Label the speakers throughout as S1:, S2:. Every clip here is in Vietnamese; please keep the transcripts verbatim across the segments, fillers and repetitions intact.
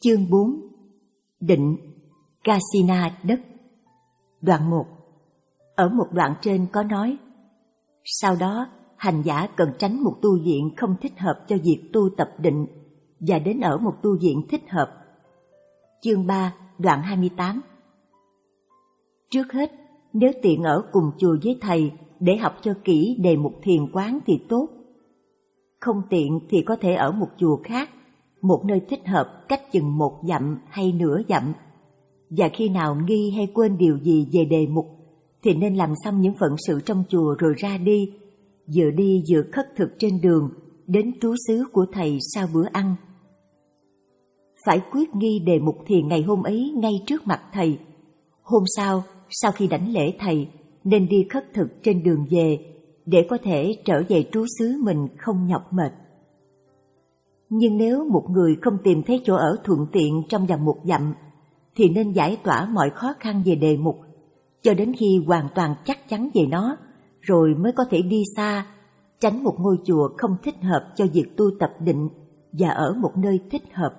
S1: Chương bốn. Định Kasina đất. Đoạn một. Ở một đoạn trên có nói: sau đó hành giả cần tránh một tu viện không thích hợp cho việc tu tập định và đến ở một tu viện thích hợp. Chương ba, đoạn hai mươi tám. Trước hết, nếu tiện ở cùng chùa với thầy để học cho kỹ đề mục thiền quán thì tốt. Không tiện thì có thể ở một chùa khác, một nơi thích hợp cách chừng một dặm hay nửa dặm. Và khi nào nghi hay quên điều gì về đề mục thì nên làm xong những phận sự trong chùa rồi ra đi, vừa đi vừa khất thực trên đường đến trú xứ của thầy sau bữa ăn. Phải quyết nghi đề mục thiền ngày hôm ấy ngay trước mặt thầy. Hôm sau, sau khi đảnh lễ thầy, nên đi khất thực trên đường về để có thể trở về trú xứ mình không nhọc mệt. Nhưng nếu một người không tìm thấy chỗ ở thuận tiện trong vòng một dặm, thì nên giải tỏa mọi khó khăn về đề mục, cho đến khi hoàn toàn chắc chắn về nó, rồi mới có thể đi xa, tránh một ngôi chùa không thích hợp cho việc tu tập định và ở một nơi thích hợp.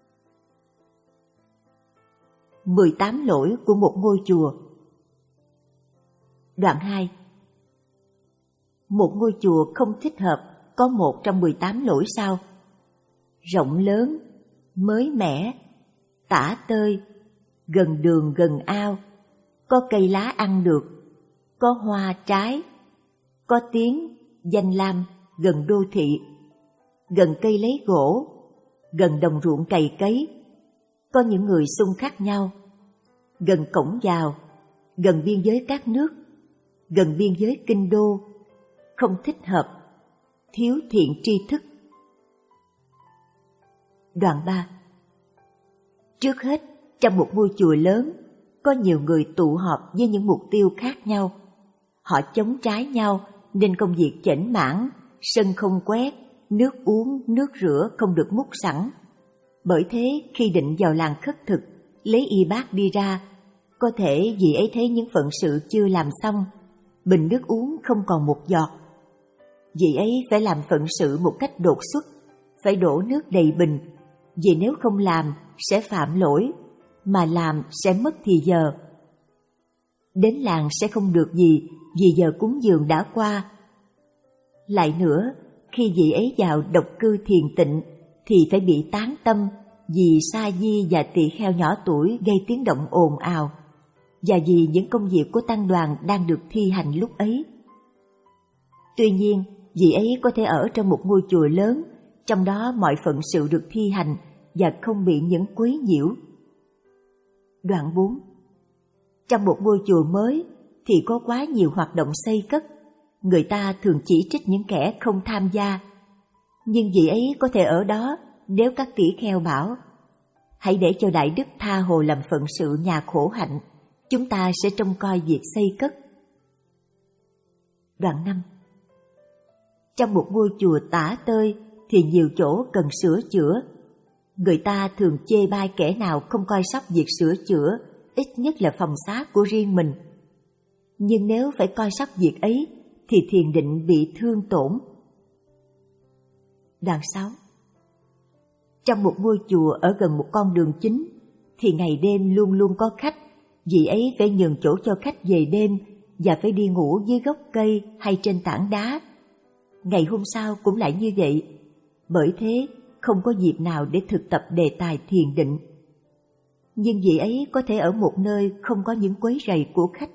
S1: mười tám lỗi của một ngôi chùa. Đoạn hai. Một ngôi chùa không thích hợp có một trong mười tám lỗi sau: rộng lớn, mới mẻ, tả tơi, gần đường gần ao, có cây lá ăn được, có hoa trái, có tiếng, danh lam, gần đô thị, gần cây lấy gỗ, gần đồng ruộng cày cấy, có những người xung khắc nhau, gần cổng vào, gần biên giới các nước, gần biên giới kinh đô, không thích hợp, thiếu thiện tri thức. Đoạn ba. Trước hết, trong một ngôi chùa lớn, có nhiều người tụ họp với những mục tiêu khác nhau. Họ chống trái nhau nên công việc chểnh mảng, sân không quét, nước uống, nước rửa không được múc sẵn. Bởi thế, khi định vào làng khất thực, lấy y bát đi ra, có thể vì ấy thấy những phận sự chưa làm xong, bình nước uống không còn một giọt. Vì ấy phải làm phận sự một cách đột xuất, phải đổ nước đầy bình, vì nếu không làm sẽ phạm lỗi, mà làm sẽ mất thì giờ. Đến làng sẽ không được gì vì giờ cúng dường đã qua. Lại nữa, khi vị ấy vào độc cư thiền tịnh thì phải bị tán tâm vì sa di và tỳ kheo nhỏ tuổi gây tiếng động ồn ào, và vì những công việc của tăng đoàn đang được thi hành lúc ấy. Tuy nhiên, vị ấy có thể ở trong một ngôi chùa lớn, trong đó mọi phận sự được thi hành và không bị những quấy nhiễu. Đoạn bốn. Trong một ngôi chùa mới thì có quá nhiều hoạt động xây cất, người ta thường chỉ trích những kẻ không tham gia. Nhưng vị ấy có thể ở đó nếu các tỷ kheo bảo: hãy để cho Đại Đức tha hồ làm phận sự nhà khổ hạnh, chúng ta sẽ trông coi việc xây cất. Đoạn năm. Trong một ngôi chùa tả tơi thì nhiều chỗ cần sửa chữa. Người ta thường chê bai kẻ nào không coi sóc việc sửa chữa, ít nhất là phòng xá của riêng mình. Nhưng nếu phải coi sóc việc ấy thì thiền định bị thương tổn. Đoạn sáu. Trong một ngôi chùa ở gần một con đường chính thì ngày đêm luôn luôn có khách, vì ấy phải nhường chỗ cho khách về đêm và phải đi ngủ dưới gốc cây hay trên tảng đá. Ngày hôm sau cũng lại như vậy, bởi thế không có dịp nào để thực tập đề tài thiền định. Nhưng vị ấy có thể ở một nơi không có những quấy rầy của khách.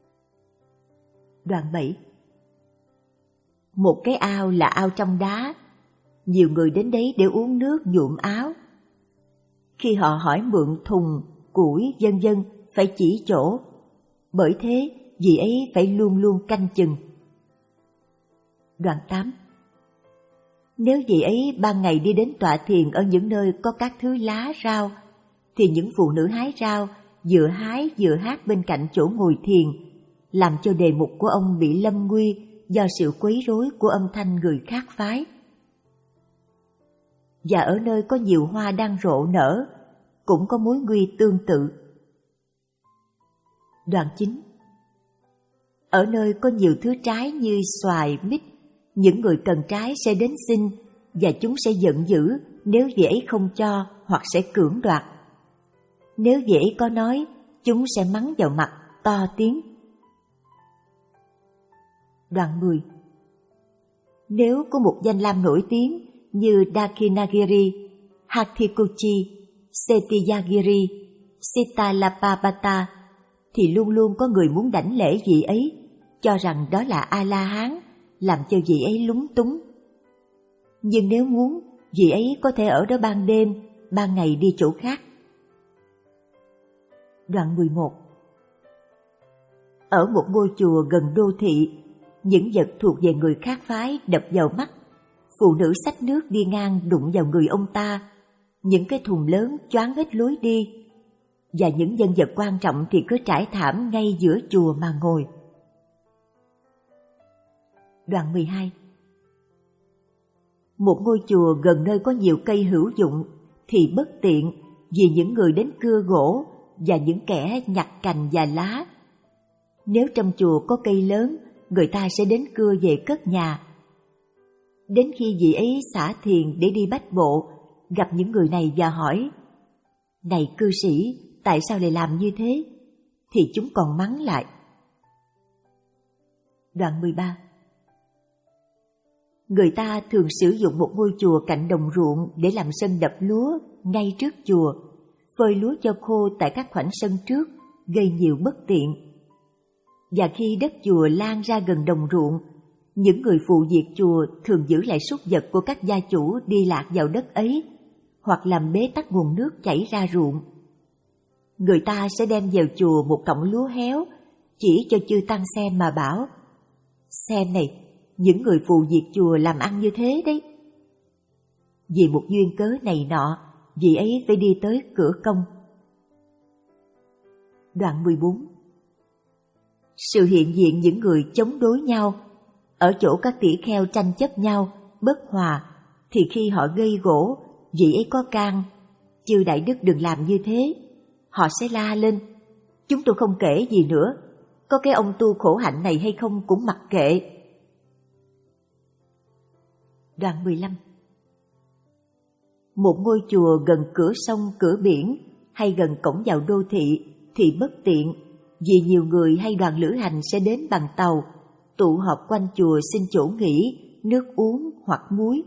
S1: Đoạn bảy. Một cái ao là ao trong đá, nhiều người đến đấy để uống nước nhuộm áo. Khi họ hỏi mượn thùng, củi, vân vân phải chỉ chỗ, bởi thế vị ấy phải luôn luôn canh chừng. Đoạn tám. Nếu vị ấy ban ngày đi đến tọa thiền ở những nơi có các thứ lá rau, thì những phụ nữ hái rau vừa hái vừa hát bên cạnh chỗ ngồi thiền, làm cho đề mục của ông bị lâm nguy do sự quấy rối của âm thanh người khác phái. Và ở nơi có nhiều hoa đang rộ nở, cũng có mối nguy tương tự. Đoạn chín. Ở nơi có nhiều thứ trái như xoài, mít, những người cần trái sẽ đến xin, và chúng sẽ giận dữ nếu vị ấy không cho hoặc sẽ cưỡng đoạt. Nếu dễ có nói, chúng sẽ mắng vào mặt to tiếng. Đoạn mười. Nếu có một danh lam nổi tiếng như Dakinagiri, Hathikuchi, Setiyagiri, Sitalapabata, thì luôn luôn có người muốn đảnh lễ vị ấy, cho rằng đó là A-la-hán, làm cho vị ấy lúng túng. Nhưng nếu muốn, vị ấy có thể ở đó ban đêm, ban ngày đi chỗ khác. Đoạn mười một. Ở một ngôi chùa gần đô thị, những vật thuộc về người khác phái đập vào mắt. Phụ nữ xách nước đi ngang đụng vào người ông ta, những cái thùng lớn choáng hết lối đi, và những nhân vật quan trọng thì cứ trải thảm ngay giữa chùa mà ngồi. Đoạn mười hai. Một ngôi chùa gần nơi có nhiều cây hữu dụng thì bất tiện vì những người đến cưa gỗ và những kẻ nhặt cành và lá. Nếu trong chùa có cây lớn, người ta sẽ đến cưa về cất nhà. Đến khi vị ấy xả thiền để đi bách bộ, gặp những người này và hỏi: "Này cư sĩ, tại sao lại làm như thế?" Thì chúng còn mắng lại. Đoạn mười ba. Người ta thường sử dụng một ngôi chùa cạnh đồng ruộng để làm sân đập lúa ngay trước chùa, phơi lúa cho khô tại các khoảnh sân trước, gây nhiều bất tiện. Và khi đất chùa lan ra gần đồng ruộng, những người phụ việc chùa thường giữ lại súc vật của các gia chủ đi lạc vào đất ấy, hoặc làm bế tắc nguồn nước chảy ra ruộng. Người ta sẽ đem vào chùa một cọng lúa héo, chỉ cho chư tăng xem mà bảo: "Xem này, những người phụ việc chùa làm ăn như thế đấy." Vì một duyên cớ này nọ, vị ấy phải đi tới cửa công. Đoạn mười bốn. Sự hiện diện những người chống đối nhau, ở chỗ các tỷ kheo tranh chấp nhau, bất hòa, thì khi họ gây gỗ, vị ấy có can: "Chư đại đức đừng làm như thế." Họ sẽ la lên: "Chúng tôi không kể gì nữa, có cái ông tu khổ hạnh này hay không cũng mặc kệ." Đoạn mười lăm. Một ngôi chùa gần cửa sông, cửa biển hay gần cổng vào đô thị thì bất tiện, vì nhiều người hay đoàn lữ hành sẽ đến bằng tàu, tụ họp quanh chùa xin chỗ nghỉ, nước uống hoặc muối.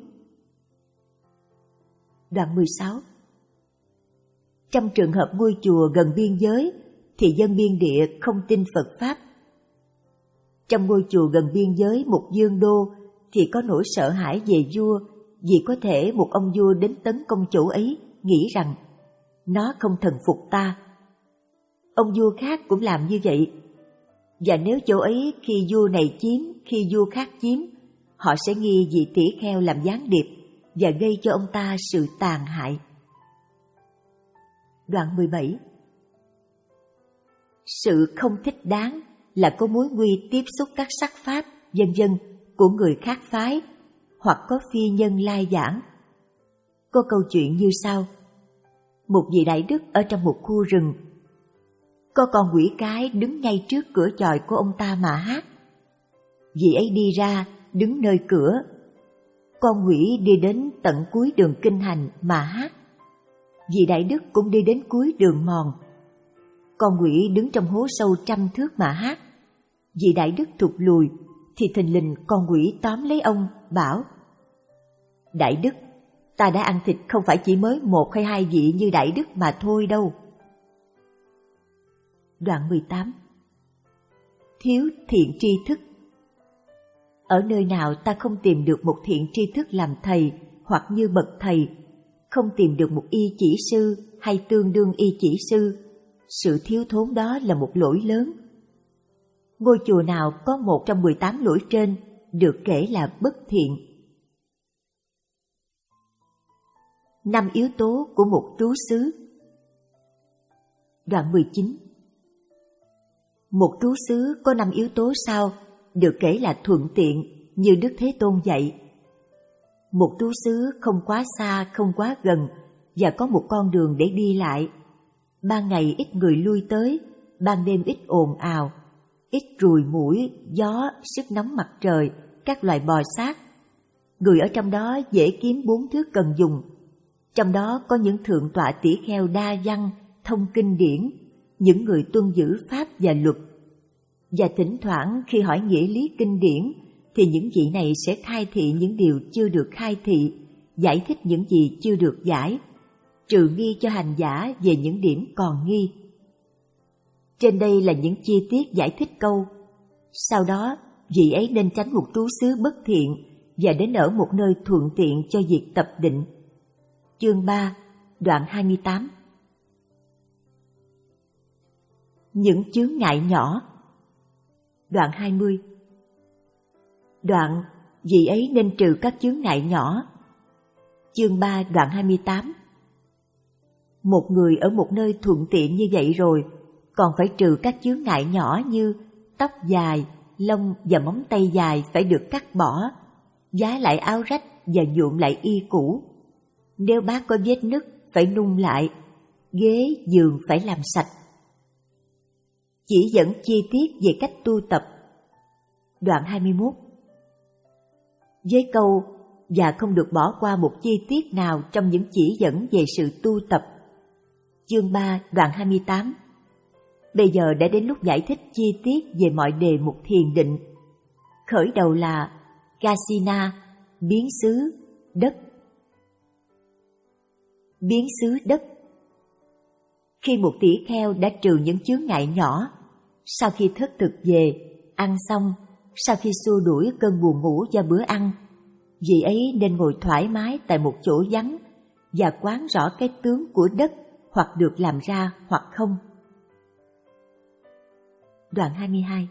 S1: Đoạn mười sáu. Trong trường hợp ngôi chùa gần biên giới thì dân biên địa không tin Phật Pháp. Trong ngôi chùa gần biên giới một vương đô thì có nỗi sợ hãi về vua, vì có thể một ông vua đến tấn công chỗ ấy, nghĩ rằng nó không thần phục ta. Ông vua khác cũng làm như vậy. Và nếu chỗ ấy khi vua này chiếm, khi vua khác chiếm, họ sẽ nghi vị tỷ kheo làm gián điệp và gây cho ông ta sự tàn hại. Đoạn mười bảy. Sự không thích đáng là có mối nguy tiếp xúc các sắc pháp, vân vân của người khác phái, hoặc có phi nhân lai giảng. Có câu chuyện như sau. Một vị đại đức ở trong một khu rừng, có con quỷ cái đứng ngay trước cửa chòi của ông ta mà hát. Vị ấy đi ra, đứng nơi cửa. Con quỷ đi đến tận cuối đường kinh hành mà hát. Vị đại đức cũng đi đến cuối đường mòn. Con quỷ đứng trong hố sâu trăm thước mà hát. Vị đại đức thụt lùi, thì thình lình con quỷ tóm lấy ông, bảo: Đại đức, ta đã ăn thịt không phải chỉ mới một hay hai vị như đại đức mà thôi đâu. Đoạn mười tám. Thiếu thiện tri thức. Ở nơi nào ta không tìm được một thiện tri thức làm thầy hoặc như bậc thầy, không tìm được một y chỉ sư hay tương đương y chỉ sư, sự thiếu thốn đó là một lỗi lớn. Ngôi chùa nào có một trong mười tám lỗi trên được kể là bất thiện. Năm yếu tố của một trú xứ. Đoạn mười chín. Một trú xứ có năm yếu tố sau được kể là thuận tiện như Đức Thế Tôn dạy. Một trú xứ không quá xa, không quá gần và có một con đường để đi lại. Ban ngày ít người lui tới, ban đêm ít ồn ào, ít ruồi muỗi, gió, sức nóng mặt trời, các loài bò sát. Người ở trong đó dễ kiếm bốn thứ cần dùng: Trong đó có những thượng tọa tỷ kheo đa văn, thông kinh điển, những người tuân giữ pháp và luật. Và thỉnh thoảng khi hỏi nghĩa lý kinh điển, thì những vị này sẽ khai thị những điều chưa được khai thị, giải thích những gì chưa được giải, trừ nghi cho hành giả về những điểm còn nghi. Trên đây là những chi tiết giải thích câu: sau đó, vị ấy nên tránh một trú xứ bất thiện và đến ở một nơi thuận tiện cho việc tập định. Chương ba, đoạn hai mươi tám. Những chướng ngại nhỏ. Đoạn hai mươi. Đoạn, vị ấy nên trừ các chướng ngại nhỏ. Chương ba, đoạn hai mươi tám. Một người ở một nơi thuận tiện như vậy rồi, còn phải trừ các chướng ngại nhỏ như tóc dài, lông và móng tay dài phải được cắt bỏ, vá lại áo rách và nhuộm lại y cũ. Nếu bát có vết nứt phải nung lại, ghế, giường phải làm sạch. Chỉ dẫn chi tiết về cách tu tập. Đoạn hai mươi mốt. Với câu và không được bỏ qua một chi tiết nào trong những chỉ dẫn về sự tu tập. Chương ba, đoạn hai mươi tám. Bây giờ đã đến lúc giải thích chi tiết về mọi đề mục thiền định. Khởi đầu là Kasina, biến xứ, đất. Biến xứ đất. Khi một tỷ kheo đã trừ những chướng ngại nhỏ, sau khi thất thực về, ăn xong, sau khi xua đuổi cơn buồn ngủ do bữa ăn, vị ấy nên ngồi thoải mái tại một chỗ vắng và quán rõ cái tướng của đất hoặc được làm ra hoặc không. Đoạn hai mươi hai.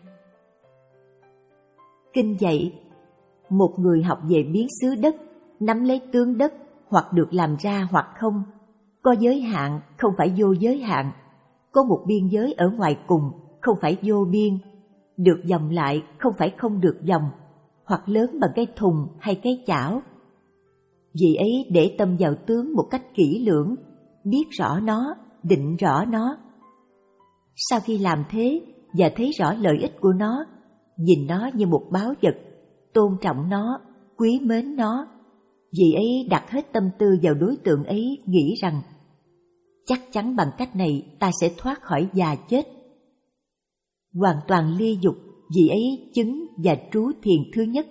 S1: Kinh dạy, một người học về biến xứ đất, nắm lấy tướng đất hoặc được làm ra hoặc không, có giới hạn không phải vô giới hạn, có một biên giới ở ngoài cùng không phải vô biên, được vòng lại không phải không được vòng, hoặc lớn bằng cái thùng hay cái chảo. Vì ấy để tâm vào tướng một cách kỹ lưỡng, biết rõ nó, định rõ nó. Sau khi làm thế và thấy rõ lợi ích của nó, nhìn nó như một báu vật, tôn trọng nó, quý mến nó, vì ấy đặt hết tâm tư vào đối tượng ấy, nghĩ rằng chắc chắn bằng cách này ta sẽ thoát khỏi già chết. Hoàn toàn ly dục, vì ấy chứng và trú thiền thứ nhất.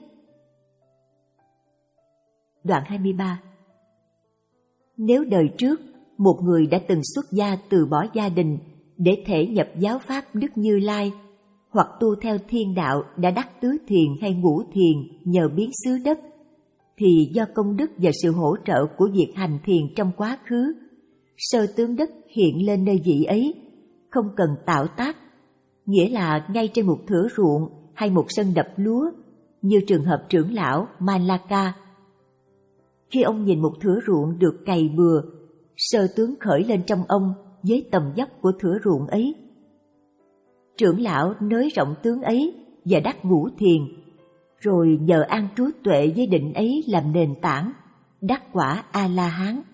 S1: Đoạn hai mươi ba. Nếu đời trước một người đã từng xuất gia từ bỏ gia đình để thể nhập giáo pháp Đức Như Lai, hoặc tu theo thiên đạo đã đắc tứ thiền hay ngũ thiền nhờ biến xứ đất, thì do công đức và sự hỗ trợ của việc hành thiền trong quá khứ, sơ tướng đất hiện lên nơi vị ấy, không cần tạo tác, nghĩa là ngay trên một thửa ruộng hay một sân đập lúa, như trường hợp trưởng lão Malaka. Khi ông nhìn một thửa ruộng được cày bừa, sơ tướng khởi lên trong ông với tầm dốc của thửa ruộng ấy. Trưởng lão nới rộng tướng ấy và đắc ngũ thiền, rồi nhờ an trú tuệ với định ấy làm nền tảng, đắc quả A-la-hán.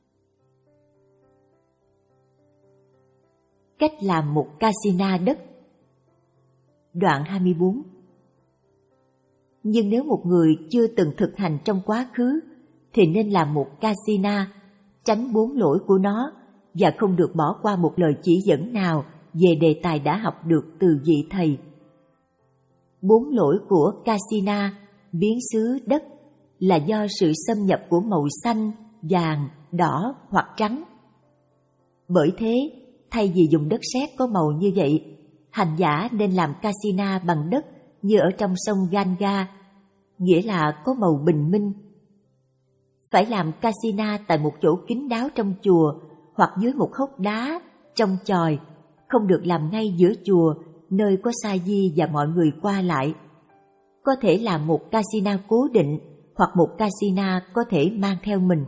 S1: Cách làm một kasina đất. Đoạn hai mươi bốn. Nhưng nếu một người chưa từng thực hành trong quá khứ, thì nên làm một kasina, tránh bốn lỗi của nó và không được bỏ qua một lời chỉ dẫn nào về đề tài đã học được từ vị thầy. Bốn lỗi của kasina, biến xứ đất, là do sự xâm nhập của màu xanh, vàng, đỏ hoặc trắng. Bởi thế, thay vì dùng đất sét có màu như vậy, hành giả nên làm kasina bằng đất như ở trong sông Ganga, nghĩa là có màu bình minh. Phải làm kasina tại một chỗ kín đáo trong chùa hoặc dưới một hốc đá, trong chòi, không được làm ngay giữa chùa, nơi có sa di và mọi người qua lại. Có thể làm một kasina cố định hoặc một kasina có thể mang theo mình.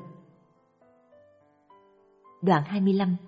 S1: Đoạn hai mươi lăm.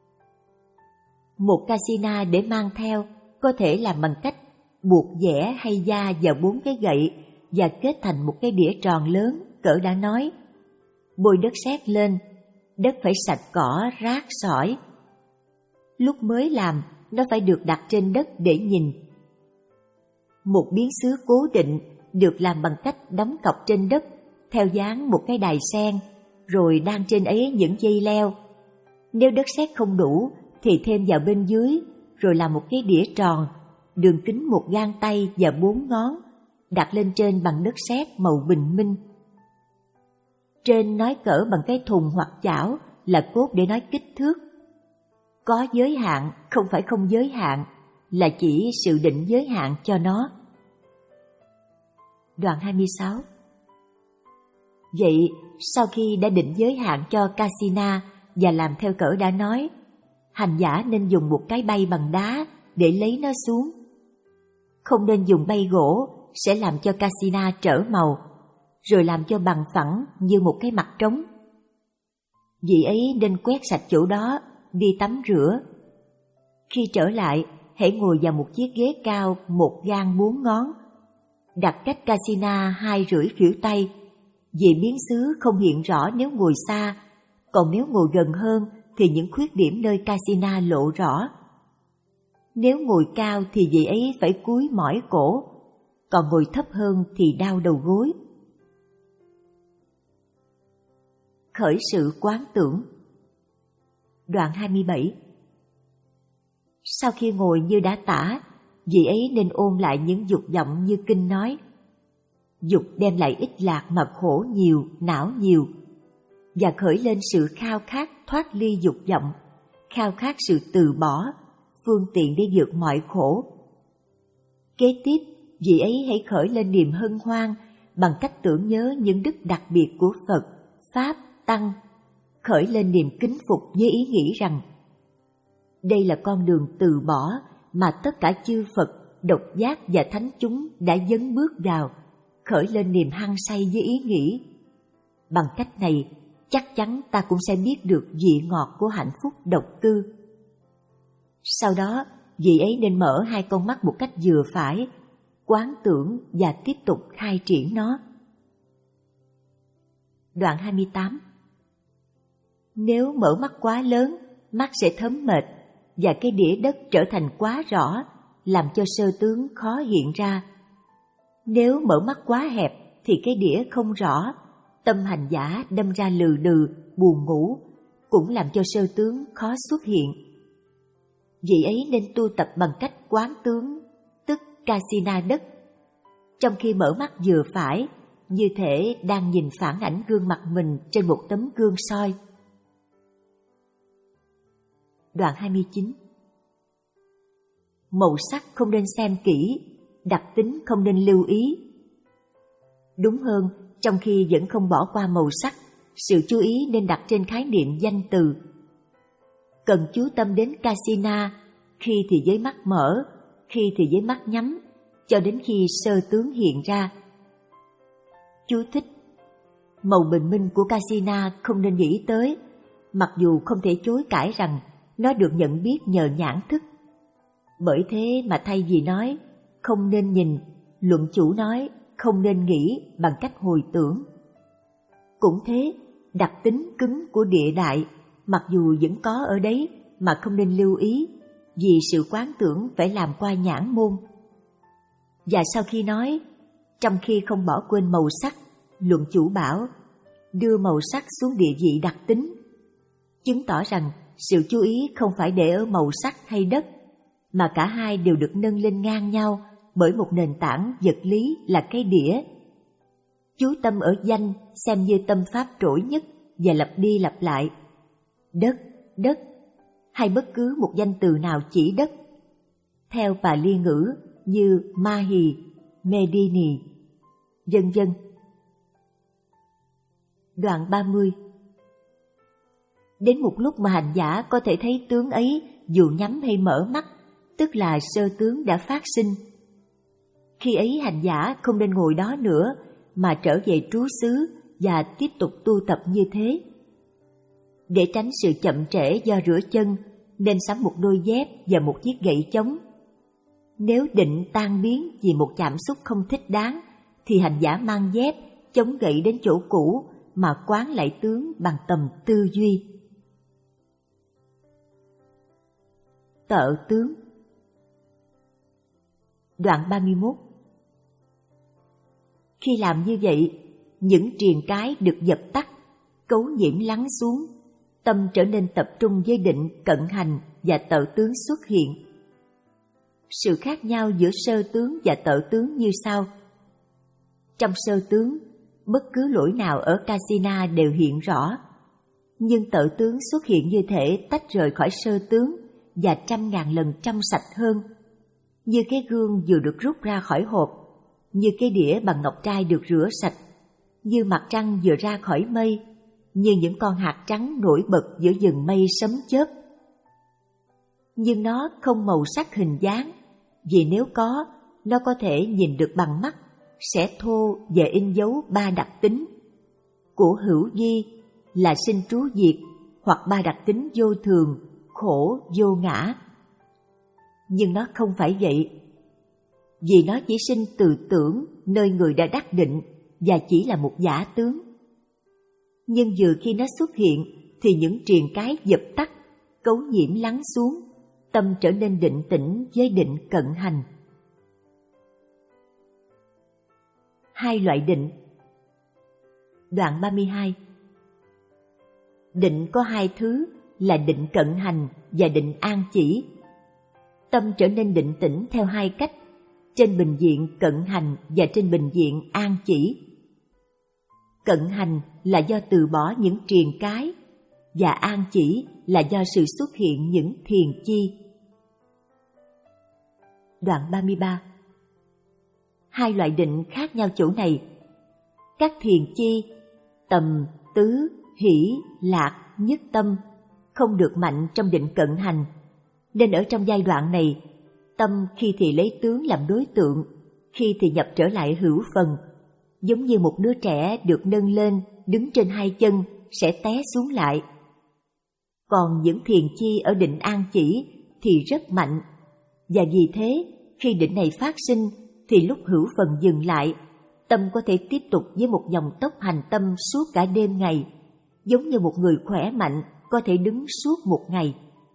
S1: Một kasina để mang theo có thể làm bằng cách buộc dẻ hay da vào bốn cái gậy và kết thành một cái đĩa tròn lớn cỡ đã nói. Bôi đất sét lên, đất phải sạch cỏ, rác, sỏi. Lúc mới làm, nó phải được đặt trên đất để nhìn. Một biến xứ cố định được làm bằng cách đóng cọc trên đất theo dáng một cái đài sen, rồi đan trên ấy những dây leo. Nếu đất sét không đủ thì thêm vào bên dưới, rồi làm một cái đĩa tròn, đường kính một gang tay và bốn ngón, đặt lên trên bằng đất sét màu bình minh. Trên nói cỡ bằng cái thùng hoặc chảo là cốt để nói kích thước. Có giới hạn không phải không giới hạn, là chỉ sự định giới hạn cho nó. Đoạn hai mươi sáu. Vậy, sau khi đã định giới hạn cho Kasina và làm theo cỡ đã nói, hành giả nên dùng một cái bay bằng đá để lấy nó xuống. Không nên dùng bay gỗ, sẽ làm cho Kasina trở màu, rồi làm cho bằng phẳng như một cái mặt trống. Vị ấy nên quét sạch chỗ đó, đi tắm rửa. Khi trở lại, hãy ngồi vào một chiếc ghế cao một gang bốn ngón, đặt cách Kasina hai rưỡi khuỷu tay, vì biến xứ không hiện rõ nếu ngồi xa, còn nếu ngồi gần hơn thì những khuyết điểm nơi Kasina lộ rõ. Nếu ngồi cao thì vị ấy phải cúi mỏi cổ, còn ngồi thấp hơn thì đau đầu gối. Khởi sự quán tưởng. Đoạn hai mươi bảy. Sau khi ngồi như đã tả, vị ấy nên ôn lại những dục vọng như kinh nói. Dục đem lại ích lạc mà khổ nhiều, não nhiều, và khởi lên sự khao khát thoát ly dục vọng, khao khát sự từ bỏ, phương tiện để vượt mọi khổ. Kế tiếp, vị ấy hãy khởi lên niềm hân hoan bằng cách tưởng nhớ những đức đặc biệt của Phật, Pháp, Tăng, khởi lên niềm kính phục với ý nghĩ rằng đây là con đường từ bỏ mà tất cả chư Phật, độc giác và thánh chúng đã dấn bước vào, khởi lên niềm hăng say với ý nghĩ. Bằng cách này, chắc chắn ta cũng sẽ biết được vị ngọt của hạnh phúc độc cư. Sau đó, vị ấy nên mở hai con mắt một cách vừa phải, quán tưởng và tiếp tục khai triển nó. Đoạn hai mươi tám. Nếu mở mắt quá lớn, mắt sẽ thấm mệt, và cái đĩa đất trở thành quá rõ, làm cho sơ tướng khó hiện ra. Nếu mở mắt quá hẹp thì cái đĩa không rõ, tâm hành giả đâm ra lừ đừ, buồn ngủ, cũng làm cho sơ tướng khó xuất hiện. Vị ấy nên tu tập bằng cách quán tướng, tức Kasina đất. Trong khi mở mắt vừa phải, như thể đang nhìn phản ảnh gương mặt mình trên một tấm gương soi. Đoạn hai mươi chín. Màu sắc không nên xem kỹ, đặc tính không nên lưu ý. Đúng hơn, trong khi vẫn không bỏ qua màu sắc, sự chú ý nên đặt trên khái niệm danh từ. Cần chú tâm đến Kasina, khi thì với mắt mở, khi thì với mắt nhắm, cho đến khi sơ tướng hiện ra. Chú thích: màu bình minh của Kasina không nên nghĩ tới, mặc dù không thể chối cãi rằng nó được nhận biết nhờ nhãn thức. Bởi thế mà thay vì nói không nên nhìn, luận chủ nói không nên nghĩ bằng cách hồi tưởng. Cũng thế, đặc tính cứng của địa đại, mặc dù vẫn có ở đấy mà không nên lưu ý, vì sự quán tưởng phải làm qua nhãn môn. Và sau khi nói, trong khi không bỏ quên màu sắc, luận chủ bảo đưa màu sắc xuống địa vị đặc tính, chứng tỏ rằng sự chú ý không phải để ở màu sắc hay đất, mà cả hai đều được nâng lên ngang nhau bởi một nền tảng vật lý là cái đĩa. Chú tâm ở danh xem như tâm pháp trỗi nhất và lặp đi lặp lại. Đất, đất, hay bất cứ một danh từ nào chỉ đất. Theo Pali ngữ như Mahi, Medini, vân vân. Đoạn ba mươi. Đến một lúc mà hành giả có thể thấy tướng ấy dù nhắm hay mở mắt, tức là sơ tướng đã phát sinh. Khi ấy hành giả không nên ngồi đó nữa, mà trở về trú xứ và tiếp tục tu tập như thế. Để tránh sự chậm trễ do rửa chân, nên sắm một đôi dép và một chiếc gậy chống. Nếu định tan biến vì một cảm xúc không thích đáng, thì hành giả mang dép, chống gậy đến chỗ cũ mà quán lại tướng bằng tầm tư duy. Tợ tướng. Đoạn ba mươi mốt. Khi làm như vậy, những triền cái được dập tắt, cấu nhiễm lắng xuống, tâm trở nên tập trung với định cận hành và tợ tướng xuất hiện. Sự khác nhau giữa sơ tướng và tợ tướng như sau. Trong sơ tướng, bất cứ lỗi nào ở Kasina đều hiện rõ, nhưng tợ tướng xuất hiện như thể tách rời khỏi sơ tướng và trăm ngàn lần trong sạch hơn, như cái gương vừa được rút ra khỏi hộp, như cái đĩa bằng ngọc trai được rửa sạch, như mặt trăng vừa ra khỏi mây, như những con hạt trắng nổi bật giữa rừng mây sấm chớp. Nhưng nó không màu sắc hình dáng, vì nếu có, nó có thể nhìn được bằng mắt, sẽ thô và in dấu ba đặc tính của hữu vi là sinh trú diệt, hoặc ba đặc tính vô thường, khổ, vô ngã. Nhưng nó không phải vậy, vì nó chỉ sinh từ tưởng nơi người đã đắc định và chỉ là một giả tướng. Nhưng vừa khi nó xuất hiện thì những triền cái dập tắt, cấu nhiễm lắng xuống, tâm trở nên định tĩnh với định cận hành. Hai loại định. Đoạn ba mươi hai. Định có hai thứ là định cận hành và định an chỉ. Tâm trở nên định tĩnh theo hai cách, trên bình diện cận hành và trên bình diện an chỉ. Cận hành là do từ bỏ những triền cái, và an chỉ là do sự xuất hiện những thiền chi. Đoạn ba mươi ba. Hai loại định khác nhau chỗ này. Các thiền chi, tầm, tứ, hỷ, lạc, nhất tâm, không được mạnh trong định cận hành, nên ở trong giai đoạn này, tâm khi thì lấy tướng làm đối tượng, khi thì nhập trở lại hữu phần, giống như một đứa trẻ được nâng lên, đứng trên hai chân, sẽ té xuống lại. Còn những thiền chi ở định an chỉ thì rất mạnh, và vì thế, khi định này phát sinh, thì lúc hữu phần dừng lại, tâm có thể tiếp tục với một dòng tốc hành tâm suốt cả đêm ngày, giống như một người khỏe mạnh có thể đứng suốt một ngày.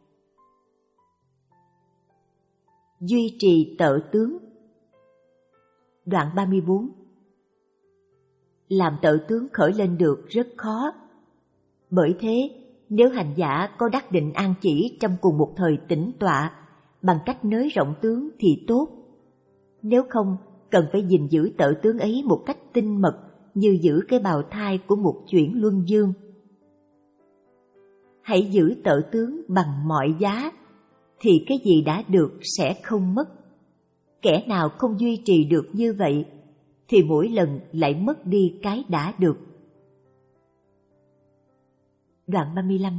S1: Duy trì tợ tướng. Đoạn ba mươi bốn. Làm tợ tướng khởi lên được rất khó. Bởi thế, nếu hành giả có đắc định an chỉ trong cùng một thời tĩnh tọa, bằng cách nới rộng tướng thì tốt. Nếu không, cần phải gìn giữ tợ tướng ấy một cách tinh mật, như giữ cái bào thai của một chuyển luân dương. Hãy giữ tợ tướng bằng mọi giá, thì cái gì đã được sẽ không mất. Kẻ nào không duy trì được như vậy, thì mỗi lần lại mất đi cái đã được. Đoạn ba mươi lăm.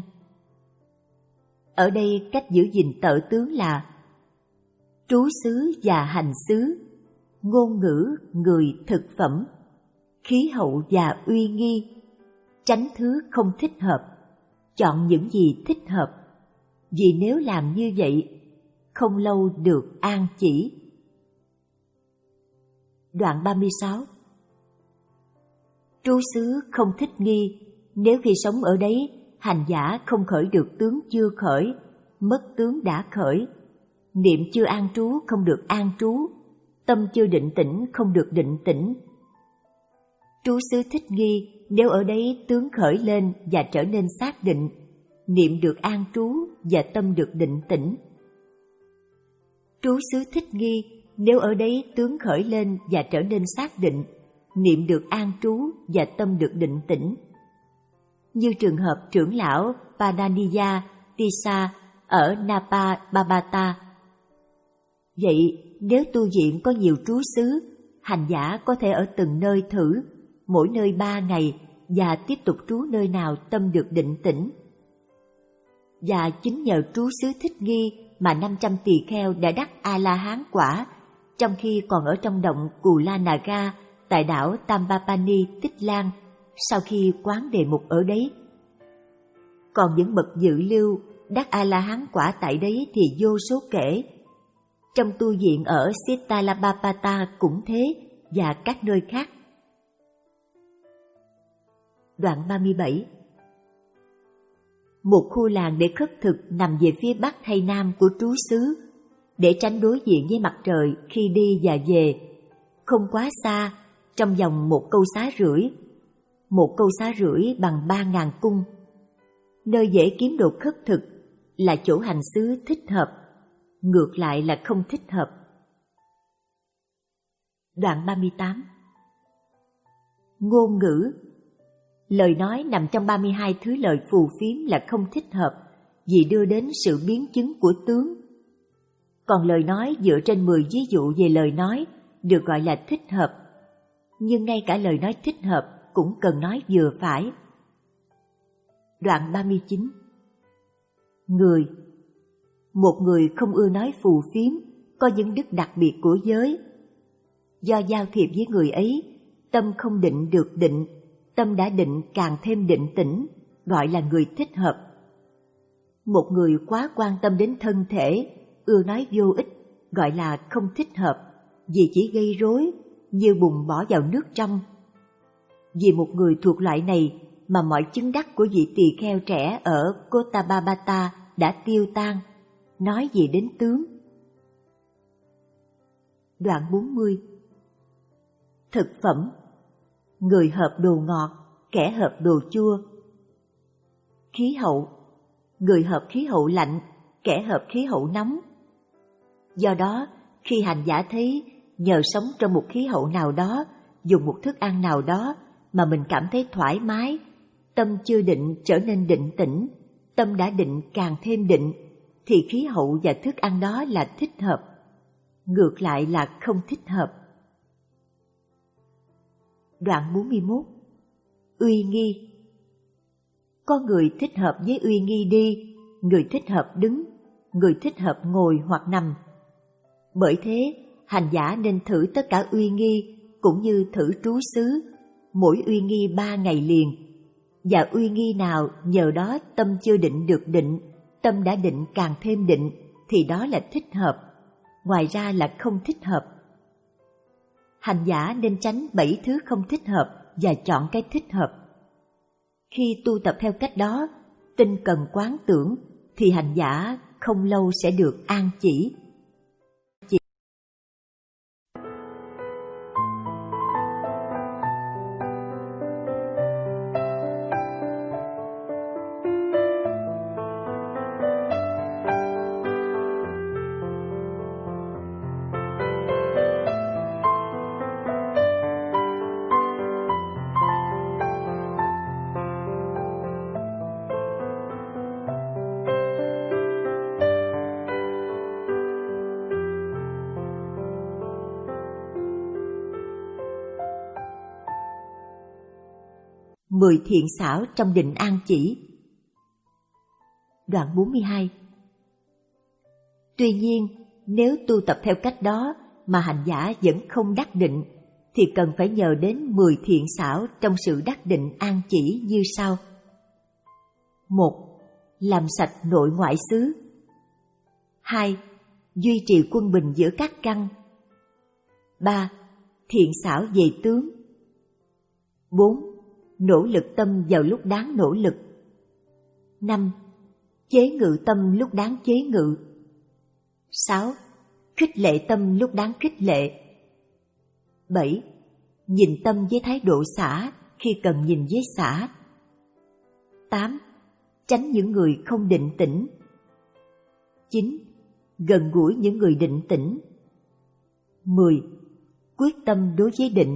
S1: Ở đây cách giữ gìn tợ tướng là trú xứ và hành xứ, ngôn ngữ, người, thực phẩm, khí hậu và uy nghi, tránh thứ không thích hợp, chọn những gì thích hợp, vì nếu làm như vậy, không lâu được an chỉ. Đoạn ba mươi sáu. Trú xứ không thích nghi, nếu khi sống ở đấy, hành giả không khởi được tướng chưa khởi, mất tướng đã khởi, niệm chưa an trú không được an trú, tâm chưa định tĩnh không được định tĩnh. Trú xứ thích nghi, nếu ở đấy tướng khởi lên và trở nên xác định, niệm được an trú và tâm được định tĩnh. Trú xứ thích nghi, nếu ở đấy tướng khởi lên và trở nên xác định, niệm được an trú và tâm được định tĩnh. Như trường hợp trưởng lão Padaniya Tissa ở Napa Babata. Vậy, nếu tu viện có nhiều trú xứ, hành giả có thể ở từng nơi thử, mỗi nơi ba ngày, và tiếp tục trú nơi nào tâm được định tĩnh. Và chính nhờ trú xứ thích nghi mà năm trăm tỳ kheo đã đắc A-la-hán quả, trong khi còn ở trong động Cù La Naga tại đảo Tambapani Tích Lan, sau khi quán đề mục ở đấy. Còn những bậc dự lưu đắc A-la-hán quả tại đấy thì vô số kể. Trong tu viện ở Sittalabhapata cũng thế, và các nơi khác. Đoạn ba mươi bảy. Một khu làng để khất thực nằm về phía bắc hay nam của trú xứ, để tránh đối diện với mặt trời khi đi và về, không quá xa, trong vòng một câu xá rưỡi. một câu xá rưỡi bằng ba ngàn cung. Nơi dễ kiếm đồ khất thực là chỗ hành xứ thích hợp, ngược lại là không thích hợp. Đoạn ba mươi tám. Ngôn ngữ. Lời nói nằm trong ba mươi hai thứ lời phù phiếm là không thích hợp vì đưa đến sự biến chứng của tướng. Còn lời nói dựa trên mười ví dụ về lời nói được gọi là thích hợp. Nhưng ngay cả lời nói thích hợp cũng cần nói vừa phải. Đoạn ba mươi chín. Người. Một người không ưa nói phù phiếm, có những đức đặc biệt của giới. Do giao thiệp với người ấy, tâm không định được định, tâm đã định càng thêm định tĩnh, gọi là người thích hợp. Một người quá quan tâm đến thân thể, ưa nói vô ích, gọi là không thích hợp, vì chỉ gây rối, như bùn bỏ vào nước trong. Vì một người thuộc loại này mà mọi chứng đắc của vị tỳ kheo trẻ ở Kottababata đã tiêu tan, nói gì đến tướng. Đoạn bốn mươi. Thực phẩm. Người hợp đồ ngọt, kẻ hợp đồ chua. Khí hậu. Người hợp khí hậu lạnh, kẻ hợp khí hậu nóng. Do đó, khi hành giả thấy nhờ sống trong một khí hậu nào đó, dùng một thức ăn nào đó mà mình cảm thấy thoải mái, tâm chưa định trở nên định tĩnh, tâm đã định càng thêm định, thì khí hậu và thức ăn đó là thích hợp, ngược lại là không thích hợp. Đoạn bốn mươi mốt. Uy nghi. Có người thích hợp với uy nghi đi, người thích hợp đứng, người thích hợp ngồi hoặc nằm. Bởi thế, hành giả nên thử tất cả uy nghi cũng như thử trú xứ, mỗi uy nghi ba ngày liền. Và uy nghi nào nhờ đó tâm chưa định được định, tâm đã định càng thêm định, thì đó là thích hợp, ngoài ra là không thích hợp. Hành giả nên tránh bảy thứ không thích hợp và chọn cái thích hợp. Khi tu tập theo cách đó, tinh cần quán tưởng, thì hành giả không lâu sẽ được an chỉ. Mười thiện xảo trong định an chỉ. Đoạn bốn mươi hai. Tuy nhiên, nếu tu tập theo cách đó mà hành giả vẫn không đắc định, thì cần phải nhờ đến mười thiện xảo trong sự đắc định an chỉ như sau. Một. Làm sạch nội ngoại xứ. Hai. Duy trì quân bình giữa các căn. Ba. Thiện xảo về tướng. Bốn. Nỗ lực tâm vào lúc đáng nỗ lực. Năm. Chế ngự tâm lúc đáng chế ngự. Sáu. Khích lệ tâm lúc đáng khích lệ. Bảy. Nhìn tâm với thái độ xả khi cần nhìn với xả. Tám. Tránh những người không định tĩnh. Chín. Gần gũi những người định tĩnh. Mười. Quyết tâm đối với định.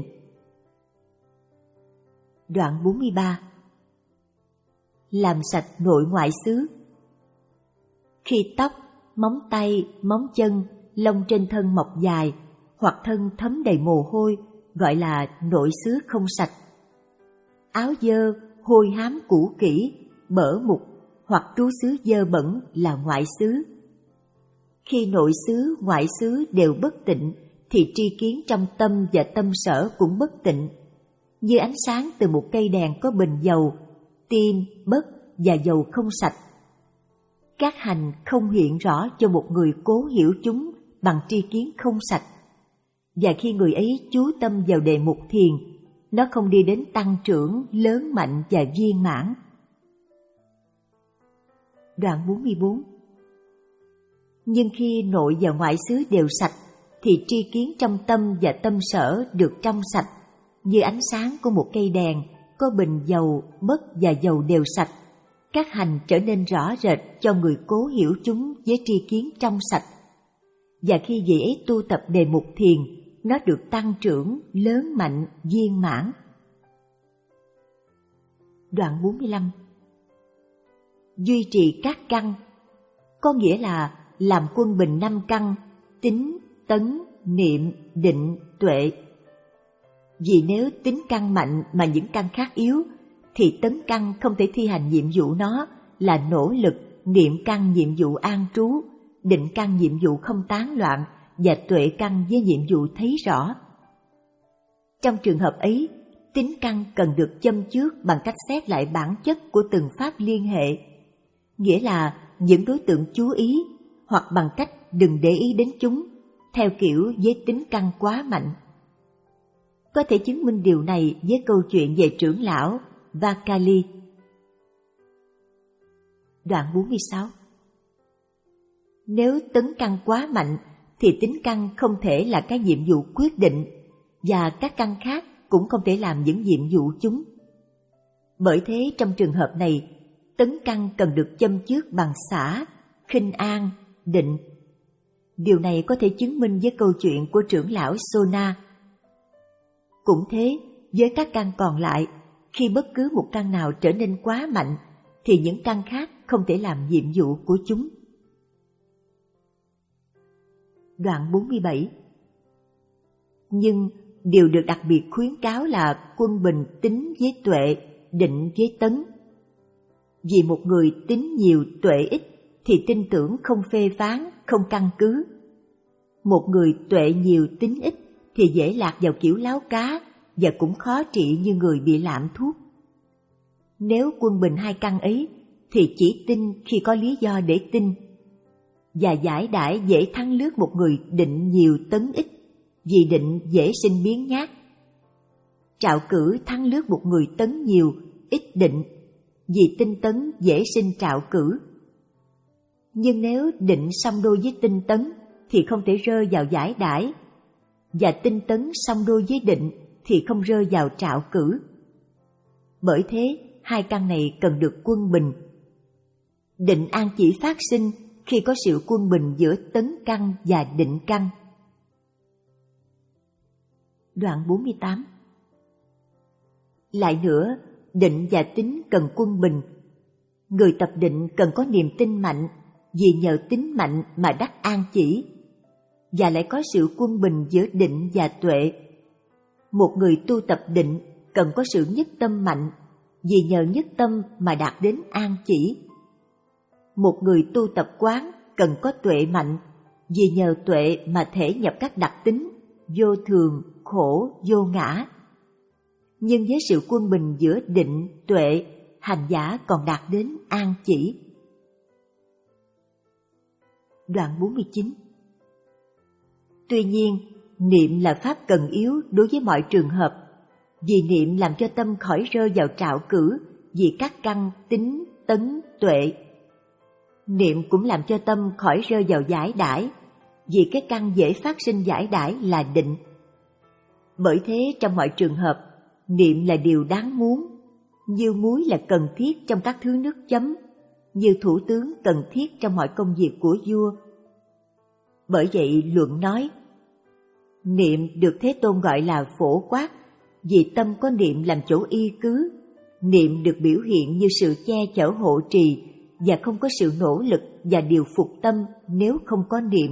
S1: Đoạn bốn mươi ba. Làm sạch nội ngoại xứ. Khi tóc, móng tay, móng chân, lông trên thân mọc dài hoặc thân thấm đầy mồ hôi gọi là nội xứ không sạch. Áo dơ, hôi hám cũ kỹ, bở mục hoặc trú xứ dơ bẩn là ngoại xứ. Khi nội xứ, ngoại xứ đều bất tịnh thì tri kiến trong tâm và tâm sở cũng bất tịnh. Như ánh sáng từ một cây đèn có bình dầu, tim, bất và dầu không sạch. Các hành không hiện rõ cho một người cố hiểu chúng bằng tri kiến không sạch. Và khi người ấy chú tâm vào đề mục thiền, nó không đi đến tăng trưởng, lớn mạnh và viên mãn. Đoạn bốn mươi bốn. Nhưng khi nội và ngoại xứ đều sạch, thì tri kiến trong tâm và tâm sở được trong sạch, như ánh sáng của một cây đèn có bình dầu, mất và dầu đều sạch. Các hành trở nên rõ rệt cho người cố hiểu chúng với tri kiến trong sạch. Và khi vị ấy tu tập đề mục thiền, nó được tăng trưởng, lớn mạnh, viên mãn. Đoạn bốn mươi lăm. Duy trì các căn, có nghĩa là làm quân bình năm căn: tín, tấn, niệm, định, tuệ. Vì nếu tín căn mạnh mà những căn khác yếu, thì tấn căn không thể thi hành nhiệm vụ nó là nỗ lực, niệm căn nhiệm vụ an trú, định căn nhiệm vụ không tán loạn, và tuệ căn với nhiệm vụ thấy rõ. Trong trường hợp ấy, tín căn cần được châm chước bằng cách xét lại bản chất của từng pháp liên hệ, nghĩa là những đối tượng chú ý, hoặc bằng cách đừng để ý đến chúng, theo kiểu với tín căn quá mạnh. Có thể chứng minh điều này với câu chuyện về trưởng lão Vakali. Đoạn bốn mươi sáu. Nếu tấn căn quá mạnh thì tín căn không thể là cái nhiệm vụ quyết định, và các căn khác cũng không thể làm những nhiệm vụ chúng. Bởi thế trong trường hợp này, tấn căn cần được châm chước bằng xả, khinh an, định. Điều này có thể chứng minh với câu chuyện của trưởng lão Sona. Cũng thế, với các căn còn lại, khi bất cứ một căn nào trở nên quá mạnh, thì những căn khác không thể làm nhiệm vụ của chúng. Đoạn bốn mươi bảy. Nhưng điều được đặc biệt khuyến cáo là quân bình tín với tuệ, định với tấn. Vì một người tín nhiều tuệ ít thì tin tưởng không phê phán, không căn cứ. Một người tuệ nhiều tín ít thì dễ lạc vào kiểu láo cá và cũng khó trị như người bị lạm thuốc. Nếu quân bình hai căn ấy thì chỉ tin khi có lý do để tin, và giải đãi dễ thắng lướt một người định nhiều tấn ít, vì định dễ sinh biến nhát. Trạo cử thắng lướt một người tấn nhiều, ít định, vì tinh tấn dễ sinh trạo cử. Nhưng nếu định song đôi với tinh tấn thì không thể rơi vào giải đãi, và tinh tấn song đôi với định thì không rơi vào trạo cử. Bởi thế, hai căn này cần được quân bình. Định an chỉ phát sinh khi có sự quân bình giữa tấn căn và định căn. Đoạn bốn mươi tám. Lại nữa, định và tín cần quân bình. Người tập định cần có niềm tin mạnh, vì nhờ tín mạnh mà đắc an chỉ, và lại có sự quân bình giữa định và tuệ. Một người tu tập định cần có sự nhất tâm mạnh, vì nhờ nhất tâm mà đạt đến an chỉ. Một người tu tập quán cần có tuệ mạnh, vì nhờ tuệ mà thể nhập các đặc tính vô thường, khổ, vô ngã. Nhưng với sự quân bình giữa định, tuệ, hành giả còn đạt đến an chỉ. Đoạn bốn mươi chín. Tuy nhiên, niệm là pháp cần yếu đối với mọi trường hợp, vì niệm làm cho tâm khỏi rơi vào trạo cử vì các căn tín, tấn, tuệ. Niệm cũng làm cho tâm khỏi rơi vào giải đãi, vì cái căn dễ phát sinh giải đãi là định. Bởi thế trong mọi trường hợp, niệm là điều đáng muốn, như muối là cần thiết trong các thứ nước chấm, như thủ tướng cần thiết trong mọi công việc của vua. Bởi vậy luận nói, niệm được Thế Tôn gọi là phổ quát, vì tâm có niệm làm chỗ y cứ. Niệm được biểu hiện như sự che chở hộ trì, và không có sự nỗ lực và điều phục tâm nếu không có niệm.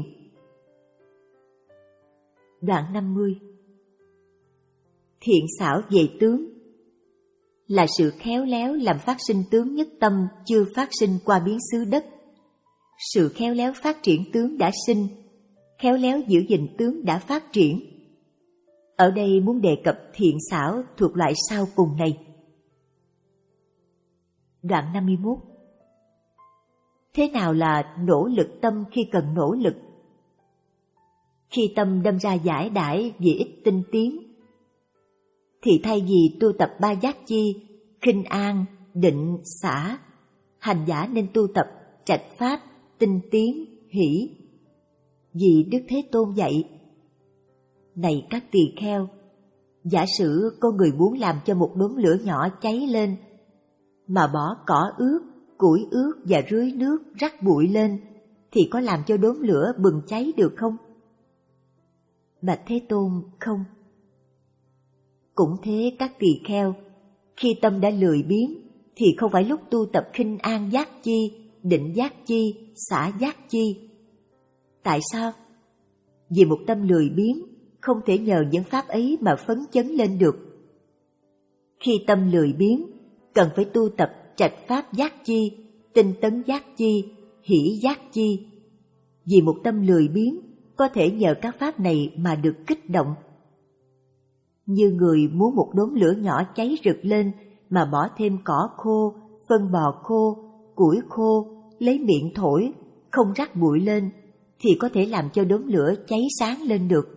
S1: Đoạn năm mươi. Thiện xảo về tướng là sự khéo léo làm phát sinh tướng nhất tâm chưa phát sinh qua biến xứ đất. Sự khéo léo phát triển tướng đã sinh, khéo léo giữ gìn tướng đã phát triển. Ở đây muốn đề cập thiện xảo thuộc loại sau cùng này. Đoạn năm mươi mốt. Thế nào là nỗ lực tâm khi cần nỗ lực? Khi tâm đâm ra giải đãi vì ít tinh tiến, thì thay vì tu tập ba giác chi, khinh an, định, xả, hành giả nên tu tập trạch pháp, tinh tiến, hỷ. Vì Đức Thế Tôn dạy, này các tỳ kheo, Giả sử có người muốn làm cho một đốm lửa nhỏ cháy lên, mà bỏ cỏ ướt, củi ướt và rưới nước rắc bụi lên, thì có làm cho đốm lửa bừng cháy được không? Bạch Thế Tôn, không. Cũng thế các tỳ kheo, khi tâm đã lười biếng, thì không phải lúc tu tập khinh an giác chi, định giác chi, xả giác chi. Tại sao? Vì một tâm lười biếng không thể nhờ những pháp ấy mà phấn chấn lên được. Khi tâm lười biếng, cần phải tu tập trạch pháp giác chi, tinh tấn giác chi, hỷ giác chi. Vì một tâm lười biếng có thể nhờ các pháp này mà được kích động. Như người muốn một đốm lửa nhỏ cháy rực lên mà bỏ thêm cỏ khô, phân bò khô, củi khô, lấy miệng thổi, không rắc bụi lên, thì có thể làm cho đốm lửa cháy sáng lên được.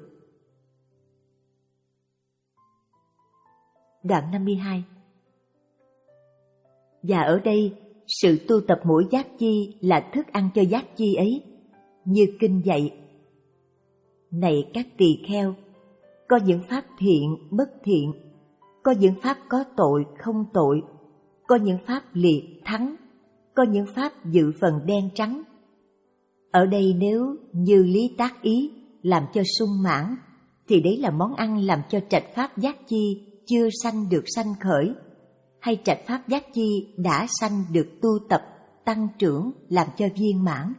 S1: Đoạn năm mươi hai. Và ở đây, sự tu tập mỗi giác chi là thức ăn cho giác chi ấy, như kinh dạy. Này các tỳ kheo, có những pháp thiện, bất thiện, có những pháp có tội, không tội, có những pháp liệt, thắng, có những pháp dự phần đen trắng. Ở đây nếu như lý tác ý làm cho sung mãn, thì đấy là món ăn làm cho trạch pháp giác chi chưa sanh được sanh khởi, hay trạch pháp giác chi đã sanh được tu tập, tăng trưởng làm cho viên mãn.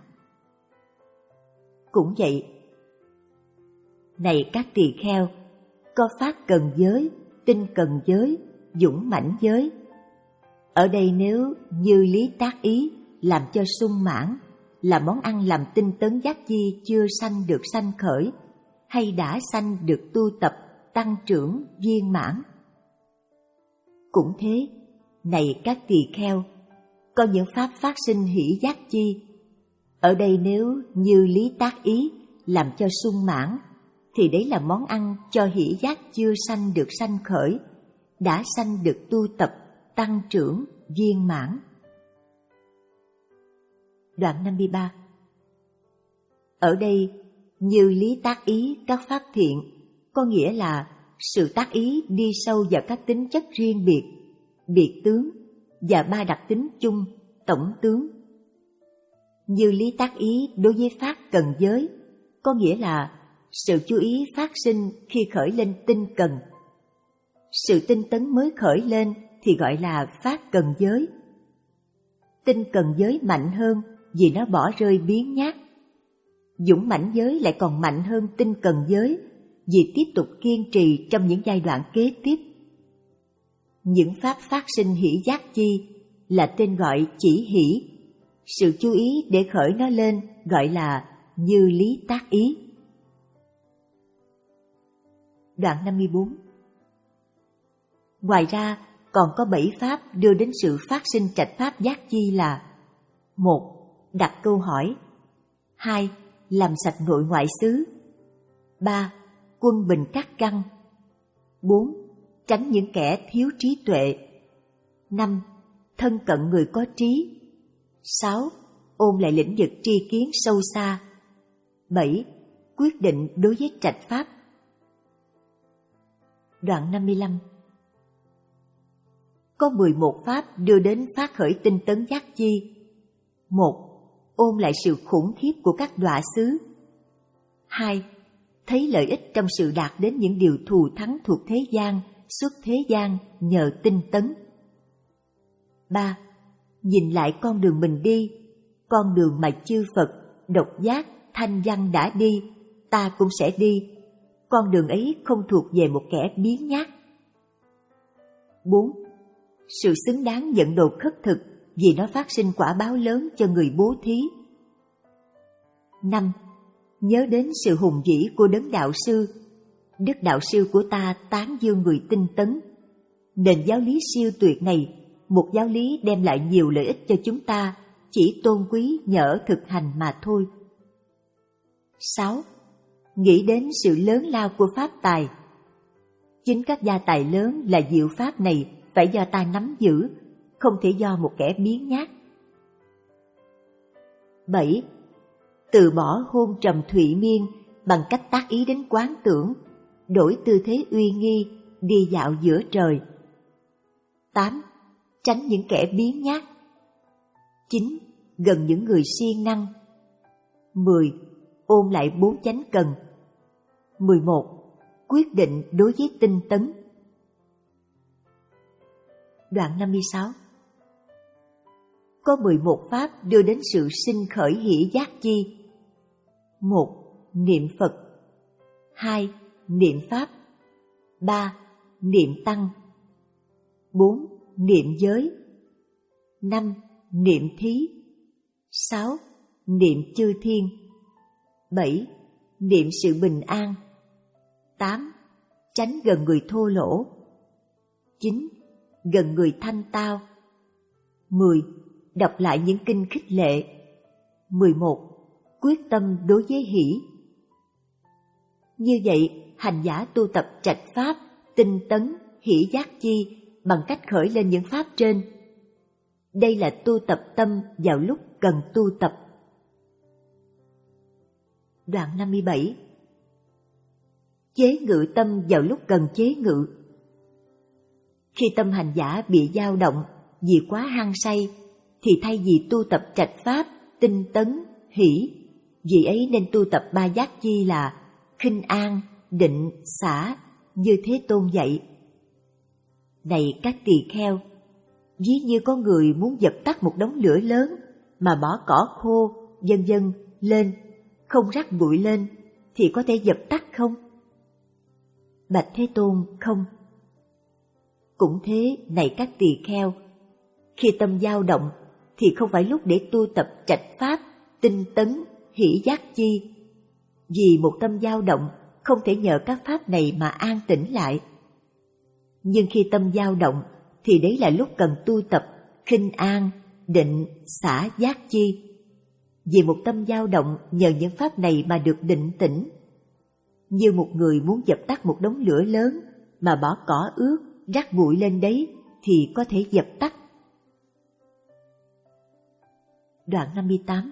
S1: Cũng vậy, này các tỳ kheo, có pháp cần giới, tinh cần giới, dũng mãnh giới. Ở đây nếu như lý tác ý làm cho sung mãn, là món ăn làm tinh tấn giác chi chưa sanh được sanh khởi, hay đã sanh được tu tập, tăng trưởng, viên mãn. Cũng thế, này các tỳ kheo, có những pháp phát sinh hỷ giác chi. Ở đây nếu như lý tác ý làm cho sung mãn, thì đấy là món ăn cho hỷ giác chưa sanh được sanh khởi, đã sanh được tu tập, tăng trưởng, viên mãn. Đoạn năm mươi ba. Ở đây, như lý tác ý các pháp thiện, có nghĩa là sự tác ý đi sâu vào các tính chất riêng biệt, biệt tướng và ba đặc tính chung, tổng tướng. Như lý tác ý đối với pháp cần giới, có nghĩa là sự chú ý phát sinh khi khởi lên tinh cần. Sự tinh tấn mới khởi lên thì gọi là pháp cần giới. Tinh cần giới mạnh hơn vì nó bỏ rơi biếng nhác. Dũng mãnh giới lại còn mạnh hơn tinh cần giới vì tiếp tục kiên trì trong những giai đoạn kế tiếp. Những pháp phát sinh hỷ giác chi là tên gọi chỉ hỷ. Sự chú ý để khởi nó lên gọi là như lý tác ý. Đoạn năm mươi bốn. Ngoài ra, còn có bảy pháp đưa đến sự phát sinh trạch pháp giác chi là: một. Đặt câu hỏi. Hai. Làm sạch nội ngoại xứ. Ba. Quân bình các căn. Bốn. Tránh những kẻ thiếu trí tuệ. Năm. Thân cận người có trí. Sáu. Ôn lại lĩnh vực tri kiến sâu xa. Bảy. Quyết định đối với trạch pháp. Đoạn năm mươi lăm. Có mười một pháp đưa đến phát khởi tinh tấn giác chi. Một. Ôn lại sự khủng khiếp của các đọa xứ. Hai. Thấy lợi ích trong sự đạt đến những điều thù thắng thuộc thế gian, xuất thế gian nhờ tinh tấn. Ba. Nhìn lại con đường mình đi, con đường mà chư Phật, độc giác, thanh văn đã đi, ta cũng sẽ đi. Con đường ấy không thuộc về một kẻ biếng nhác. Bốn. Sự xứng đáng nhận đồ khất thực vì nó phát sinh quả báo lớn cho người bố thí. Năm. Nhớ đến sự hùng vĩ của đấng đạo sư. Đức đạo sư của ta tán dương người tinh tấn. Nền giáo lý siêu tuyệt này, một giáo lý đem lại nhiều lợi ích cho chúng ta, chỉ tôn quý nhờ thực hành mà thôi. Sáu. Nghĩ đến sự lớn lao của pháp tài. Chính các gia tài lớn là diệu pháp này phải do ta nắm giữ, không thể do một kẻ biếng nhác. Bảy. Từ bỏ hôn trầm thụy miên bằng cách tác ý đến quán tưởng, đổi tư thế uy nghi, đi dạo giữa trời. tám. Tránh những kẻ biếng nhác. chín. Gần những người siêng năng. mười. Ôn lại bốn chánh cần. mười một. Quyết định đối với tinh tấn. Đoạn năm mươi sáu. Có mười một pháp đưa đến sự sinh khởi hỷ giác chi. một. Niệm Phật. hai. Niệm Pháp. ba. Niệm Tăng. bốn. Niệm giới. năm. Niệm thí. sáu. Niệm chư thiên. bảy. Niệm sự bình an. tám. Tránh gần người thô lỗ. chín. Gần người thanh tao. mười. Đọc lại những kinh khích lệ. mười một. Quyết tâm đối với hỷ. Như vậy, hành giả tu tập trạch pháp, tinh tấn, hỷ giác chi bằng cách khởi lên những pháp trên. Đây là tu tập tâm vào lúc cần tu tập. Đoạn năm mươi bảy. Chế ngự tâm vào lúc cần chế ngự. Khi tâm hành giả bị dao động vì quá hăng say, thì thay vì tu tập trạch pháp, tinh tấn, hỷ, vì ấy nên tu tập ba giác chi là khinh an, định, xả, như Thế Tôn dạy. Này các tỳ kheo, ví như có người muốn dập tắt một đống lửa lớn mà bỏ cỏ khô, vân vân lên, không rắc bụi lên, thì có thể dập tắt không? Bạch Thế Tôn, không. Cũng thế, này các tỳ kheo, khi tâm dao động thì không phải lúc để tu tập trạch pháp, tinh tấn, hỷ giác chi. Vì một tâm dao động không thể nhờ các pháp này mà an tĩnh lại. Nhưng khi tâm dao động thì đấy là lúc cần tu tập khinh an, định, xả, giác chi. Vì một tâm dao động nhờ những pháp này mà được định tĩnh. Như một người muốn dập tắt một đống lửa lớn mà bỏ cỏ ướt, rắc bụi lên đấy thì có thể dập tắt. Đoạn năm mươi tám.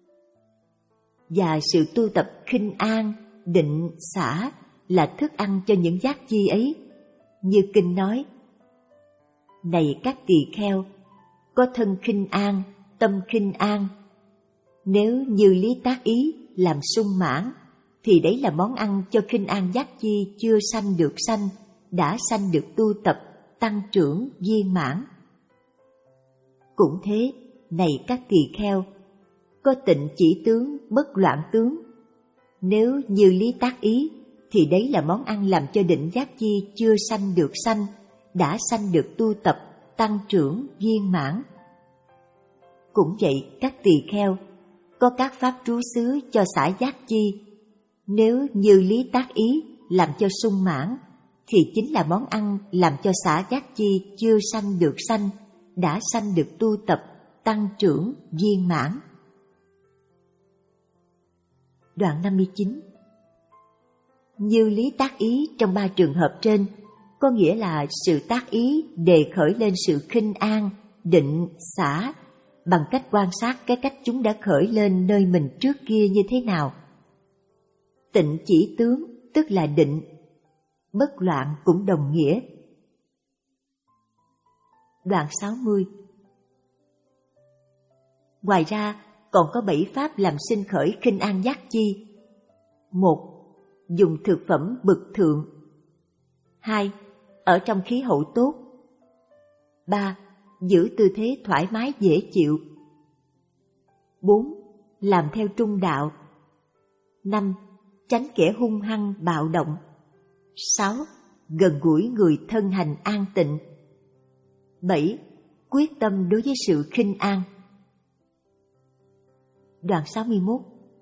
S1: Và sự tu tập khinh an, định, xả là thức ăn cho những giác chi ấy. Như kinh nói: Này các tỳ kheo, có thân khinh an, tâm khinh an. Nếu như lý tác ý làm sung mãn, thì đấy là món ăn cho khinh an giác chi chưa sanh được sanh, đã sanh được tu tập, tăng trưởng, viên mãn. Cũng thế, này các tỳ kheo, có tịnh chỉ tướng, bất loạn tướng. Nếu như lý tác ý, thì đấy là món ăn làm cho định giác chi chưa sanh được sanh, đã sanh được tu tập, tăng trưởng, viên mãn. Cũng vậy, các tỳ kheo, có các pháp trú xứ cho xả giác chi. Nếu như lý tác ý làm cho sung mãn, thì chính là món ăn làm cho xả giác chi chưa sanh được sanh, đã sanh được tu tập, tăng trưởng, viên mãn. Đoạn năm mươi chín. Như lý tác ý trong ba trường hợp trên, có nghĩa là sự tác ý đề khởi lên sự khinh an, định, xả, bằng cách quan sát cái cách chúng đã khởi lên nơi mình trước kia như thế nào. Tịnh chỉ tướng tức là định, bất loạn cũng đồng nghĩa. Đoạn sáu mươi. Ngoài ra, còn có bảy pháp làm sinh khởi khinh an giác chi. Một. Dùng thực phẩm bực thượng. Hai. Ở trong khí hậu tốt. Ba. Giữ tư thế thoải mái dễ chịu. Bốn. Làm theo trung đạo. Năm. Tránh kẻ hung hăng bạo động. Sáu. Gần gũi người thân hành an tịnh. Bảy. Quyết tâm đối với sự khinh an. Đoạn sáu mươi mốt.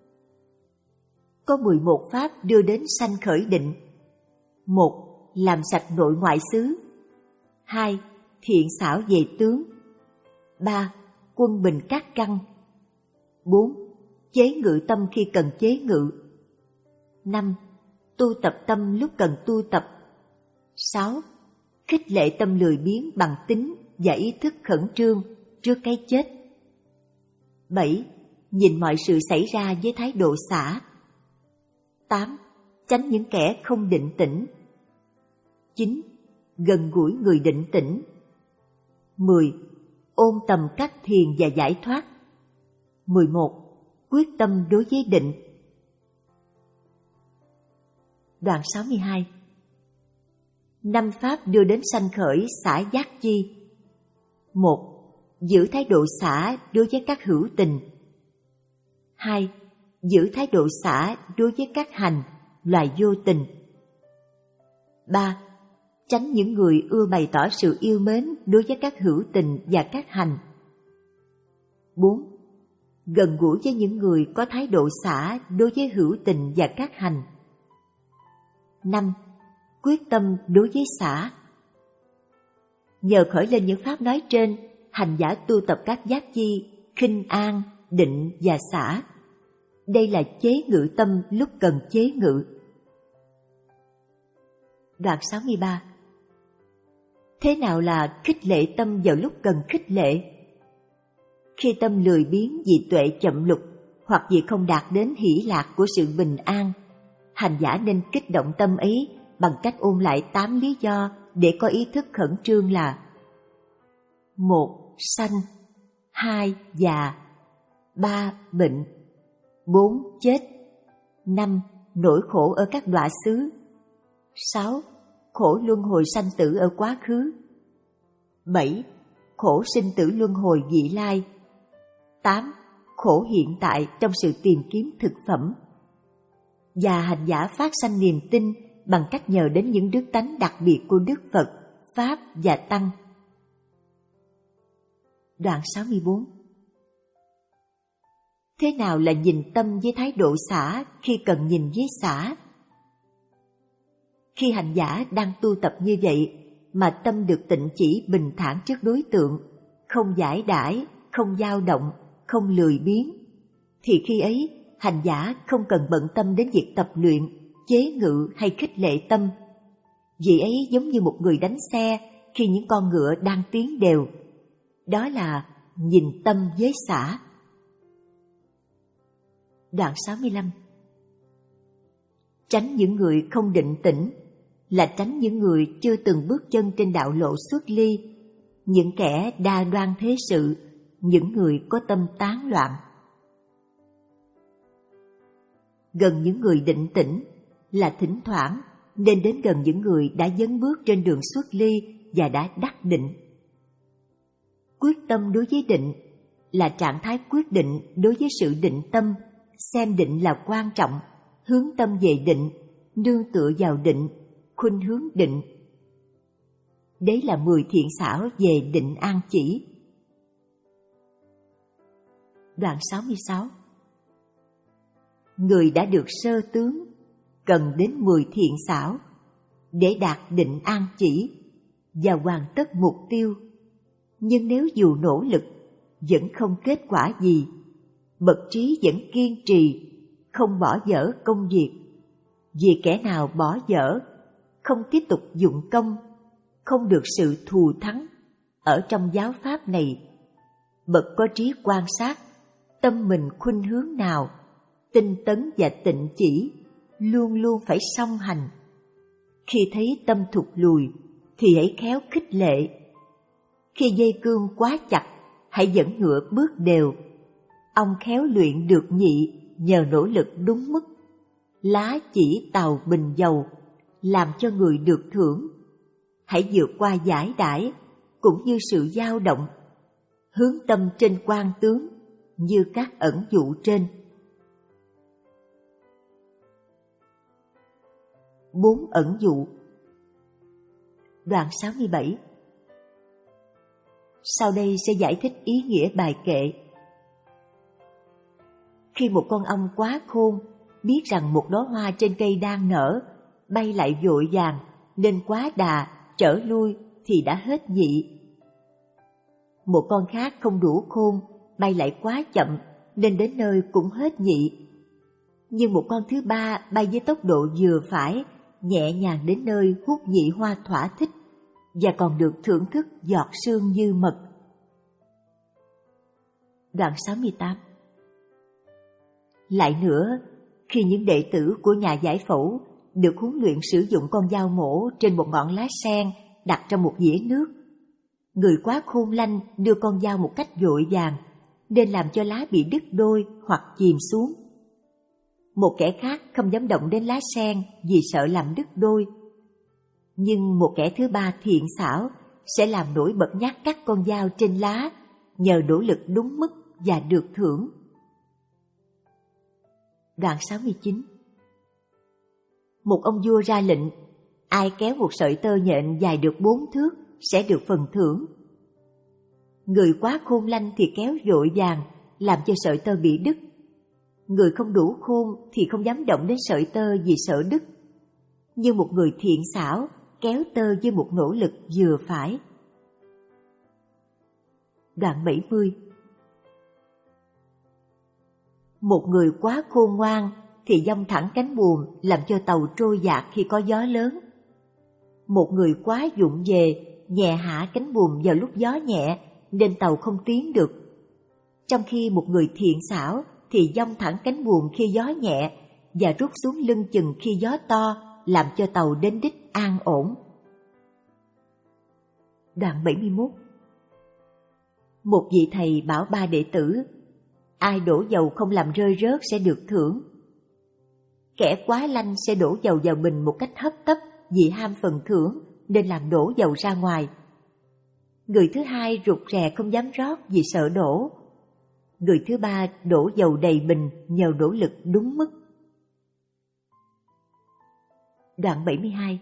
S1: Có mười một pháp đưa đến sanh khởi định. Một. Làm sạch nội ngoại xứ. Hai. Thiện xảo về tướng. Ba. Quân bình các căn. Bốn. Chế ngự tâm khi cần chế ngự. Năm. Tu tập tâm lúc cần tu tập. Sáu. Khích lệ tâm lười biếng bằng tính và ý thức khẩn trương trước cái chết. Bảy. Nhìn mọi sự xảy ra với thái độ xả. Tám. Tránh những kẻ không định tĩnh. Chín. gần gũi người định tĩnh. mười. Ôn tầm các thiền và giải thoát. mười một. Quyết tâm đối với định. Đoạn sáu mươi hai. Năm pháp đưa đến sanh khởi xả giác chi. một. Giữ thái độ xả đối với các hữu tình. hai. Giữ thái độ xả đối với các hành, loài vô tình. ba. Tránh những người ưa bày tỏ sự yêu mến đối với các hữu tình và các hành. bốn. Gần gũi với những người có thái độ xả đối với hữu tình và các hành. năm. Quyết tâm đối với xả. Nhờ khởi lên những pháp nói trên, hành giả tu tập các giác chi, khinh an, định và xả. Đây là chế ngự tâm lúc cần chế ngự. Đoạn sáu mươi ba. Thế nào là khích lệ tâm vào lúc cần khích lệ? Khi tâm lười biếng vì tuệ chậm lục hoặc vì không đạt đến hỷ lạc của sự bình an, hành giả nên kích động tâm ấy bằng cách ôn lại tám lý do để có ý thức khẩn trương là: một. Sanh. hai. Già. ba. Bệnh. bốn. Chết. năm. Nỗi khổ ở các đọa xứ. sáu. Khổ luân hồi sanh tử ở quá khứ. bảy. Khổ sinh tử luân hồi vị lai. tám. Khổ hiện tại trong sự tìm kiếm thực phẩm. Và hành giả phát sanh niềm tin bằng cách nhờ đến những đức tánh đặc biệt của Đức Phật, Pháp và Tăng. Đoạn sáu mươi bốn. Thế nào là nhìn tâm với thái độ xả khi cần nhìn với xả? Khi hành giả đang tu tập như vậy mà tâm được tịnh chỉ bình thản trước đối tượng, không giải đãi, không dao động, không lười biếng, thì khi ấy hành giả không cần bận tâm đến việc tập luyện, chế ngự hay khích lệ tâm. Vì ấy giống như một người đánh xe khi những con ngựa đang tiến đều. Đó là nhìn tâm với xả. Đoạn sáu mươi lăm. Tránh những người không định tĩnh là tránh những người chưa từng bước chân trên đạo lộ xuất ly, những kẻ đa đoan thế sự, những người có tâm tán loạn. Gần những người định tĩnh là thỉnh thoảng nên đến gần những người đã dấn bước trên đường xuất ly và đã đắc định. Quyết tâm đối với định là trạng thái quyết định đối với sự định tâm, xem định là quan trọng, hướng tâm về định, nương tựa vào định, khuynh hướng định. Đấy là mười thiện xảo về định an chỉ. Đoạn sáu mươi sáu. Người đã được sơ tướng cần đến mười thiện xảo để đạt định an chỉ và hoàn tất mục tiêu. Nhưng nếu dù nỗ lực vẫn không kết quả gì, bậc trí vẫn kiên trì, không bỏ dở công việc. Vì kẻ nào bỏ dở, không tiếp tục dụng công, không được sự thù thắng. Ở trong giáo pháp này, bậc có trí quan sát, tâm mình khuynh hướng nào, tinh tấn và tịnh chỉ, luôn luôn phải song hành. Khi thấy tâm thụt lùi, thì hãy khéo khích lệ. Khi dây cương quá chặt, hãy dẫn ngựa bước đều. Ông khéo luyện được nhị nhờ nỗ lực đúng mức. Lá chỉ tàu bình dầu, làm cho người được thưởng. Hãy vượt qua giải đãi, cũng như sự dao động. Hướng tâm trên quan tướng, như các ẩn dụ trên. Bốn ẩn dụ. Đoạn sáu mươi bảy. Sau đây sẽ giải thích ý nghĩa bài kệ. Khi một con ong quá khôn biết rằng một đóa hoa trên cây đang nở, bay lại vội vàng nên quá đà trở lui thì đã hết nhị. Một con khác không đủ khôn, bay lại quá chậm nên đến nơi cũng hết nhị. Nhưng một con thứ ba bay với tốc độ vừa phải, nhẹ nhàng đến nơi hút nhị hoa thỏa thích và còn được thưởng thức giọt sương như mật. Đoạn sáu mươi tám. Lại nữa, khi những đệ tử của nhà giải phẫu được huấn luyện sử dụng con dao mổ trên một ngọn lá sen đặt trong một dĩa nước. Người quá khôn lanh đưa con dao một cách vội vàng, nên làm cho lá bị đứt đôi hoặc chìm xuống. Một kẻ khác không dám động đến lá sen vì sợ làm đứt đôi. Nhưng một kẻ thứ ba thiện xảo sẽ làm nổi bật nhát cắt con dao trên lá, nhờ nỗ lực đúng mức và được thưởng. Đoạn sáu mươi chín. Một ông vua ra lệnh, ai kéo một sợi tơ nhện dài được bốn thước sẽ được phần thưởng. Người quá khôn lanh thì kéo vội vàng, làm cho sợi tơ bị đứt. Người không đủ khôn thì không dám động đến sợi tơ vì sợ đứt. Nhưng một người thiện xảo kéo tơ với một nỗ lực vừa phải. Đoạn bảy mươi. Một người quá khôn ngoan thì giông thẳng cánh buồm làm cho tàu trôi dạt khi có gió lớn. Một người quá vụng về nhẹ hạ cánh buồm vào lúc gió nhẹ nên tàu không tiến được. Trong khi một người thiện xảo thì giông thẳng cánh buồm khi gió nhẹ và rút xuống lưng chừng khi gió to, làm cho tàu đến đích an ổn. Đoạn bảy mươi mốt. Một vị thầy bảo ba đệ tử, ai đổ dầu không làm rơi rớt sẽ được thưởng. Kẻ quá lanh sẽ đổ dầu vào bình một cách hấp tấp vì ham phần thưởng nên làm đổ dầu ra ngoài. Người thứ hai rụt rè không dám rót vì sợ đổ. Người thứ ba đổ dầu đầy bình nhờ nỗ lực đúng mức. Đoạn bảy mươi hai.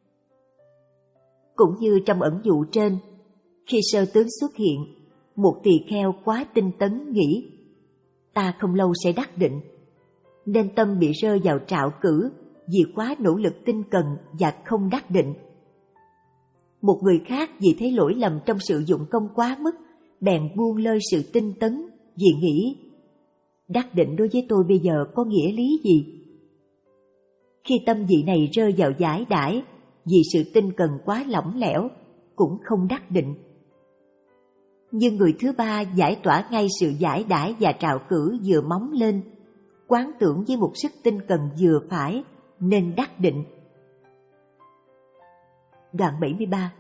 S1: Cũng như trong ẩn dụ trên, khi sơ tướng xuất hiện, một tỳ kheo quá tinh tấn nghĩ, ta không lâu sẽ đắc định, nên tâm bị rơi vào trạo cử vì quá nỗ lực tinh cần và không đắc định. Một người khác vì thấy lỗi lầm trong sự dụng công quá mức, bèn buông lơi sự tinh tấn vì nghĩ, đắc định đối với tôi bây giờ có nghĩa lý gì? Khi tâm vị này rơi vào giải đãi, vì sự tinh cần quá lỏng lẻo, cũng không đắc định. Nhưng người thứ ba giải tỏa ngay sự giải đãi và trạo cử vừa móng lên, quán tưởng với một sức tinh cần vừa phải, nên đắc định. Đoạn bảy mươi ba.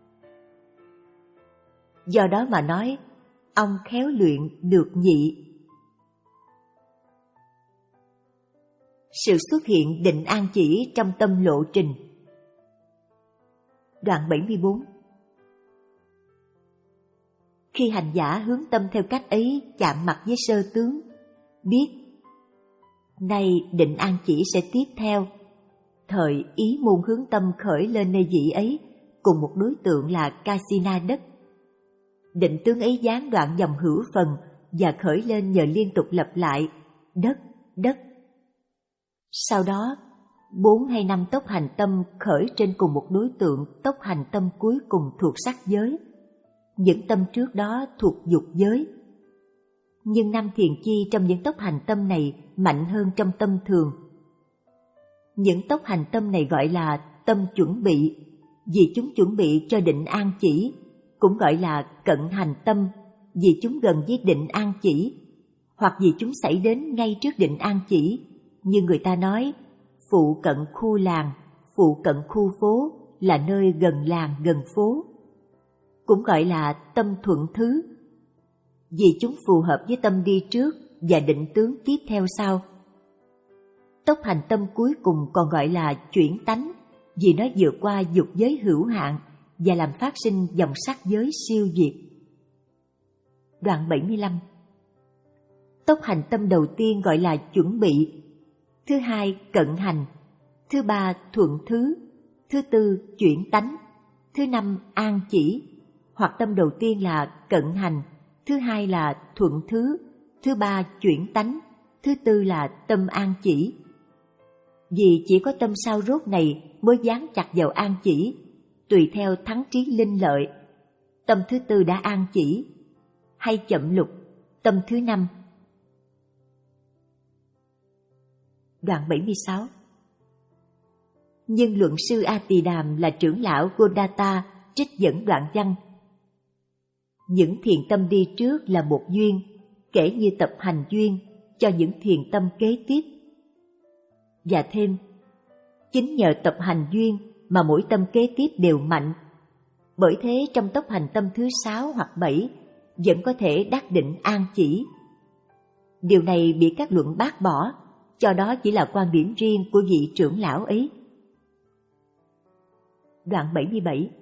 S1: Do đó mà nói, ông khéo luyện được nhị. Sự xuất hiện định an chỉ trong tâm lộ trình. Đoạn bảy mươi bốn. Khi hành giả hướng tâm theo cách ấy chạm mặt với sơ tướng, biết nay định an chỉ sẽ tiếp theo, thời ý môn hướng tâm khởi lên nơi vị ấy cùng một đối tượng là Kasina đất. Định tướng ấy gián đoạn dòng hữu phần và khởi lên nhờ liên tục lặp lại đất, đất. Sau đó, bốn hay năm tốc hành tâm khởi trên cùng một đối tượng tốc hành tâm cuối cùng thuộc sắc giới. Những tâm trước đó thuộc dục giới. Nhưng năm thiền chi trong những tốc hành tâm này mạnh hơn trong tâm thường. Những tốc hành tâm này gọi là tâm chuẩn bị, vì chúng chuẩn bị cho định an chỉ, cũng gọi là cận hành tâm, vì chúng gần với định an chỉ, hoặc vì chúng xảy đến ngay trước định an chỉ, như người ta nói, phụ cận khu làng, phụ cận khu phố là nơi gần làng gần phố. Cũng gọi là tâm thuận thứ, vì chúng phù hợp với tâm đi trước và định tướng tiếp theo sau. Tốc hành tâm cuối cùng còn gọi là chuyển tánh, vì nó vượt qua dục giới hữu hạn và làm phát sinh dòng sắc giới siêu diệt. Đoạn bảy mươi lăm. Tốc hành tâm đầu tiên gọi là chuẩn bị, thứ hai cận hành, thứ ba thuận thứ, thứ tư chuyển tánh, thứ năm an chỉ, hoặc tâm đầu tiên là cận hành, thứ hai là thuận thứ, thứ ba chuyển tánh, thứ tư là tâm an chỉ. Vì chỉ có tâm sao rốt này mới dán chặt vào an chỉ, tùy theo thắng trí linh lợi. Tâm thứ tư đã an chỉ, hay chậm lục, tâm thứ năm. Đoạn bảy mươi sáu. Nhưng luận sư A Tỳ Đàm là trưởng lão Gôdata trích dẫn đoạn văn. Những thiền tâm đi trước là một duyên, kể như tập hành duyên cho những thiền tâm kế tiếp. Và thêm, chính nhờ tập hành duyên mà mỗi tâm kế tiếp đều mạnh, Bởi thế trong tốc hành tâm thứ sáu hoặc bảy vẫn có thể đắc định an chỉ. Điều này bị các luận bác bỏ, cho đó chỉ là quan điểm riêng của vị trưởng lão ấy. Đoạn bảy mươi bảy.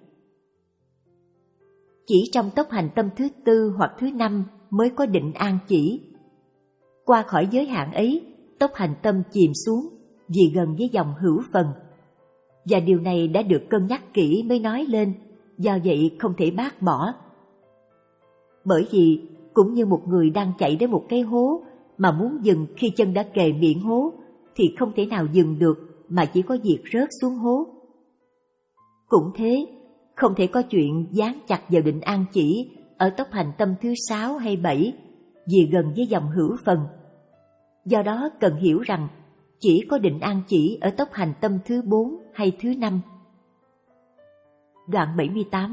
S1: Chỉ trong tốc hành tâm thứ tư hoặc thứ năm mới có định an chỉ. Qua khỏi giới hạn ấy, tốc hành tâm chìm xuống vì gần với dòng hữu phần. Và điều này đã được cân nhắc kỹ mới nói lên, do vậy không thể bác bỏ. Bởi vì cũng như một người đang chạy đến một cái hố mà muốn dừng khi chân đã kề miệng hố thì không thể nào dừng được mà chỉ có việc rớt xuống hố. Cũng thế, không thể có chuyện dán chặt vào định an chỉ ở tốc hành tâm thứ sáu hay bảy vì gần với dòng hữu phần. Do đó cần hiểu rằng chỉ có định an chỉ ở tốc hành tâm thứ bốn hay thứ năm. Đoạn bảy mươi tám.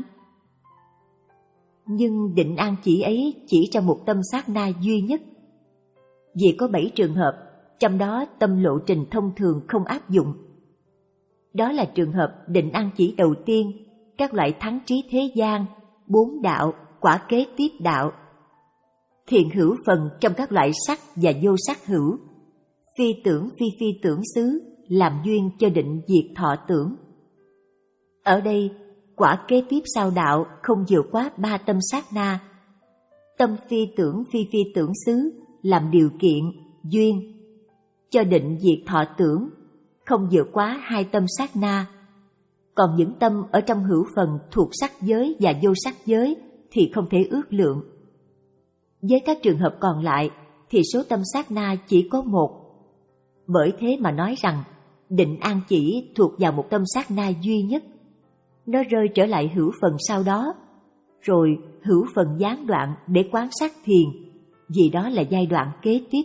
S1: Nhưng định an chỉ ấy chỉ trong một tâm sát na duy nhất. Vì có bảy trường hợp, trong đó tâm lộ trình thông thường không áp dụng. Đó là trường hợp định an chỉ đầu tiên, các loại thắng trí thế gian, bốn đạo, quả kế tiếp đạo, thiện hữu phần trong các loại sắc và vô sắc hữu, phi tưởng phi phi tưởng xứ làm duyên cho định diệt thọ tưởng. Ở đây, quả kế tiếp sau đạo không vượt quá ba tâm sát na. Tâm phi tưởng phi phi tưởng xứ làm điều kiện, duyên, cho định diệt thọ tưởng, không vượt quá hai tâm sát na. Còn những tâm ở trong hữu phần thuộc sắc giới và vô sắc giới thì không thể ước lượng. Với các trường hợp còn lại thì số tâm sát na chỉ có một. Bởi thế mà nói rằng định an chỉ thuộc vào một tâm sát na duy nhất. Nó rơi trở lại hữu phần sau đó, rồi hữu phần gián đoạn để quán sát thiền, vì đó là giai đoạn kế tiếp.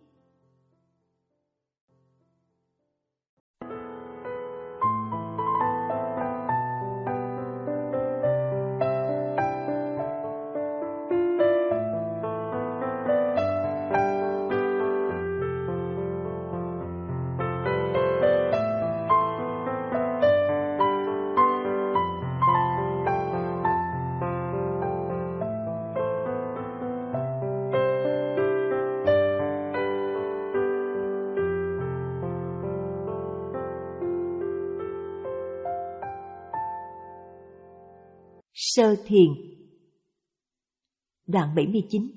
S1: Sơ thiền. Đoạn bảy mươi chín.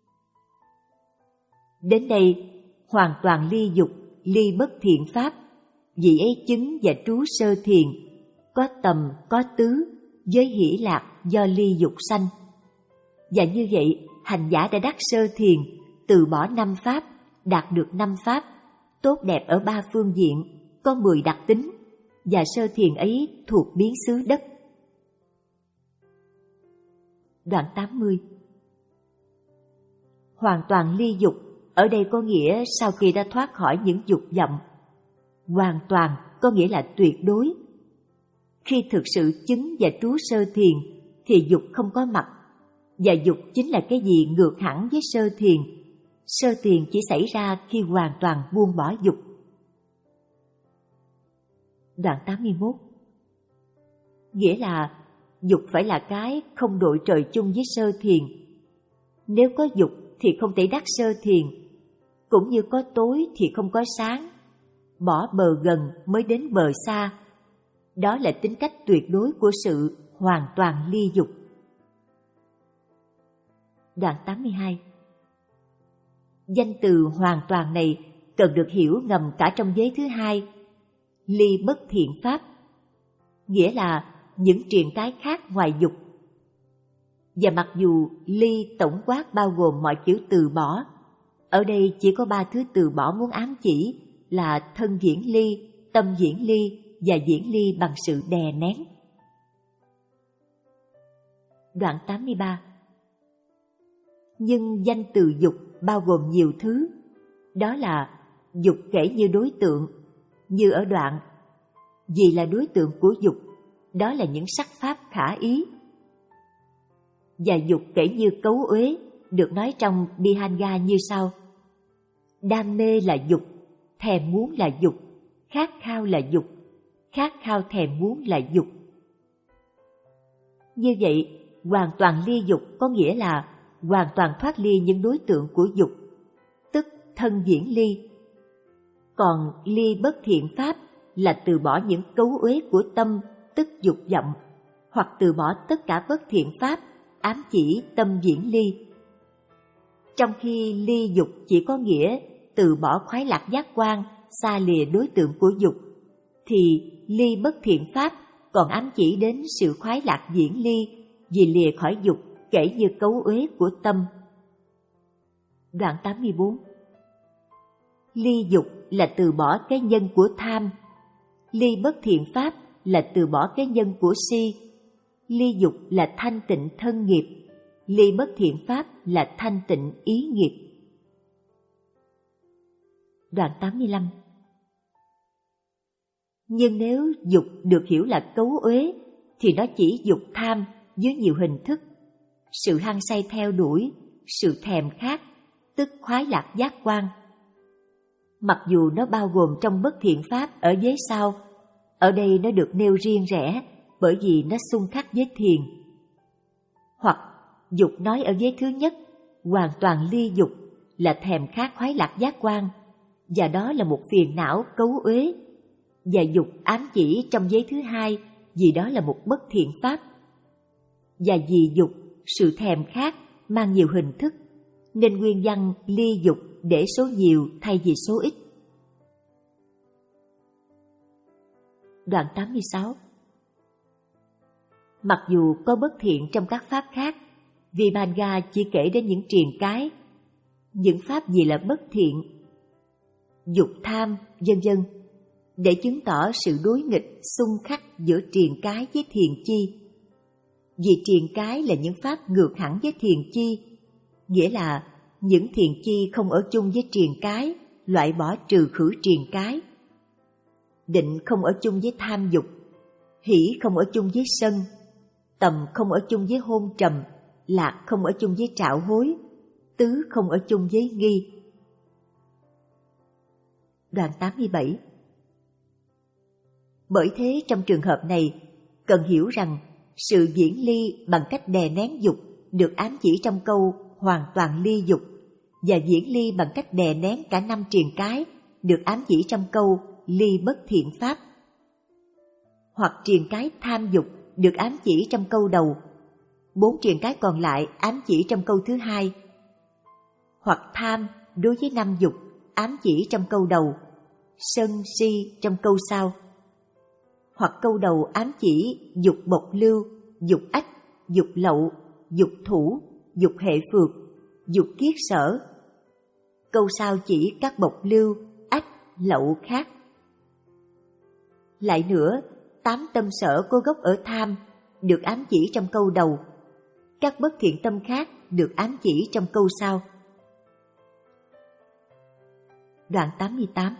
S1: Đến đây, hoàn toàn ly dục, ly bất thiện pháp, vị ấy chứng và trú sơ thiền, có tầm, có tứ, giới hỷ lạc do ly dục sanh. Và như vậy, hành giả đã đắc sơ thiền, từ bỏ năm pháp, đạt được năm pháp, tốt đẹp ở ba phương diện, có mười đặc tính, và sơ thiền ấy thuộc biến xứ đất. Đoạn tám mươi. Hoàn toàn ly dục, ở đây có nghĩa sau khi đã thoát khỏi những dục vọng. Hoàn toàn có nghĩa là tuyệt đối. Khi thực sự chứng và trú sơ thiền thì dục không có mặt, và dục chính là cái gì ngược hẳn với sơ thiền. Sơ thiền chỉ xảy ra khi hoàn toàn buông bỏ dục. Đoạn tám mươi mốt. Nghĩa là dục phải là cái không đội trời chung với sơ thiền. Nếu có dục thì không thể đắc sơ thiền, cũng như có tối thì không có sáng. Bỏ bờ gần mới đến bờ xa. Đó là tính cách tuyệt đối của sự hoàn toàn ly dục. Đoạn tám mươi hai. Danh từ hoàn toàn này cần được hiểu ngầm cả trong giới thứ hai, ly bất thiện pháp, nghĩa là những triền cái khác ngoài dục. Và mặc dù ly tổng quát bao gồm mọi kiểu từ bỏ, ở đây chỉ có ba thứ từ bỏ muốn ám chỉ là thân diễn ly, tâm diễn ly và diễn ly bằng sự đè nén. Đoạn tám mươi ba. Nhưng danh từ dục bao gồm nhiều thứ, đó là dục kể như đối tượng, như ở đoạn vì là đối tượng của dục, đó là những sắc pháp khả ý. Và dục kể như cấu uế, được nói trong Bihanga như sau: đam mê là dục, thèm muốn là dục, khát khao là dục, khát khao thèm muốn là dục. Như vậy, hoàn toàn ly dục có nghĩa là hoàn toàn thoát ly những đối tượng của dục, tức thân viễn ly. Còn ly bất thiện pháp là từ bỏ những cấu uế của tâm, tức dục vọng, hoặc từ bỏ tất cả bất thiện pháp, ám chỉ tâm viễn ly. Trong khi ly dục chỉ có nghĩa từ bỏ khoái lạc giác quan, xa lìa đối tượng của dục, thì ly bất thiện pháp còn ám chỉ đến sự khoái lạc viễn ly vì lìa khỏi dục kể như cấu uế của tâm. Đoạn tám mươi bốn. Ly dục là từ bỏ cái nhân của tham, ly bất thiện pháp là từ bỏ cái nhân của si, ly dục là thanh tịnh thân nghiệp, ly bất thiện pháp là thanh tịnh ý nghiệp. Đoạn tám mươi lăm. Nhưng nếu dục được hiểu là cấu uế thì nó chỉ dục tham dưới nhiều hình thức: sự hăng say theo đuổi, sự thèm khát, tức khoái lạc giác quan. Mặc dù nó bao gồm trong bất thiện pháp ở vế sau, ở đây nó được nêu riêng rẽ bởi vì nó xung khắc với thiền. Hoặc dục nói ở vế thứ nhất, hoàn toàn ly dục là thèm khát khoái lạc giác quan, và đó là một phiền não cấu uế, và dục ám chỉ trong vế thứ hai vì đó là một bất thiện pháp. Và vì dục, sự thèm khát mang nhiều hình thức, nên nguyên văn ly dục để số nhiều thay vì số ít. Đoạn tám mươi sáu. Mặc dù có bất thiện trong các pháp khác, Vibhanga chỉ kể đến những triền cái, những pháp gì là bất thiện, dục tham, vân vân, để chứng tỏ sự đối nghịch xung khắc giữa triền cái với thiền chi. Vì triền cái là những pháp ngược hẳn với thiền chi, nghĩa là những thiền chi không ở chung với triền cái, loại bỏ trừ khử triền cái. Định không ở chung với tham dục, hỷ không ở chung với sân, tầm không ở chung với hôn trầm, lạc không ở chung với trạo hối, tứ không ở chung với nghi. Đoạn tám mươi bảy. Bởi thế trong trường hợp này, cần hiểu rằng sự viễn ly bằng cách đè nén dục được ám chỉ trong câu hoàn toàn ly dục, và viễn ly bằng cách đè nén cả năm triền cái được ám chỉ trong câu ly bất thiện pháp. Hoặc triền cái tham dục được ám chỉ trong câu đầu, bốn triền cái còn lại ám chỉ trong câu thứ hai. Hoặc tham đối với năm dục ám chỉ trong câu đầu, sân si trong câu sau. Hoặc câu đầu ám chỉ dục bộc lưu, dục ách, dục lậu, dục thủ, dục hệ phược, dục kiết sở. Câu sau chỉ các bộc lưu, ách, lậu khác. Lại nữa, tám tâm sở có gốc ở tham được ám chỉ trong câu đầu, các bất thiện tâm khác được ám chỉ trong câu sau. Đoạn tám mươi tám.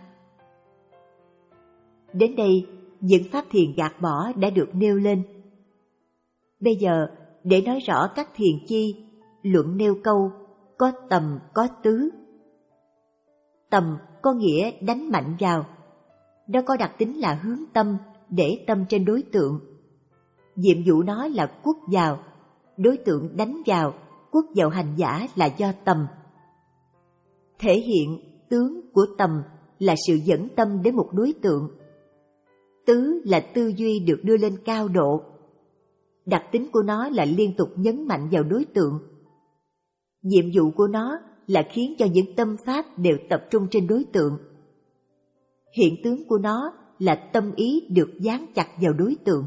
S1: Đến đây, những pháp thiền gạt bỏ đã được nêu lên. Bây giờ, để nói rõ các thiền chi, luận nêu câu có tầm có tứ. Tầm có nghĩa đánh mạnh vào, nó có đặc tính là hướng tâm, để tâm trên đối tượng. Nhiệm vụ nó là quất vào, đối tượng đánh vào, quất vào hành giả là do tầm. Thể hiện tướng của tầm là sự dẫn tâm đến một đối tượng. Tứ là tư duy được đưa lên cao độ. Đặc tính của nó là liên tục nhấn mạnh vào đối tượng. Nhiệm vụ của nó là khiến cho những tâm pháp đều tập trung trên đối tượng. Hiện tướng của nó là tâm ý được dán chặt vào đối tượng.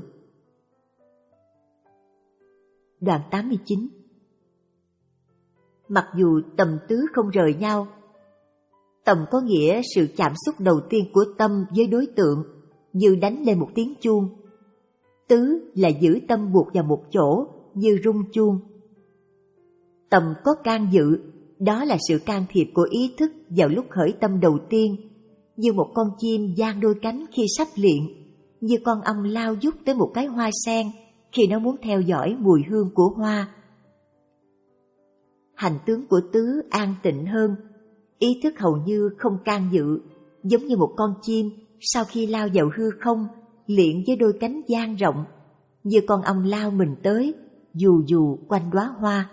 S1: Đoạn tám mươi chín. Mặc dù tầm tứ không rời nhau, tầm có nghĩa sự chạm xúc đầu tiên của tâm với đối tượng, như đánh lên một tiếng chuông. Tứ là giữ tâm buộc vào một chỗ, như rung chuông. Tầm có can dự, đó là sự can thiệp của ý thức vào lúc khởi tâm đầu tiên, như một con chim dang đôi cánh khi sắp liệng, như con ong lao vút tới một cái hoa sen khi nó muốn theo dõi mùi hương của hoa. Hành tướng của tứ an tịnh hơn, ý thức hầu như không can dự, giống như một con chim sau khi lao vào hư không, liệng với đôi cánh dang rộng, như con ong lao mình tới, dù dù quanh đóa hoa.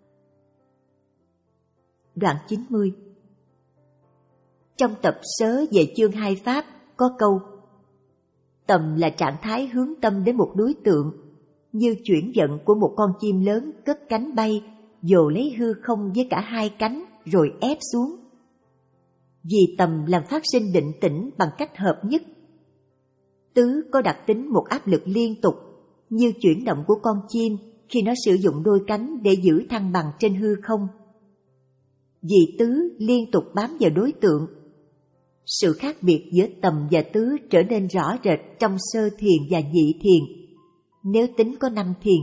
S1: Đoạn chín mươi. Trong tập sớ về chương hai pháp có câu: tầm là trạng thái hướng tâm đến một đối tượng, như chuyển vận của một con chim lớn cất cánh bay, dồ lấy hư không với cả hai cánh rồi ép xuống. Vì tầm làm phát sinh định tĩnh bằng cách hợp nhất. Tứ có đặc tính một áp lực liên tục, như chuyển động của con chim khi nó sử dụng đôi cánh để giữ thăng bằng trên hư không. Vì tứ liên tục bám vào đối tượng, sự khác biệt giữa tầm và tứ trở nên rõ rệt trong sơ thiền và nhị thiền, nếu tính có năm thiền.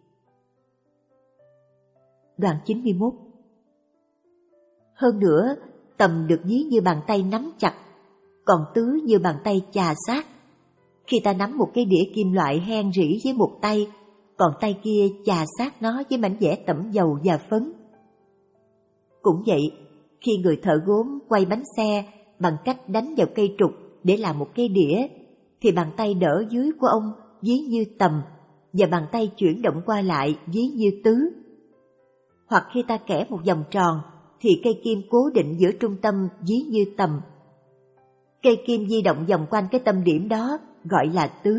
S1: Đoạn chín mươi mốt. Hơn nữa, tầm được ví như bàn tay nắm chặt, còn tứ như bàn tay chà sát. Khi ta nắm một cái đĩa kim loại hen rỉ với một tay, còn tay kia chà sát nó với mảnh vẽ tẩm dầu và phấn. Cũng vậy, khi người thợ gốm quay bánh xe bằng cách đánh vào cây trục để làm một cái đĩa, thì bàn tay đỡ dưới của ông ví như tầm, và bàn tay chuyển động qua lại ví như tứ. Hoặc khi ta kẻ một vòng tròn, thì cây kim cố định giữa trung tâm ví như tầm. Cây kim di động vòng quanh cái tâm điểm đó gọi là tứ.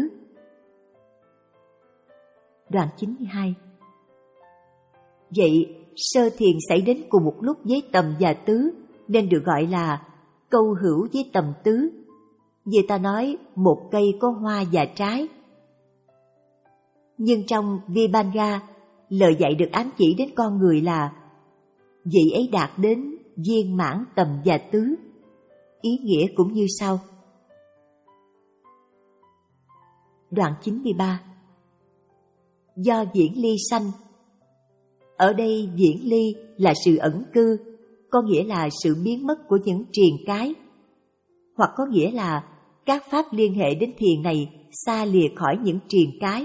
S1: Đoạn chín mươi hai. Vậy, sơ thiền xảy đến cùng một lúc với tầm và tứ, nên được gọi là câu hữu với tầm tứ. Như ta nói một cây có hoa và trái. Nhưng trong Vibhanga, lời dạy được ám chỉ đến con người là vị ấy đạt đến viên mãn tầm và tứ. Ý nghĩa cũng như sau. Đoạn chín mươi ba. Do viễn ly sanh. Ở đây viễn ly là sự ẩn cư, có nghĩa là sự biến mất của những triền cái, hoặc có nghĩa là các pháp liên hệ đến thiền này xa lìa khỏi những triền cái.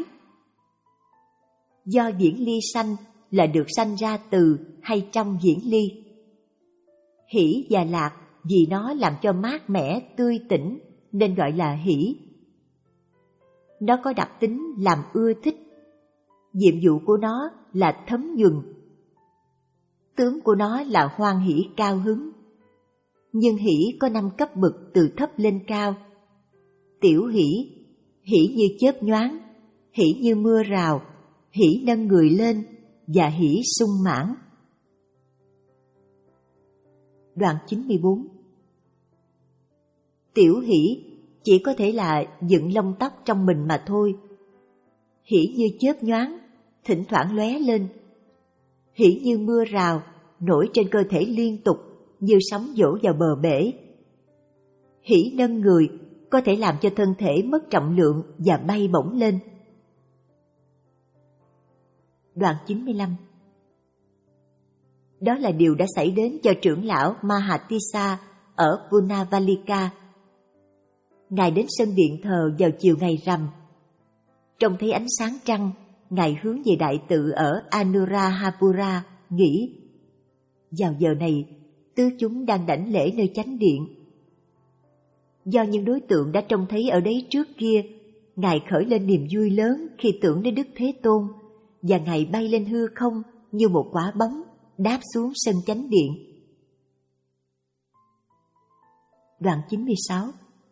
S1: Do viễn ly sanh là được sanh ra từ hay trong viễn ly. Hỷ và lạc vì nó làm cho mát mẻ, tươi tỉnh nên gọi là hỷ. Nó có đặc tính làm ưa thích. Nhiệm vụ của nó là thấm nhuần. Tướng của nó là hoan hỷ cao hứng. Nhưng hỷ có năm cấp bậc từ thấp lên cao. Tiểu hỷ, hỷ như chớp nhoáng, hỷ như mưa rào, hỷ nâng người lên và hỷ sung mãn. Đoạn chín mươi bốn. Tiểu hỷ chỉ có thể là dựng lông tóc trong mình mà thôi. Hỷ như chớp nhoáng, thỉnh thoảng lóe lên. Hỷ như mưa rào, nổi trên cơ thể liên tục như sóng vỗ vào bờ bể. Hỷ nâng người, có thể làm cho thân thể mất trọng lượng và bay bổng lên. Đoạn chín mươi lăm. Đó là điều đã xảy đến cho trưởng lão Mahatissa ở Punavalika. Ngài đến sân điện thờ vào chiều ngày rằm. Trông thấy ánh sáng trăng, Ngài hướng về đại tự ở Anuradhapura, nghĩ: vào giờ này, tứ chúng đang đảnh lễ nơi chánh điện. Do những đối tượng đã trông thấy ở đấy trước kia, Ngài khởi lên niềm vui lớn khi tưởng đến Đức Thế Tôn, và Ngài bay lên hư không như một quả bóng, đáp xuống sân chánh điện. Đoạn chín mươi sáu.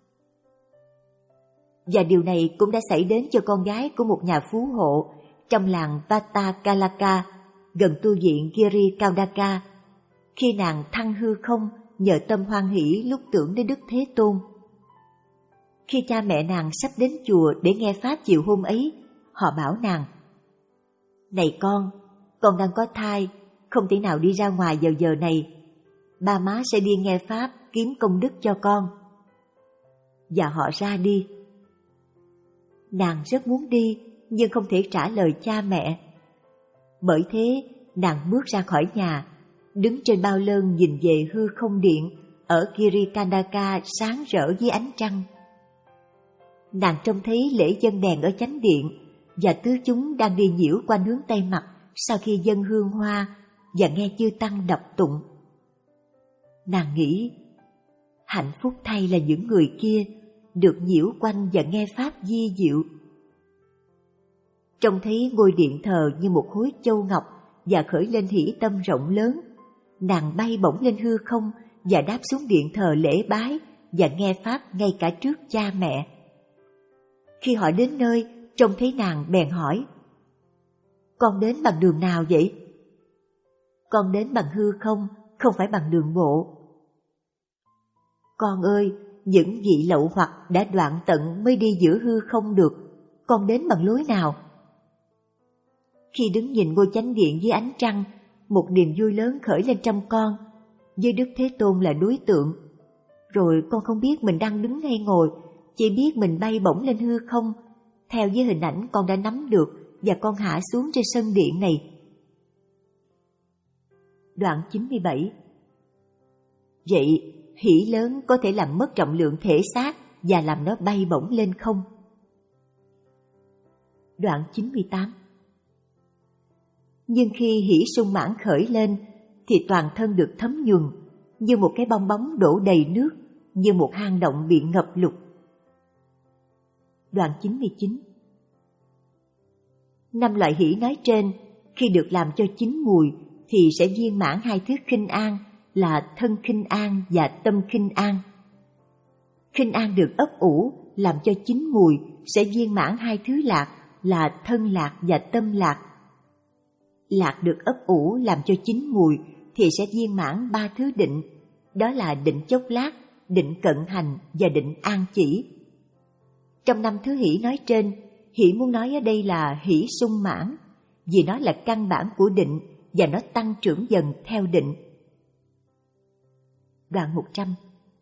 S1: Và điều này cũng đã xảy đến cho con gái của một nhà phú hộ trong làng Vatakalaka, gần tu viện Giri Kaudaka, khi nàng thăng hư không nhờ tâm hoan hỷ lúc tưởng đến Đức Thế Tôn. Khi cha mẹ nàng sắp đến chùa để nghe pháp chiều hôm ấy, họ bảo nàng: này con, con đang có thai, không thể nào đi ra ngoài vào giờ này. Ba má sẽ đi nghe pháp kiếm công đức cho con. Và họ ra đi. Nàng rất muốn đi, nhưng không thể trả lời cha mẹ. Bởi thế, nàng bước ra khỏi nhà, đứng trên bao lơn nhìn về hư không điện ở Girikandaka sáng rỡ với ánh trăng. Nàng trông thấy lễ dâng đèn ở chánh điện, và tứ chúng đang đi nhiễu quanh hướng Tây mặt sau khi dâng hương hoa và nghe chư tăng đọc tụng. Nàng nghĩ, hạnh phúc thay là những người kia được nhiễu quanh và nghe pháp vi diệu. trông thấy ngôi điện thờ như một khối châu ngọc và khởi lên hỷ tâm rộng lớn. Nàng bay bổng lên hư không và đáp xuống điện thờ lễ bái và nghe pháp ngay cả trước cha mẹ. Khi họ đến nơi, trông thấy nàng bèn hỏi: Con đến bằng đường nào vậy? Con đến bằng hư không, không phải bằng đường bộ. Con ơi, những vị lậu hoặc đã đoạn tận mới đi giữa hư không được, con đến bằng lối nào? Khi đứng nhìn ngôi chánh điện dưới ánh trăng, một niềm vui lớn khởi lên trong con, với Đức Thế Tôn là đối tượng. Rồi con không biết mình đang đứng hay ngồi, chỉ biết mình bay bổng lên hư không, theo với hình ảnh con đã nắm được, và con hạ xuống trên sân điện này. Đoạn chín mươi bảy. Vậy, hỷ lớn có thể làm mất trọng lượng thể xác và làm nó bay bổng lên không? Đoạn chín mươi tám. Nhưng khi hỷ sung mãn khởi lên, thì toàn thân được thấm nhuần, như một cái bong bóng đổ đầy nước, như một hang động bị ngập lụt. Đoạn chín mươi chín. Năm loại hỷ nói trên, khi được làm cho chín mùi, thì sẽ viên mãn hai thứ khinh an là thân khinh an và tâm khinh an. Khinh an được ấp ủ làm cho chín mùi sẽ viên mãn hai thứ lạc là thân lạc và tâm lạc. Lạc được ấp ủ làm cho chín mùi thì sẽ viên mãn ba thứ định, đó là định chốc lát, định cận hành và định an chỉ. Trong năm thứ hỷ nói trên, hỷ muốn nói ở đây là hỷ sung mãn, vì nó là căn bản của định và nó tăng trưởng dần theo định. Đoạn một trăm.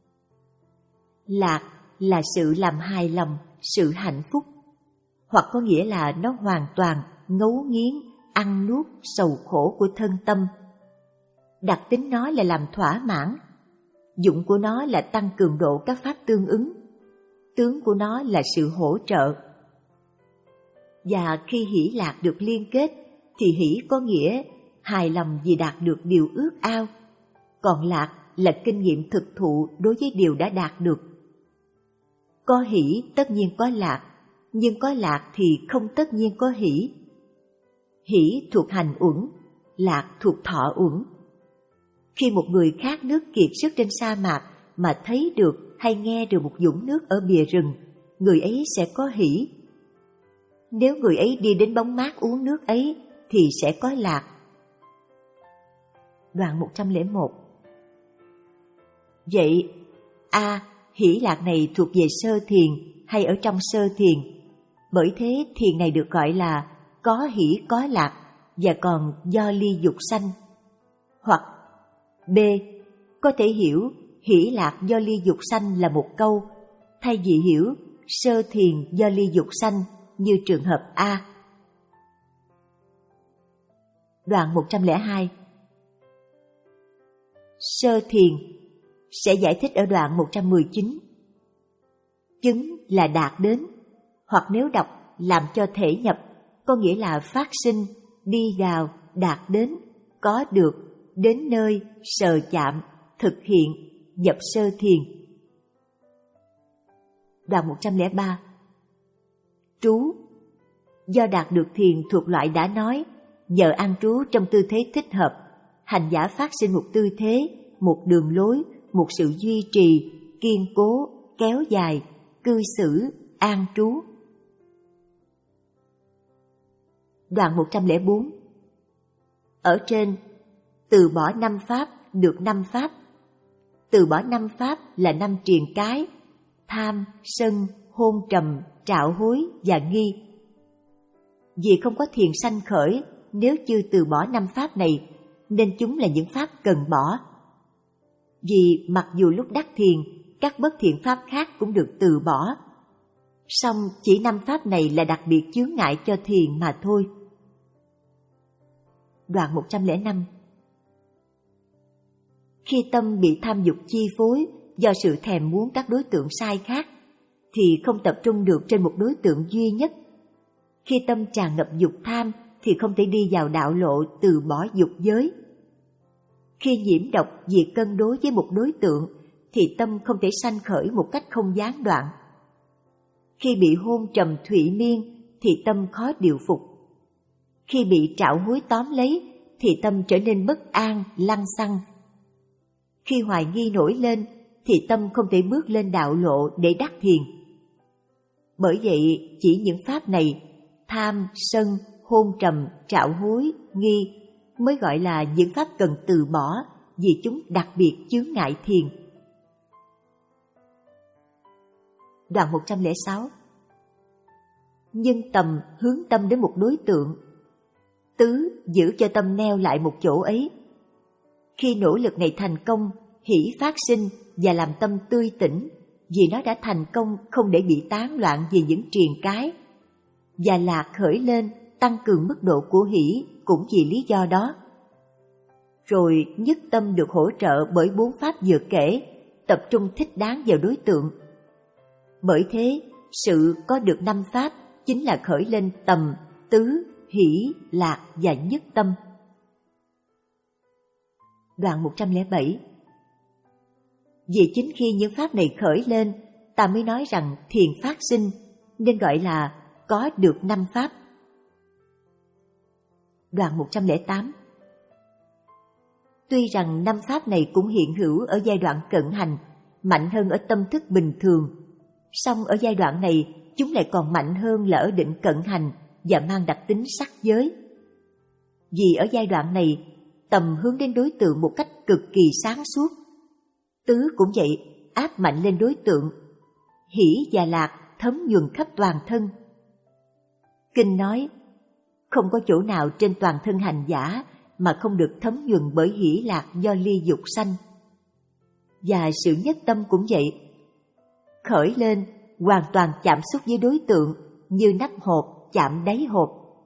S1: Lạc là sự làm hài lòng, sự hạnh phúc, hoặc có nghĩa là nó hoàn toàn ngấu nghiến, ăn nuốt sầu khổ của thân tâm. Đặc tính nó là làm thỏa mãn, dụng của nó là tăng cường độ các pháp tương ứng, tướng của nó là sự hỗ trợ. Và khi hỷ lạc được liên kết, thì hỷ có nghĩa hài lòng vì đạt được điều ước ao, còn lạc là kinh nghiệm thực thụ đối với điều đã đạt được. Có hỷ tất nhiên có lạc, nhưng có lạc thì không tất nhiên có hỷ. Hỷ thuộc hành uẩn, lạc thuộc thọ uẩn. Khi một người khát nước kiệt sức trên sa mạc mà thấy được hay nghe được một vũng nước ở bìa rừng, người ấy sẽ có hỷ. Nếu người ấy đi đến bóng mát uống nước ấy thì sẽ có lạc. Đoạn một trăm lẻ một. Vậy, a, hỷ lạc này thuộc về sơ thiền hay ở trong sơ thiền? Bởi thế thiền này được gọi là có hỷ có lạc và còn do ly dục sanh. Hoặc B, có thể hiểu hỷ lạc do ly dục sanh là một câu, thay vì hiểu sơ thiền do ly dục sanh như trường hợp A. Đoạn một trăm lẻ hai. Sơ thiền sẽ giải thích ở đoạn một trăm mười chín. Chứng là đạt đến, hoặc nếu đọc làm cho thể nhập, có nghĩa là phát sinh, đi vào, đạt đến, có được, đến nơi, sờ chạm, thực hiện, nhập sơ thiền. Đoạn một trăm lẻ ba. Trú do đạt được thiền thuộc loại đã nói, nhờ an trú trong tư thế thích hợp, hành giả phát sinh một tư thế, một đường lối, một sự duy trì, kiên cố, kéo dài, cư xử, an trú. Đoạn một trăm lẻ bốn. Ở trên, từ bỏ năm pháp được năm pháp. Từ bỏ năm pháp là năm triền cái, tham, sân, hôn trầm, trạo hối và nghi. Vì không có thiền sanh khởi nếu chưa từ bỏ năm pháp này, nên chúng là những pháp cần bỏ. Vì mặc dù lúc đắc thiền, các bất thiện pháp khác cũng được từ bỏ, song chỉ năm pháp này là đặc biệt chướng ngại cho thiền mà thôi. Đoạn một trăm lẻ năm. Khi tâm bị tham dục chi phối do sự thèm muốn các đối tượng sai khác, thì không tập trung được trên một đối tượng duy nhất. Khi tâm tràn ngập dục tham thì không thể đi vào đạo lộ từ bỏ dục giới. Khi nhiễm độc vì cân đối với một đối tượng thì tâm không thể sanh khởi một cách không gián đoạn. Khi bị hôn trầm thụy miên thì tâm khó điều phục. Khi bị trạo húi tóm lấy thì tâm trở nên bất an, lăng xăng. Khi hoài nghi nổi lên thì tâm không thể bước lên đạo lộ để đắc thiền. Bởi vậy chỉ những pháp này, tham, sân, hôn trầm, trạo húi, nghi mới gọi là những pháp cần từ bỏ vì chúng đặc biệt chướng ngại thiền. Đoạn một trăm lẻ sáu. Nhân tầm hướng tâm đến một đối tượng. Tứ, giữ cho tâm neo lại một chỗ ấy. Khi nỗ lực này thành công, hỷ phát sinh và làm tâm tươi tỉnh, vì nó đã thành công không để bị tán loạn vì những triền cái. Và lạc khởi lên, tăng cường mức độ của hỷ cũng vì lý do đó. Rồi nhất tâm được hỗ trợ bởi bốn pháp vừa kể, tập trung thích đáng vào đối tượng. Bởi thế, sự có được năm pháp chính là khởi lên tầm, tứ, hỷ, lạc và nhất tâm. Đoạn một trăm lẻ bảy. Vì chính khi những pháp này khởi lên, ta mới nói rằng thiền phát sinh, nên gọi là có được năm pháp. Đoạn một trăm lẻ tám. Tuy rằng năm pháp này cũng hiện hữu ở giai đoạn cận hành, mạnh hơn ở tâm thức bình thường, song ở giai đoạn này chúng lại còn mạnh hơn là ở định cận hành và mang đặc tính sắc giới. Vì ở giai đoạn này, tầm hướng đến đối tượng một cách cực kỳ sáng suốt. Tứ cũng vậy, áp mạnh lên đối tượng. Hỷ và lạc thấm nhuần khắp toàn thân. Kinh nói, không có chỗ nào trên toàn thân hành giả mà không được thấm nhuần bởi hỷ lạc do ly dục sanh. Và sự nhất tâm cũng vậy. Khởi lên, hoàn toàn chạm xúc với đối tượng như nắp hộp chạm đáy hộp.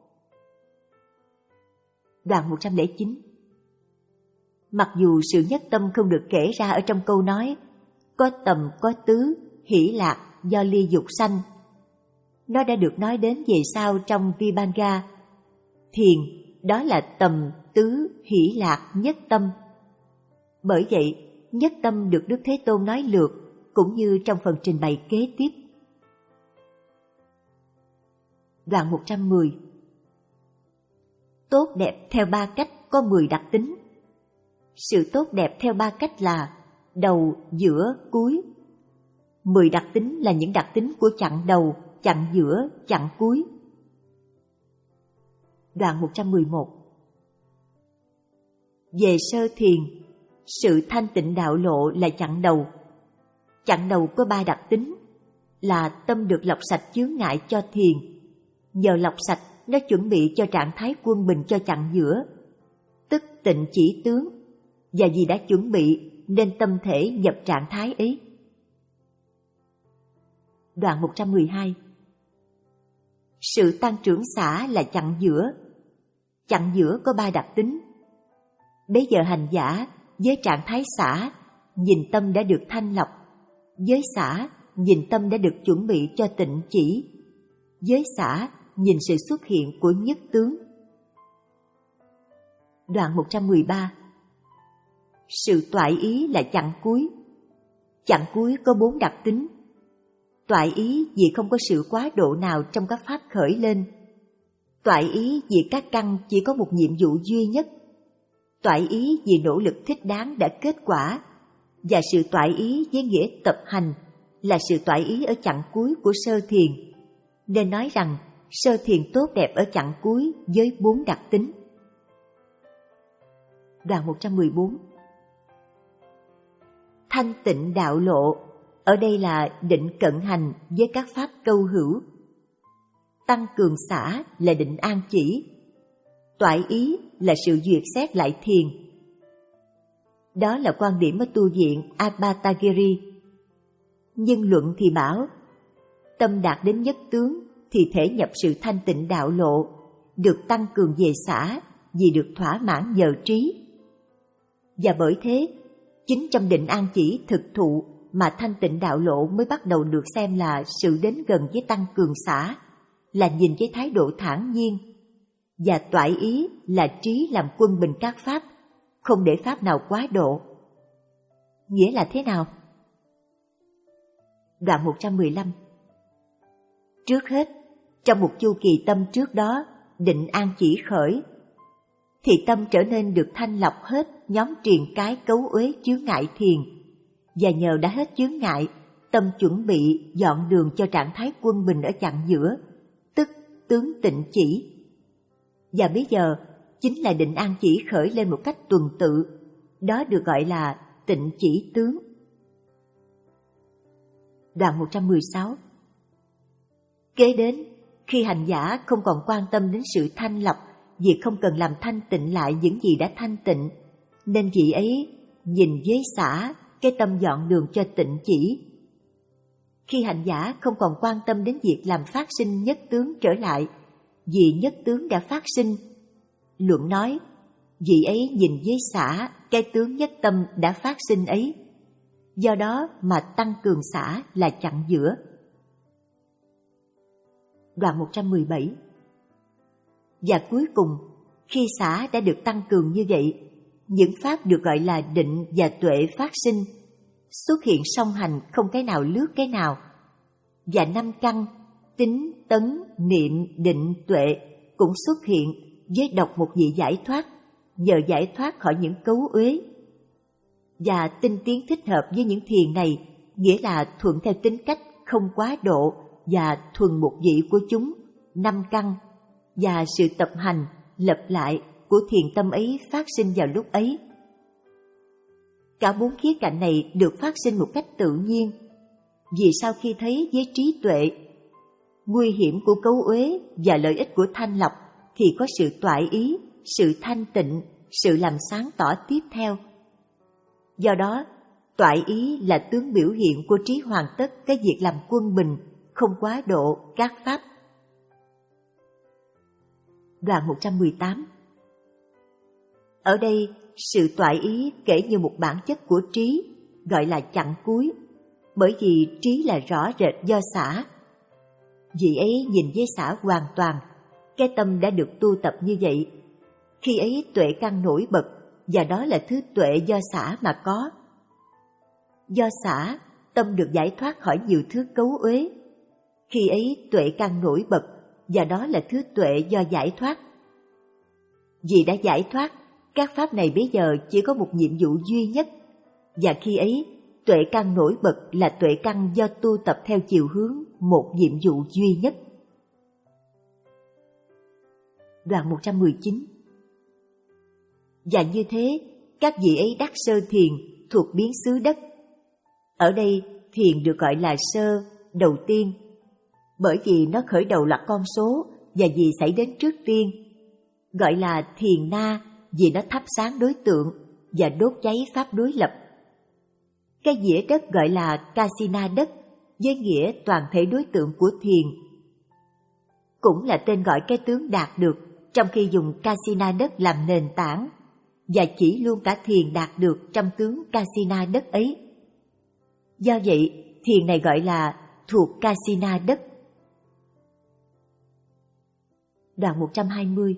S1: Đoạn một trăm lẻ chín. Mặc dù sự nhất tâm không được kể ra ở trong câu nói có tầm có tứ, hỷ lạc do ly dục sanh, nó đã được nói đến về sau trong Vibhanga. Thiền, đó là tầm, tứ, hỷ lạc, nhất tâm. Bởi vậy, nhất tâm được Đức Thế Tôn nói lược, cũng như trong phần trình bày kế tiếp. Đoạn một trăm mười. Tốt đẹp theo ba cách có mười đặc tính. Sự tốt đẹp theo ba cách là đầu, giữa, cuối. Mười đặc tính là những đặc tính của chặng đầu, chặng giữa, chặng cuối. Đoạn một trăm mười một. Về sơ thiền, sự thanh tịnh đạo lộ là chặng đầu. Chặng đầu có ba đặc tính, là tâm được lọc sạch chướng ngại cho thiền. Nhờ lọc sạch, nó chuẩn bị cho trạng thái quân bình cho chặng giữa, tức tịnh chỉ tướng. Và vì đã chuẩn bị nên tâm thể nhập trạng thái ấy. Đoạn một trăm mười hai. Sự tăng trưởng xả là chặng giữa. Chặng giữa có ba đặc tính. Bấy giờ hành giả với trạng thái xả, nhìn tâm đã được thanh lọc. Với xả, nhìn tâm đã được chuẩn bị cho tịnh chỉ. Với xả, nhìn sự xuất hiện của nhất tướng. Đoạn một trăm mười ba. Sự toại ý là chặng cuối. Chặng cuối có bốn đặc tính. Toại ý vì không có sự quá độ nào trong các pháp khởi lên. Toại ý vì các căn chỉ có một nhiệm vụ duy nhất. Toại ý vì nỗ lực thích đáng đã kết quả. Và sự toại ý với nghĩa tập hành là sự toại ý ở chặng cuối của sơ thiền. Nên nói rằng sơ thiền tốt đẹp ở chặng cuối với bốn đặc tính. Đoạn một trăm mười bốn. Thanh tịnh đạo lộ, ở đây là định cận hành với các pháp câu hữu. Tăng cường xả là định an chỉ. Toại ý là sự duyệt xét lại thiền. Đó là quan điểm ở tu viện Advaitagiri. Nhưng luận thì bảo, tâm đạt đến nhất tướng thì thể nhập sự thanh tịnh đạo lộ, được tăng cường về xả vì được thỏa mãn nhờ trí. Và bởi thế, chính trong định an chỉ thực thụ mà thanh tịnh đạo lộ mới bắt đầu được xem là sự đến gần với tăng cường xả, là nhìn với thái độ thản nhiên. Và toại ý là trí làm quân bình các pháp, không để pháp nào quá độ. Nghĩa là thế nào? Đoạn một trăm mười lăm. Trước hết, trong một chu kỳ tâm trước đó, định an chỉ khởi, thì tâm trở nên được thanh lọc hết nhóm triền cái cấu uế chướng ngại thiền, và nhờ đã hết chướng ngại, tâm chuẩn bị dọn đường cho trạng thái quân bình ở chặng giữa, tức tướng tịnh chỉ. Và bây giờ chính là định an chỉ khởi lên một cách tuần tự, đó được gọi là tịnh chỉ tướng. Đoạn một trăm mười sáu. Kế đến, khi hành giả không còn quan tâm đến sự thanh lọc, vì không cần làm thanh tịnh lại những gì đã thanh tịnh, nên vị ấy nhìn với xả, cái tâm dọn đường cho tịnh chỉ. Khi hành giả không còn quan tâm đến việc làm phát sinh nhất tướng trở lại, vì nhất tướng đã phát sinh, luận nói, vị ấy nhìn với xả, cái tướng nhất tâm đã phát sinh ấy. Do đó mà tăng cường xả là chặn giữa. Đoạn một trăm mười bảy. Và cuối cùng, khi xả đã được tăng cường như vậy, những pháp được gọi là định và tuệ phát sinh, xuất hiện song hành không cái nào lướt cái nào. Và năm căn, tín, tấn, niệm, định, tuệ cũng xuất hiện với độc một vị giải thoát, nhờ giải thoát khỏi những cấu uế. Và tinh tiến thích hợp với những thiền này, nghĩa là thuận theo tính cách không quá độ và thuần một vị của chúng, năm căn, và sự tập hành, lập lại của thiền tâm ấy phát sinh vào lúc ấy. Cả bốn khía cạnh này được phát sinh một cách tự nhiên, vì sau khi thấy với trí tuệ nguy hiểm của cấu uế và lợi ích của thanh lọc, thì có sự toại ý, sự thanh tịnh, sự làm sáng tỏ tiếp theo. Do đó, toại ý là tướng biểu hiện của trí hoàn tất cái việc làm quân bình, không quá độ các pháp. Đoạn một trăm mười tám. Ở đây, sự toại ý kể như một bản chất của trí, gọi là chặn cuối, bởi vì trí là rõ rệt do xả. Vị ấy nhìn với xả hoàn toàn, cái tâm đã được tu tập như vậy. Khi ấy tuệ căn nổi bật, và đó là thứ tuệ do xả mà có. Do xả, tâm được giải thoát khỏi nhiều thứ cấu uế. Khi ấy tuệ căn nổi bật, và đó là thứ tuệ do giải thoát. Vì đã giải thoát, các pháp này bây giờ chỉ có một nhiệm vụ duy nhất, và khi ấy tuệ căn nổi bật là tuệ căn do tu tập theo chiều hướng một nhiệm vụ duy nhất. Đoạn một trăm mười chín. Và như thế, các vị ấy đắc sơ thiền thuộc biến xứ đất. Ở đây, thiền được gọi là sơ, đầu tiên, bởi vì nó khởi đầu là con số và vì xảy đến trước tiên. Gọi là thiền na vì nó thắp sáng đối tượng và đốt cháy pháp đối lập. Cái dĩa đất gọi là kasina đất, với nghĩa toàn thể đối tượng của thiền. Cũng là tên gọi cái tướng đạt được trong khi dùng kasina đất làm nền tảng, và chỉ luôn cả thiền đạt được trong tướng kasina đất ấy. Do vậy, thiền này gọi là thuộc kasina đất. Đoạn một trăm hai mươi.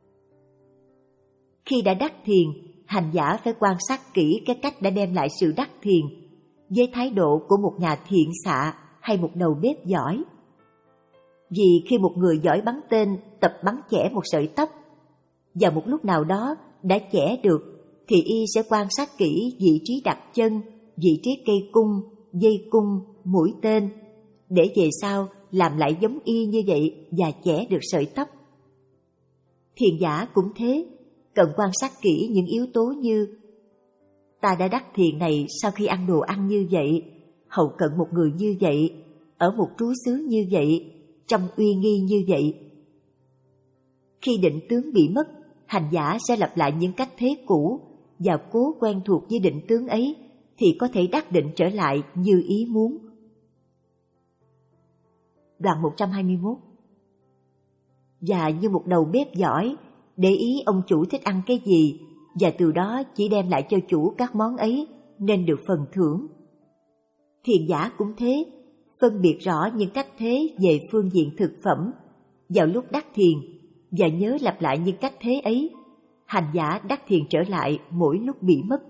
S1: Khi đã đắc thiền, hành giả phải quan sát kỹ cái cách đã đem lại sự đắc thiền, với thái độ của một nhà thiện xạ hay một đầu bếp giỏi. Vì khi một người giỏi bắn tên tập bắn chẻ một sợi tóc, và một lúc nào đó đã chẻ được, thì y sẽ quan sát kỹ vị trí đặt chân, vị trí cây cung, dây cung, mũi tên, để về sau làm lại giống y như vậy và chẻ được sợi tóc. Thiền giả cũng thế, cần quan sát kỹ những yếu tố như: ta đã đắc thiền này sau khi ăn đồ ăn như vậy, hầu cận một người như vậy, ở một trú xứ như vậy, trong uy nghi như vậy. Khi định tướng bị mất, hành giả sẽ lặp lại những cách thế cũ và cố quen thuộc với định tướng ấy, thì có thể đắc định trở lại như ý muốn. Đoạn một trăm hai mươi mốt. Và như một đầu bếp giỏi, để ý ông chủ thích ăn cái gì, và từ đó chỉ đem lại cho chủ các món ấy, nên được phần thưởng. Thiền giả cũng thế, phân biệt rõ những cách thế về phương diện thực phẩm vào lúc đắc thiền, và nhớ lặp lại những cách thế ấy, hành giả đắc thiền trở lại mỗi lúc bị mất.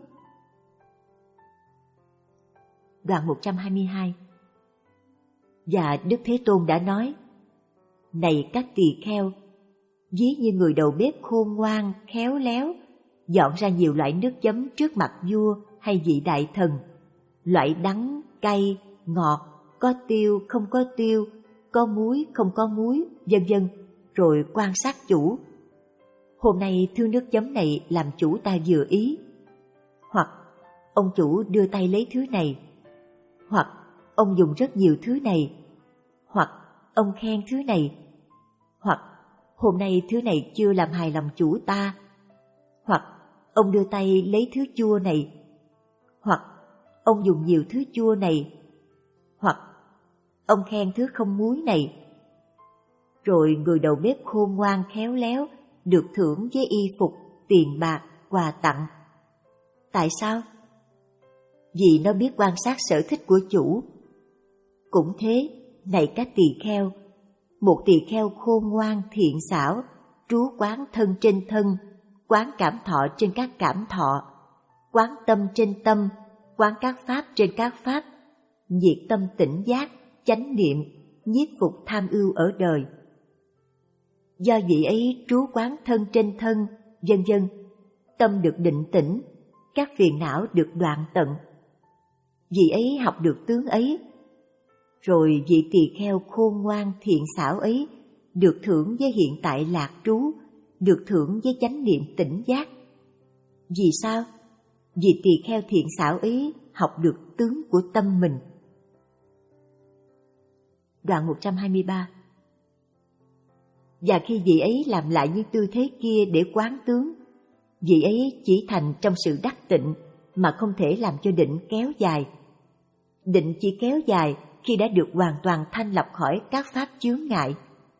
S1: Đoạn một trăm hai mươi hai. Và Đức Thế Tôn đã nói: này các tỳ kheo, ví như người đầu bếp khôn ngoan, khéo léo, dọn ra nhiều loại nước chấm trước mặt vua hay vị đại thần, loại đắng, cay, ngọt, có tiêu, không có tiêu, có muối, không có muối, vân vân, rồi quan sát chủ. Hôm nay thứ nước chấm này làm chủ ta vừa ý. Hoặc ông chủ đưa tay lấy thứ này. Hoặc ông dùng rất nhiều thứ này. Hoặc ông khen thứ này. Hoặc hôm nay thứ này chưa làm hài lòng chủ ta. Hoặc ông đưa tay lấy thứ chua này. Hoặc ông dùng nhiều thứ chua này. Hoặc ông khen thứ không muối này. Rồi người đầu bếp khôn ngoan khéo léo được thưởng với y phục, tiền bạc, quà tặng. Tại sao? Vì nó biết quan sát sở thích của chủ. Cũng thế, này các tỳ kheo, một tỳ kheo khôn ngoan thiện xảo, trú quán thân trên thân, quán cảm thọ trên các cảm thọ, quán tâm trên tâm, quán các pháp trên các pháp, diệt tâm tỉnh giác, chánh niệm, nhiếp phục tham ưu ở đời. Do vị ấy trú quán thân trên thân, vân vân, tâm được định tĩnh, các phiền não được đoạn tận. Vị ấy học được tướng ấy, rồi vị tỳ kheo khôn ngoan thiện xảo ấy được thưởng với hiện tại lạc trú, được thưởng với chánh niệm tỉnh giác. Vì sao? Vì tỳ kheo thiện xảo ấy học được tướng của tâm mình. Đoạn một trăm hai mươi ba. Và khi vị ấy làm lại những tư thế kia để quán tướng, vị ấy chỉ thành trong sự đắc tịnh mà không thể làm cho định kéo dài. Định chỉ kéo dài khi đã được hoàn toàn thanh lọc khỏi các pháp chướng ngại.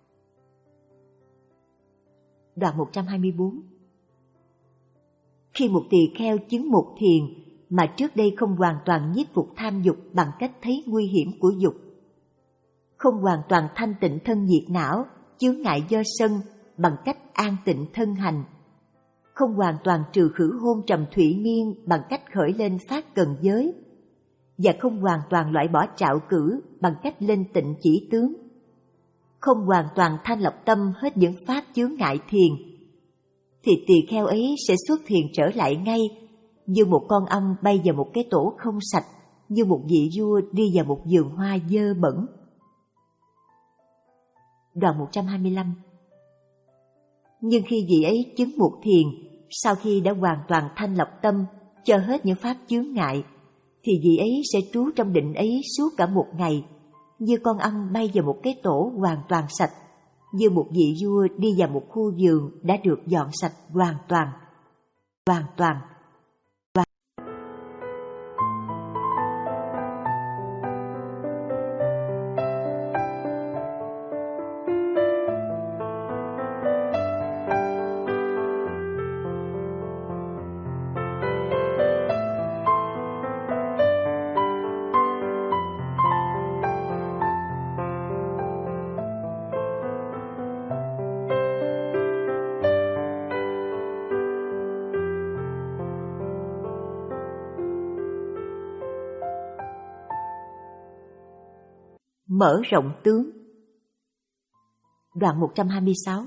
S1: Đoạn một trăm hai mươi bốn. Khi một tỳ kheo chứng một thiền mà trước đây không hoàn toàn nhiếp phục tham dục bằng cách thấy nguy hiểm của dục, không hoàn toàn thanh tịnh thân nhiệt não, chướng ngại do sân bằng cách an tịnh thân hành, không hoàn toàn trừ khử hôn trầm thủy miên bằng cách khởi lên phát cần giới, và không hoàn toàn loại bỏ trạo cử bằng cách lên tịnh chỉ tướng, không hoàn toàn thanh lọc tâm hết những pháp chướng ngại thiền, thì tỳ kheo ấy sẽ xuất thiền trở lại ngay, như một con ong bay vào một cái tổ không sạch, như một vị vua đi vào một vườn hoa dơ bẩn. Đoạn một trăm hai mươi lăm. Nhưng khi vị ấy chứng một thiền, sau khi đã hoàn toàn thanh lọc tâm, cho hết những pháp chướng ngại, thì vị ấy sẽ trú trong định ấy suốt cả một ngày, như con ong bay vào một cái tổ hoàn toàn sạch, như một vị vua đi vào một khu vườn đã được dọn sạch hoàn toàn, hoàn toàn. Mở rộng tướng. Đoạn một trăm hai mươi sáu.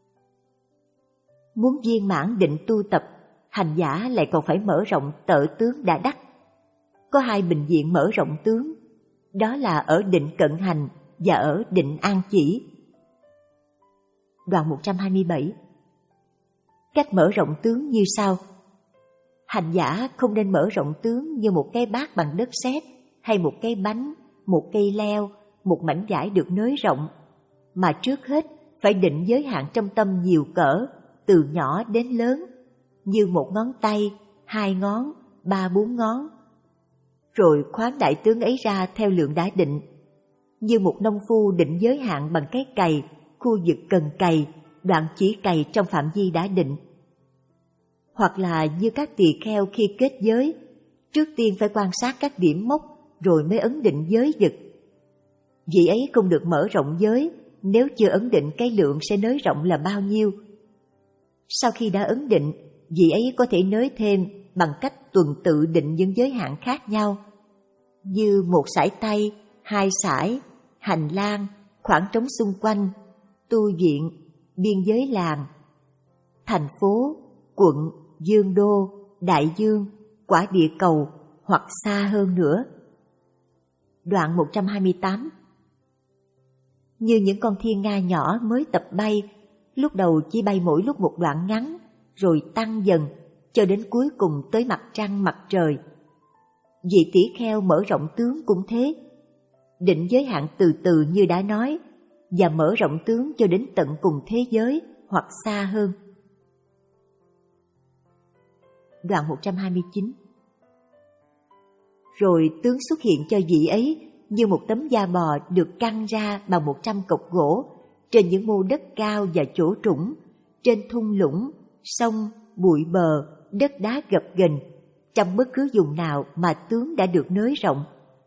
S1: Muốn viên mãn định tu tập, hành giả lại còn phải mở rộng tợ tướng đã đắc. Có hai bình diện mở rộng tướng, đó là ở định cận hành và ở định an chỉ. Đoạn một trăm hai mươi bảy. Cách mở rộng tướng như sau. Hành giả không nên mở rộng tướng như một cái bát bằng đất sét, hay một cái bánh, một cây leo, một mảnh vải được nới rộng, mà trước hết phải định giới hạn trong tâm nhiều cỡ, từ nhỏ đến lớn, như một ngón tay, hai ngón, ba bốn ngón. Rồi khoáng đại tướng ấy ra theo lượng đã định, như một nông phu định giới hạn bằng cái cày, khu vực cần cày, đoạn chỉ cày trong phạm vi đã định. Hoặc là như các tỳ kheo khi kết giới, trước tiên phải quan sát các điểm mốc rồi mới ấn định giới vực. Vị ấy không được mở rộng giới nếu chưa ấn định cái lượng sẽ nới rộng là bao nhiêu. Sau khi đã ấn định, vị ấy có thể nới thêm bằng cách tuần tự định những giới hạn khác nhau, như một sải tay, hai sải, hành lang, khoảng trống xung quanh, tu viện, biên giới làng, thành phố, quận, dương đô, đại dương, quả địa cầu hoặc xa hơn nữa. Đoạn một trăm hai mươi tám. Như những con thiên nga nhỏ mới tập bay, lúc đầu chỉ bay mỗi lúc một đoạn ngắn, rồi tăng dần, cho đến cuối cùng tới mặt trăng mặt trời. Vị tỷ kheo mở rộng tướng cũng thế, định giới hạn từ từ như đã nói, và mở rộng tướng cho đến tận cùng thế giới hoặc xa hơn. Đoạn một trăm hai mươi chín. Rồi tướng xuất hiện cho vị ấy như một tấm da bò được căng ra bằng một trăm cọc gỗ trên những mô đất cao và chỗ trũng, trên thung lũng, sông, bụi bờ, đất đá gập ghềnh, trong bất cứ vùng nào mà tướng đã được nới rộng.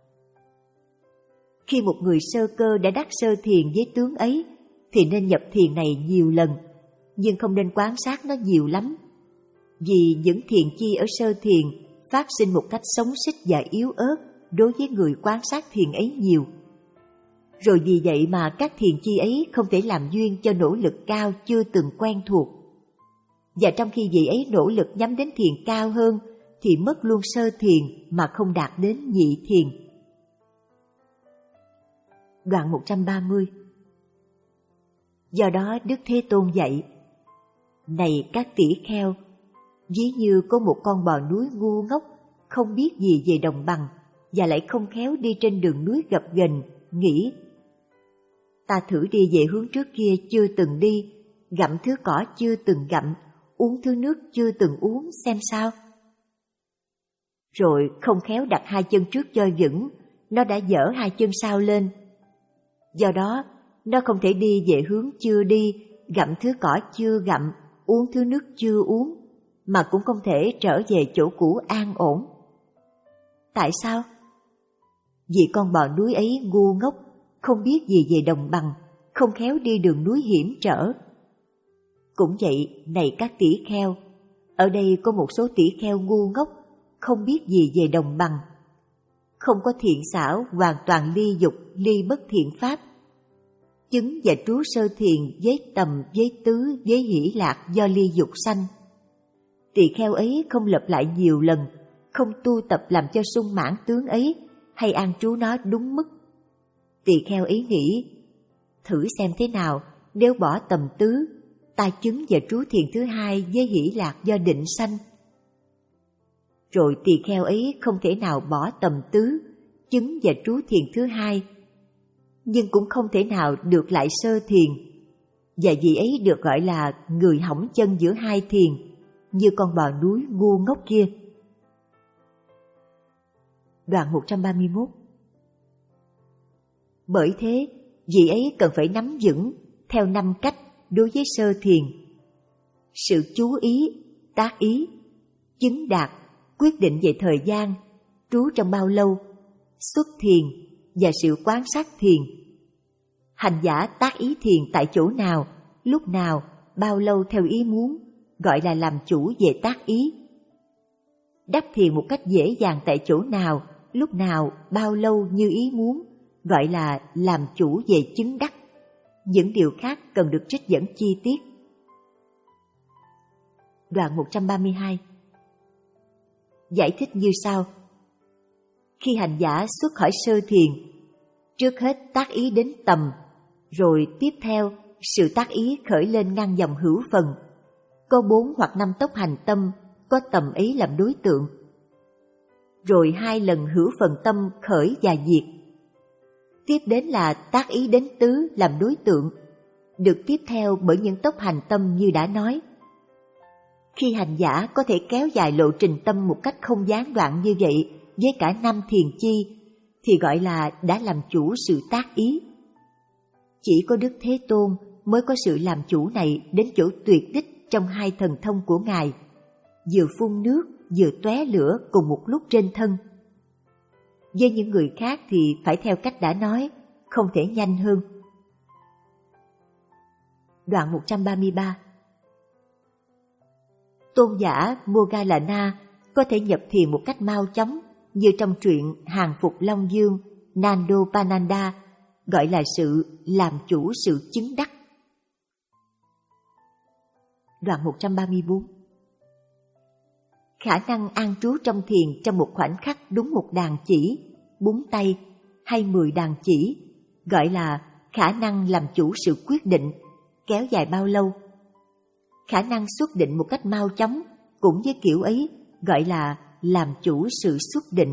S1: Khi một người sơ cơ đã đắc sơ thiền với tướng ấy, thì nên nhập thiền này nhiều lần, nhưng không nên quan sát nó nhiều lắm, vì những thiền chi ở sơ thiền phát sinh một cách sống xích và yếu ớt đối với người quan sát thiền ấy nhiều. Rồi vì vậy mà các thiền chi ấy không thể làm duyên cho nỗ lực cao chưa từng quen thuộc. Và trong khi vị ấy nỗ lực nhắm đến thiền cao hơn, thì mất luôn sơ thiền mà không đạt đến nhị thiền. Đoạn một trăm ba mươi. Do đó Đức Thế Tôn dạy: Này các tỷ kheo, ví như có một con bò núi ngu ngốc, không biết gì về đồng bằng, và lại không khéo đi trên đường núi gập ghềnh, nghĩ: Ta thử đi về hướng trước kia chưa từng đi, gặm thứ cỏ chưa từng gặm, uống thứ nước chưa từng uống xem sao. Rồi không khéo đặt hai chân trước cho vững, nó đã dở hai chân sau lên. Do đó, nó không thể đi về hướng chưa đi, gặm thứ cỏ chưa gặm, uống thứ nước chưa uống, mà cũng không thể trở về chỗ cũ an ổn. Tại sao? Vì con bò núi ấy ngu ngốc, không biết gì về đồng bằng, không khéo đi đường núi hiểm trở. Cũng vậy, này các tỷ kheo, ở đây có một số tỷ kheo ngu ngốc, không biết gì về đồng bằng, không có thiện xảo, hoàn toàn ly dục, ly bất thiện pháp, chứng và trú sơ thiền với tầm, với tứ, với hỷ lạc do ly dục sanh. Tỳ kheo ấy không lặp lại nhiều lần, không tu tập làm cho sung mãn tướng ấy, hay an trú nó đúng mức. Tỳ kheo ấy nghĩ: Thử xem thế nào, nếu bỏ tầm tứ, ta chứng và trú thiền thứ hai với hỷ lạc do định sanh. Rồi tỳ kheo ấy không thể nào bỏ tầm tứ, chứng và trú thiền thứ hai, nhưng cũng không thể nào được lại sơ thiền, và vị ấy được gọi là người hỏng chân giữa hai thiền, như con bò núi ngu ngốc kia. Đoạn một trăm ba mươi mốt. Bởi thế, vị ấy cần phải nắm vững theo năm cách đối với sơ thiền: sự chú ý, tác ý, chứng đạt, quyết định về thời gian, trú trong bao lâu, xuất thiền và sự quan sát thiền. Hành giả tác ý thiền tại chỗ nào, lúc nào, bao lâu theo ý muốn, gọi là làm chủ về tác ý. Đắc thiền một cách dễ dàng tại chỗ nào, lúc nào, bao lâu như ý muốn, gọi là làm chủ về chứng đắc. Những điều khác cần được trích dẫn chi tiết. Đoạn một trăm ba mươi hai. Giải thích như sau: Khi hành giả xuất khỏi sơ thiền, trước hết tác ý đến tầm, rồi tiếp theo sự tác ý khởi lên ngang dòng hữu phần. Có bốn hoặc năm tốc hành tâm, có tầm ấy làm đối tượng. Rồi hai lần hữu phần tâm khởi và diệt. Tiếp đến là tác ý đến tứ làm đối tượng, được tiếp theo bởi những tốc hành tâm như đã nói. Khi hành giả có thể kéo dài lộ trình tâm một cách không gián đoạn như vậy với cả năm thiền chi, thì gọi là đã làm chủ sự tác ý. Chỉ có Đức Thế Tôn mới có sự làm chủ này đến chỗ tuyệt đích trong hai thần thông của Ngài, vừa phun nước vừa tóe lửa cùng một lúc trên thân. Với những người khác thì phải theo cách đã nói, không thể nhanh hơn. Đoạn một trăm ba mươi ba. Tôn giả Moggallana có thể nhập thiền một cách mau chóng, như trong truyện Hàng Phục Long Dương, Nandopananda, gọi là sự làm chủ sự chứng đắc. Đoạn một trăm ba mươi tư. Khả năng an trú trong thiền trong một khoảnh khắc đúng một đàn chỉ, búng tay hay mười đàn chỉ, gọi là khả năng làm chủ sự quyết định, kéo dài bao lâu. Khả năng xuất định một cách mau chóng cũng với kiểu ấy, gọi là làm chủ sự xuất định.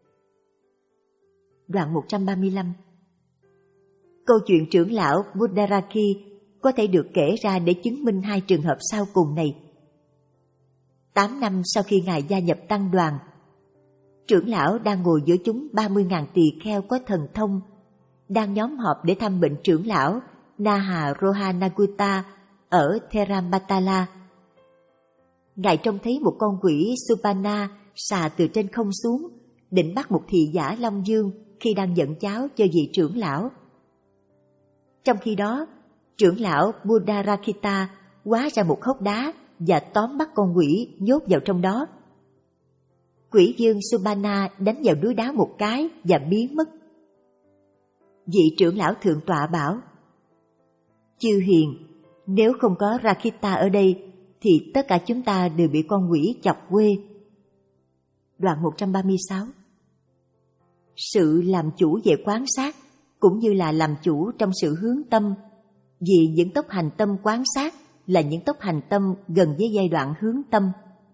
S1: Đoạn một trăm ba mươi lăm. Câu chuyện trưởng lão Buddharaki có thể được kể ra để chứng minh hai trường hợp sau cùng này. Tám năm sau khi Ngài gia nhập tăng đoàn, trưởng lão đang ngồi giữa chúng ba mươi nghìn tỳ kheo có thần thông, đang nhóm họp để thăm bệnh trưởng lão Naha Rohanagutta ở Therambatala. Ngài trông thấy một con quỷ Supana xà từ trên không xuống, định bắt một thị giả Long Dương khi đang dẫn cháo cho vị trưởng lão. Trong khi đó, trưởng lão Buddharakita hóa ra một hốc đá và tóm bắt con quỷ nhốt vào trong đó. Quỷ dương Supana đánh vào núi đá một cái và biến mất. Vị trưởng lão thượng tọa bảo: Chư hiền, nếu không có Rakita ở đây thì tất cả chúng ta đều bị con quỷ chọc quê. Đoạn một trăm ba mươi sáu. Sự làm chủ về quán sát cũng như là làm chủ trong sự hướng tâm, vì những tốc hành tâm quán sát là những tốc hành tâm gần với giai đoạn hướng tâm.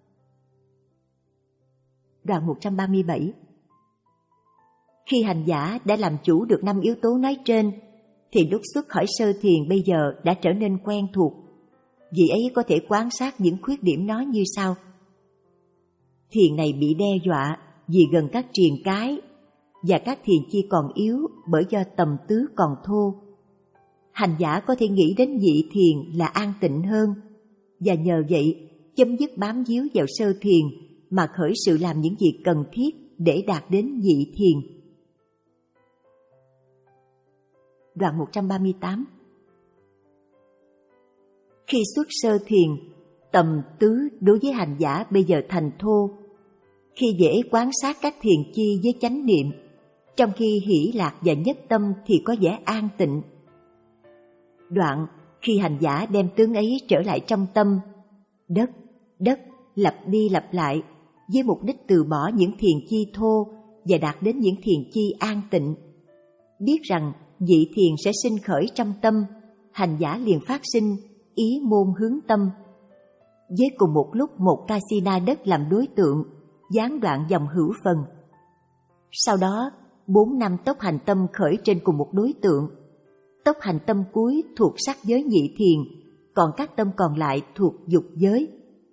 S1: Đoạn một trăm ba mươi bảy. Khi hành giả đã làm chủ được năm yếu tố nói trên, thì lúc xuất khỏi sơ thiền bây giờ đã trở nên quen thuộc. Vị ấy có thể quan sát những khuyết điểm nó như sau. Thiền này bị đe dọa vì gần các triền cái, và các thiền chi còn yếu bởi do tầm tứ còn thô. Hành giả có thể nghĩ đến vị thiền là an tịnh hơn, và nhờ vậy chấm dứt bám víu vào sơ thiền mà khởi sự làm những việc cần thiết để đạt đến vị thiền. Đoạn một trăm ba mươi tám. Khi xuất sơ thiền, tầm tứ đối với hành giả bây giờ thành thô. Khi dễ quan sát các thiền chi với chánh niệm, trong khi hỷ lạc và nhất tâm thì có vẻ an tịnh. Đoạn khi hành giả đem tướng ấy trở lại trong tâm, đất, đất lặp đi lặp lại với mục đích từ bỏ những thiền chi thô và đạt đến những thiền chi an tịnh. Biết rằng vị thiền sẽ sinh khởi trong tâm, hành giả liền phát sinh ý môn hướng tâm. Với cùng một lúc một kasina đất làm đối tượng, gián đoạn dòng hữu phần. Sau đó, bốn năm tốc hành tâm khởi trên cùng một đối tượng. Tốc hành tâm cuối thuộc sắc giới nhị thiền, còn các tâm còn lại thuộc dục giới.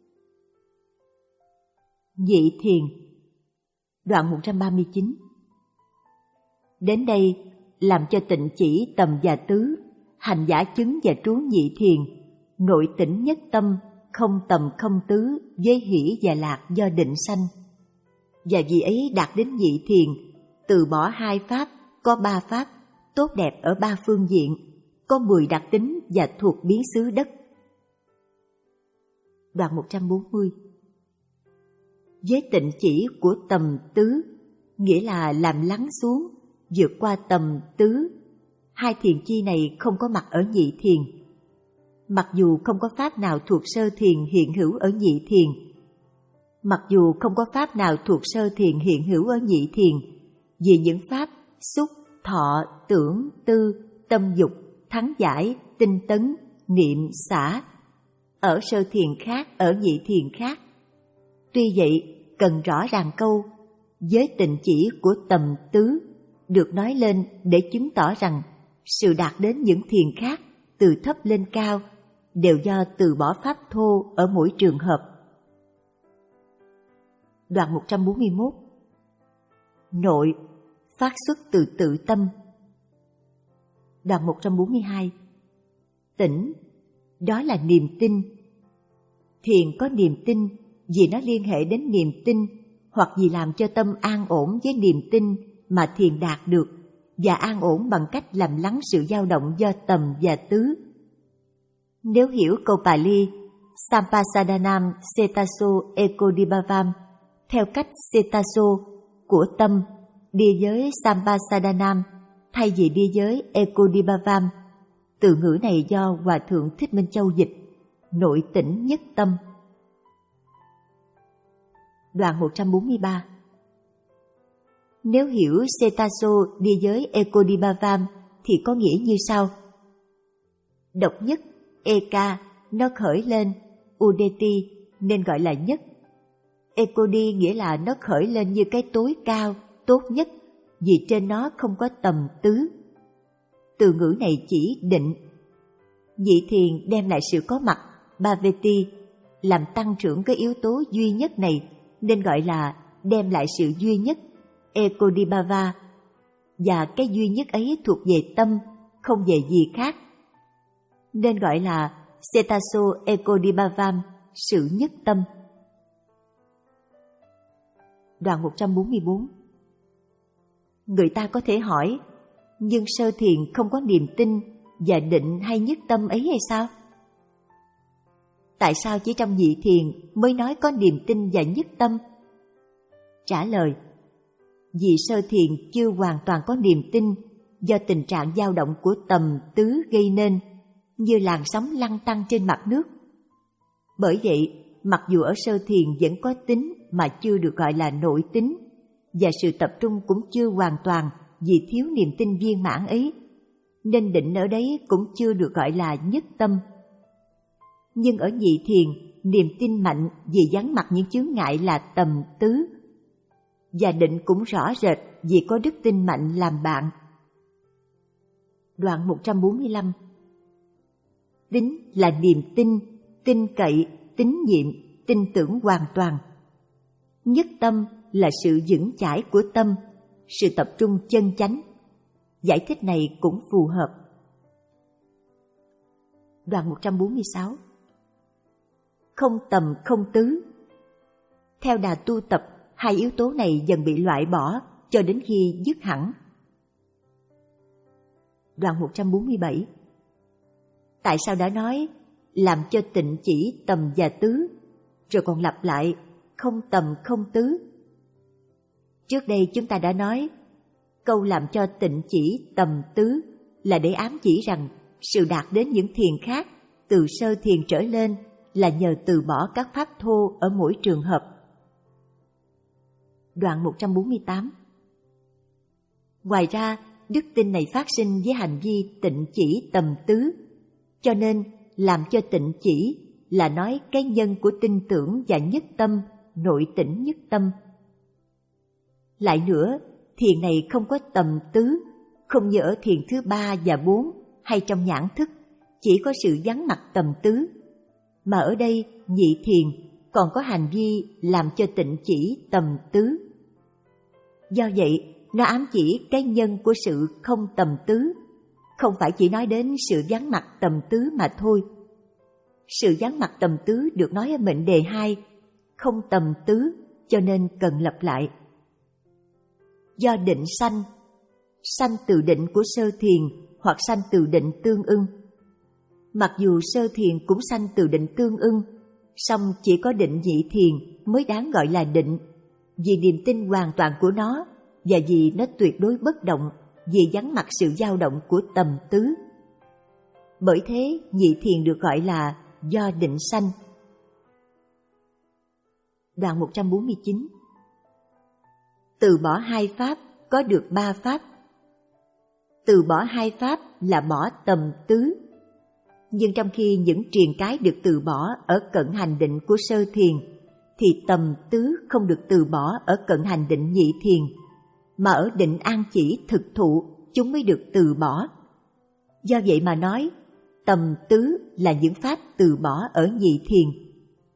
S1: Nhị thiền. Đoạn một trăm ba mươi chín. Đến đây, làm cho tịnh chỉ tầm và tứ, hành giả chứng và trú nhị thiền, nội tỉnh nhất tâm, không tầm không tứ, với hỷ và lạc do định sanh. Và vì ấy đạt đến nhị thiền, từ bỏ hai pháp, có ba pháp, tốt đẹp ở ba phương diện, có mười đặc tính và thuộc biến xứ đất. Đoạn một trăm bốn mươi. Với tịnh chỉ của tầm tứ, nghĩa là làm lắng xuống, vượt qua tầm tứ, hai thiền chi này không có mặt ở nhị thiền. Mặc dù không có pháp nào thuộc sơ thiền hiện hữu ở nhị thiền, mặc dù không có pháp nào thuộc sơ thiền hiện hữu ở nhị thiền, vì những pháp xúc, thọ, tưởng, tư, tâm dục, thắng giải, tinh tấn, niệm, xả ở sơ thiền khác, ở nhị thiền khác. Tuy vậy, cần rõ ràng câu với tịnh chỉ của tầm tứ được nói lên để chứng tỏ rằng sự đạt đến những thiền khác từ thấp lên cao đều do từ bỏ pháp thô ở mỗi trường hợp. Đoạn một trăm bốn mươi mốt. Nội phát xuất từ tự tâm. Đoạn một trăm bốn mươi hai. Tỉnh, đó là niềm tin. Thiền có niềm tin vì nó liên hệ đến niềm tin, hoặc vì làm cho tâm an ổn với niềm tin mà thiền đạt được, và an ổn bằng cách làm lắng sự dao động do tầm và tứ. Nếu hiểu câu Pali Sampasadanam Cetaso Ekodibhavam theo cách Cetaso của tâm, địa giới Sampasadanam thay vì địa giới Ekodibhavam, từ ngữ này do Hòa thượng Thích Minh Châu dịch, nội tỉnh nhất tâm. Đoạn một trăm bốn mươi ba. Nếu hiểu Cetaso đi với Ecodibhavam thì có nghĩa như sau. Độc nhất, Eka, nó khởi lên, Udeti nên gọi là nhất. Ekodi nghĩa là nó khởi lên như cái tối cao, tốt nhất, vì trên nó không có tầm tứ. Từ ngữ này chỉ định. Nhị thiền đem lại sự có mặt, Bhaveti, làm tăng trưởng cái yếu tố duy nhất này, nên gọi là đem lại sự duy nhất, Ekodibhava. Và cái duy nhất ấy thuộc về tâm, không về gì khác, nên gọi là Cetaso Ekodibhavam, sự nhất tâm. Đoạn một trăm bốn mươi bốn. Người ta có thể hỏi, nhưng sơ thiền không có niềm tin và định hay nhất tâm ấy hay sao? Tại sao chỉ trong nhị thiền mới nói có niềm tin và nhất tâm? Trả lời, vì sơ thiền chưa hoàn toàn có niềm tin do tình trạng dao động của tầm tứ gây nên, như làn sóng lăn tăn trên mặt nước. Bởi vậy, mặc dù ở sơ thiền vẫn có tính mà chưa được gọi là nội tính, và sự tập trung cũng chưa hoàn toàn vì thiếu niềm tin viên mãn ấy, nên định ở đấy cũng chưa được gọi là nhất tâm. Nhưng ở nhị thiền, niềm tin mạnh vì vắng mặt những chướng ngại là tầm tứ, và định cũng rõ rệt vì có đức tin mạnh làm bạn. Đoạn một trăm bốn mươi lăm. Tính là niềm tin, tin cậy, tín nhiệm, tin tưởng hoàn toàn. Nhất tâm là sự vững chãi của tâm, sự tập trung chân chánh. Giải thích này cũng phù hợp. Đoạn một trăm bốn mươi sáu. Không tầm không tứ. Theo đà tu tập, hai yếu tố này dần bị loại bỏ cho đến khi dứt hẳn. Đoạn một trăm bốn mươi bảy. Tại sao đã nói làm cho tịnh chỉ tầm và tứ, rồi còn lặp lại không tầm không tứ? Trước đây chúng ta đã nói câu làm cho tịnh chỉ tầm tứ là để ám chỉ rằng sự đạt đến những thiền khác từ sơ thiền trở lên là nhờ từ bỏ các pháp thô ở mỗi trường hợp. Đoạn một trăm bốn mươi tám. Ngoài ra, đức tin này phát sinh với hành vi tịnh chỉ tầm tứ, cho nên làm cho tịnh chỉ là nói cái nhân của tin tưởng và nhất tâm, nội tỉnh nhất tâm. Lại nữa, thiền này không có tầm tứ, không như ở thiền thứ ba và bốn hay trong nhãn thức, chỉ có sự vắng mặt tầm tứ, mà ở đây nhị thiền còn có hành vi làm cho tịnh chỉ tầm tứ. Do vậy, nó ám chỉ cái nhân của sự không tầm tứ, không phải chỉ nói đến sự vắng mặt tầm tứ mà thôi. Sự vắng mặt tầm tứ được nói ở mệnh đề hai, không tầm tứ, cho nên cần lặp lại. Do định sanh, sanh từ định của sơ thiền hoặc sanh từ định tương ưng. Mặc dù sơ thiền cũng sanh từ định tương ưng, song chỉ có định nhị thiền mới đáng gọi là định, vì niềm tin hoàn toàn của nó và vì nó tuyệt đối bất động, vì vắng mặt sự dao động của tầm tứ. Bởi thế nhị thiền được gọi là do định sanh. Đoạn một trăm bốn mươi chín. Từ bỏ hai pháp có được ba pháp. Từ bỏ hai pháp là bỏ tầm tứ. Nhưng trong khi những triền cái được từ bỏ ở cận hành định của sơ thiền, thì tầm tứ không được từ bỏ ở cận hành định nhị thiền, mà ở định an chỉ thực thụ chúng mới được từ bỏ. Do vậy mà nói, tầm tứ là những pháp từ bỏ ở nhị thiền.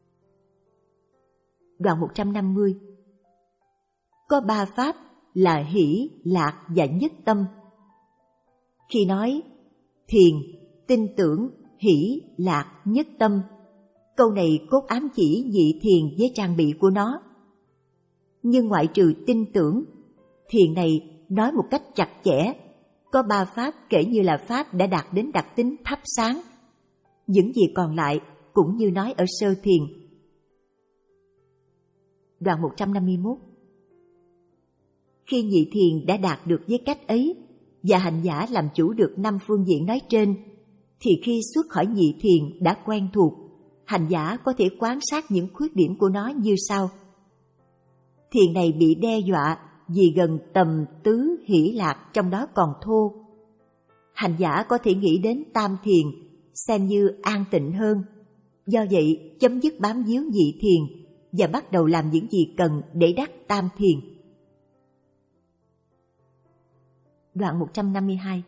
S1: Đoạn một trăm năm mươi. Có ba pháp là hỷ, lạc và nhất tâm. Khi nói thiền, tin tưởng, hỷ, lạc, nhất tâm, câu này cốt ám chỉ nhị thiền với trang bị của nó. Nhưng ngoại trừ tin tưởng, thiền này nói một cách chặt chẽ, có ba pháp kể như là pháp đã đạt đến đặc tính thắp sáng. Những gì còn lại cũng như nói ở sơ thiền. Đoạn một trăm năm mươi mốt. Khi nhị thiền đã đạt được với cách ấy và hành giả làm chủ được năm phương diện nói trên, thì khi xuất khỏi nhị thiền đã quen thuộc, hành giả có thể quan sát những khuyết điểm của nó như sau. Thiền này bị đe dọa vì gần tầm tứ hỷ lạc trong đó còn thô. Hành giả có thể nghĩ đến tam thiền, xem như an tịnh hơn. Do vậy, chấm dứt bám víu nhị thiền và bắt đầu làm những gì cần để đắc tam thiền. Đoạn một trăm năm mươi hai.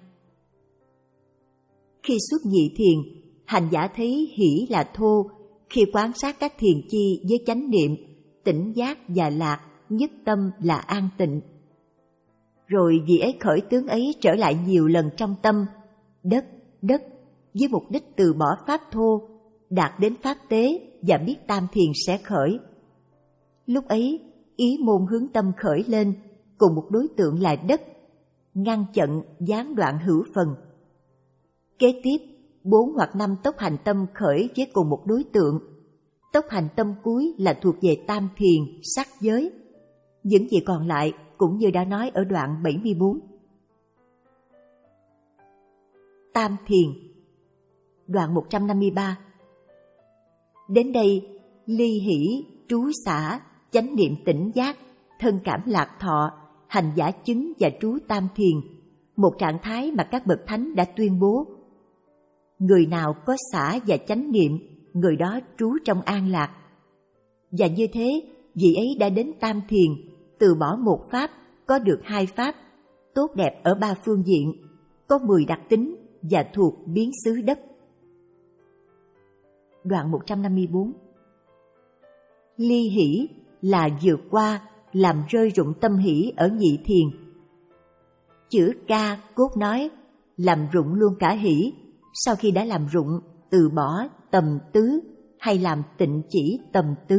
S1: Khi xuất nhị thiền, hành giả thấy hỷ là thô, khi quan sát các thiền chi với chánh niệm, tỉnh giác và lạc, nhất tâm là an tịnh. Rồi vị ấy khởi tướng ấy trở lại nhiều lần trong tâm, đất, đất, với mục đích từ bỏ pháp thô, đạt đến pháp tế và biết tam thiền sẽ khởi. Lúc ấy, ý môn hướng tâm khởi lên, cùng một đối tượng là đất, ngăn chặn gián đoạn hữu phần. Kế tiếp, bốn hoặc năm tốc hành tâm khởi với cùng một đối tượng. Tốc hành tâm cuối là thuộc về tam thiền, sắc giới. Những gì còn lại cũng như đã nói ở đoạn bảy mươi bốn. Tam thiền. Đoạn một trăm năm mươi ba. Đến đây, ly hỷ, trú xả, chánh niệm tỉnh giác, thân cảm lạc thọ, hành giả chứng và trú tam thiền, một trạng thái mà các bậc thánh đã tuyên bố. Người nào có xả và chánh niệm, người đó trú trong an lạc. Và như thế, vị ấy đã đến tam thiền, từ bỏ một pháp, có được hai pháp, tốt đẹp ở ba phương diện, có mười đặc tính và thuộc biến xứ đất. Đoạn một trăm năm mươi bốn. Ly hỷ là vượt qua, làm rơi rụng tâm hỷ ở nhị thiền. Chữ ca cốt nói, làm rụng luôn cả hỷ, sau khi đã làm rụng, từ bỏ tầm tứ hay làm tịnh chỉ tầm tứ.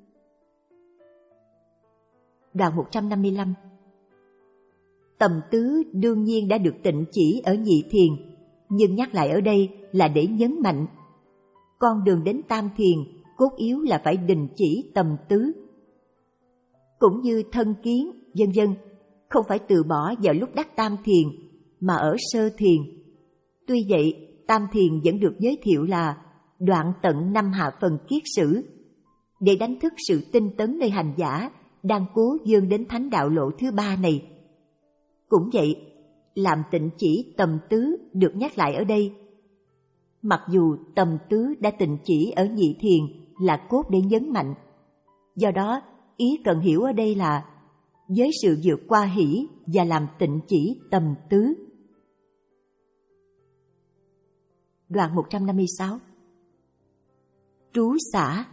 S1: Đoạn một trăm năm mươi lăm. Tầm tứ đương nhiên đã được tịnh chỉ ở nhị thiền, nhưng nhắc lại ở đây là để nhấn mạnh. Con đường đến tam thiền, cốt yếu là phải đình chỉ tầm tứ. Cũng như thân kiến, vân vân, không phải từ bỏ vào lúc đắc tam thiền, mà ở sơ thiền. Tuy vậy, tam thiền vẫn được giới thiệu là đoạn tận năm hạ phần kiết sử, để đánh thức sự tinh tấn nơi hành giả đang cố vươn đến thánh đạo lộ thứ ba này. Cũng vậy, làm tịnh chỉ tầm tứ được nhắc lại ở đây. Mặc dù tầm tứ đã tịnh chỉ ở nhị thiền là cốt để nhấn mạnh. Do đó, ý cần hiểu ở đây là với sự vượt qua hỷ và làm tịnh chỉ tầm tứ. Đoạn một trăm năm mươi sáu. Trú xả.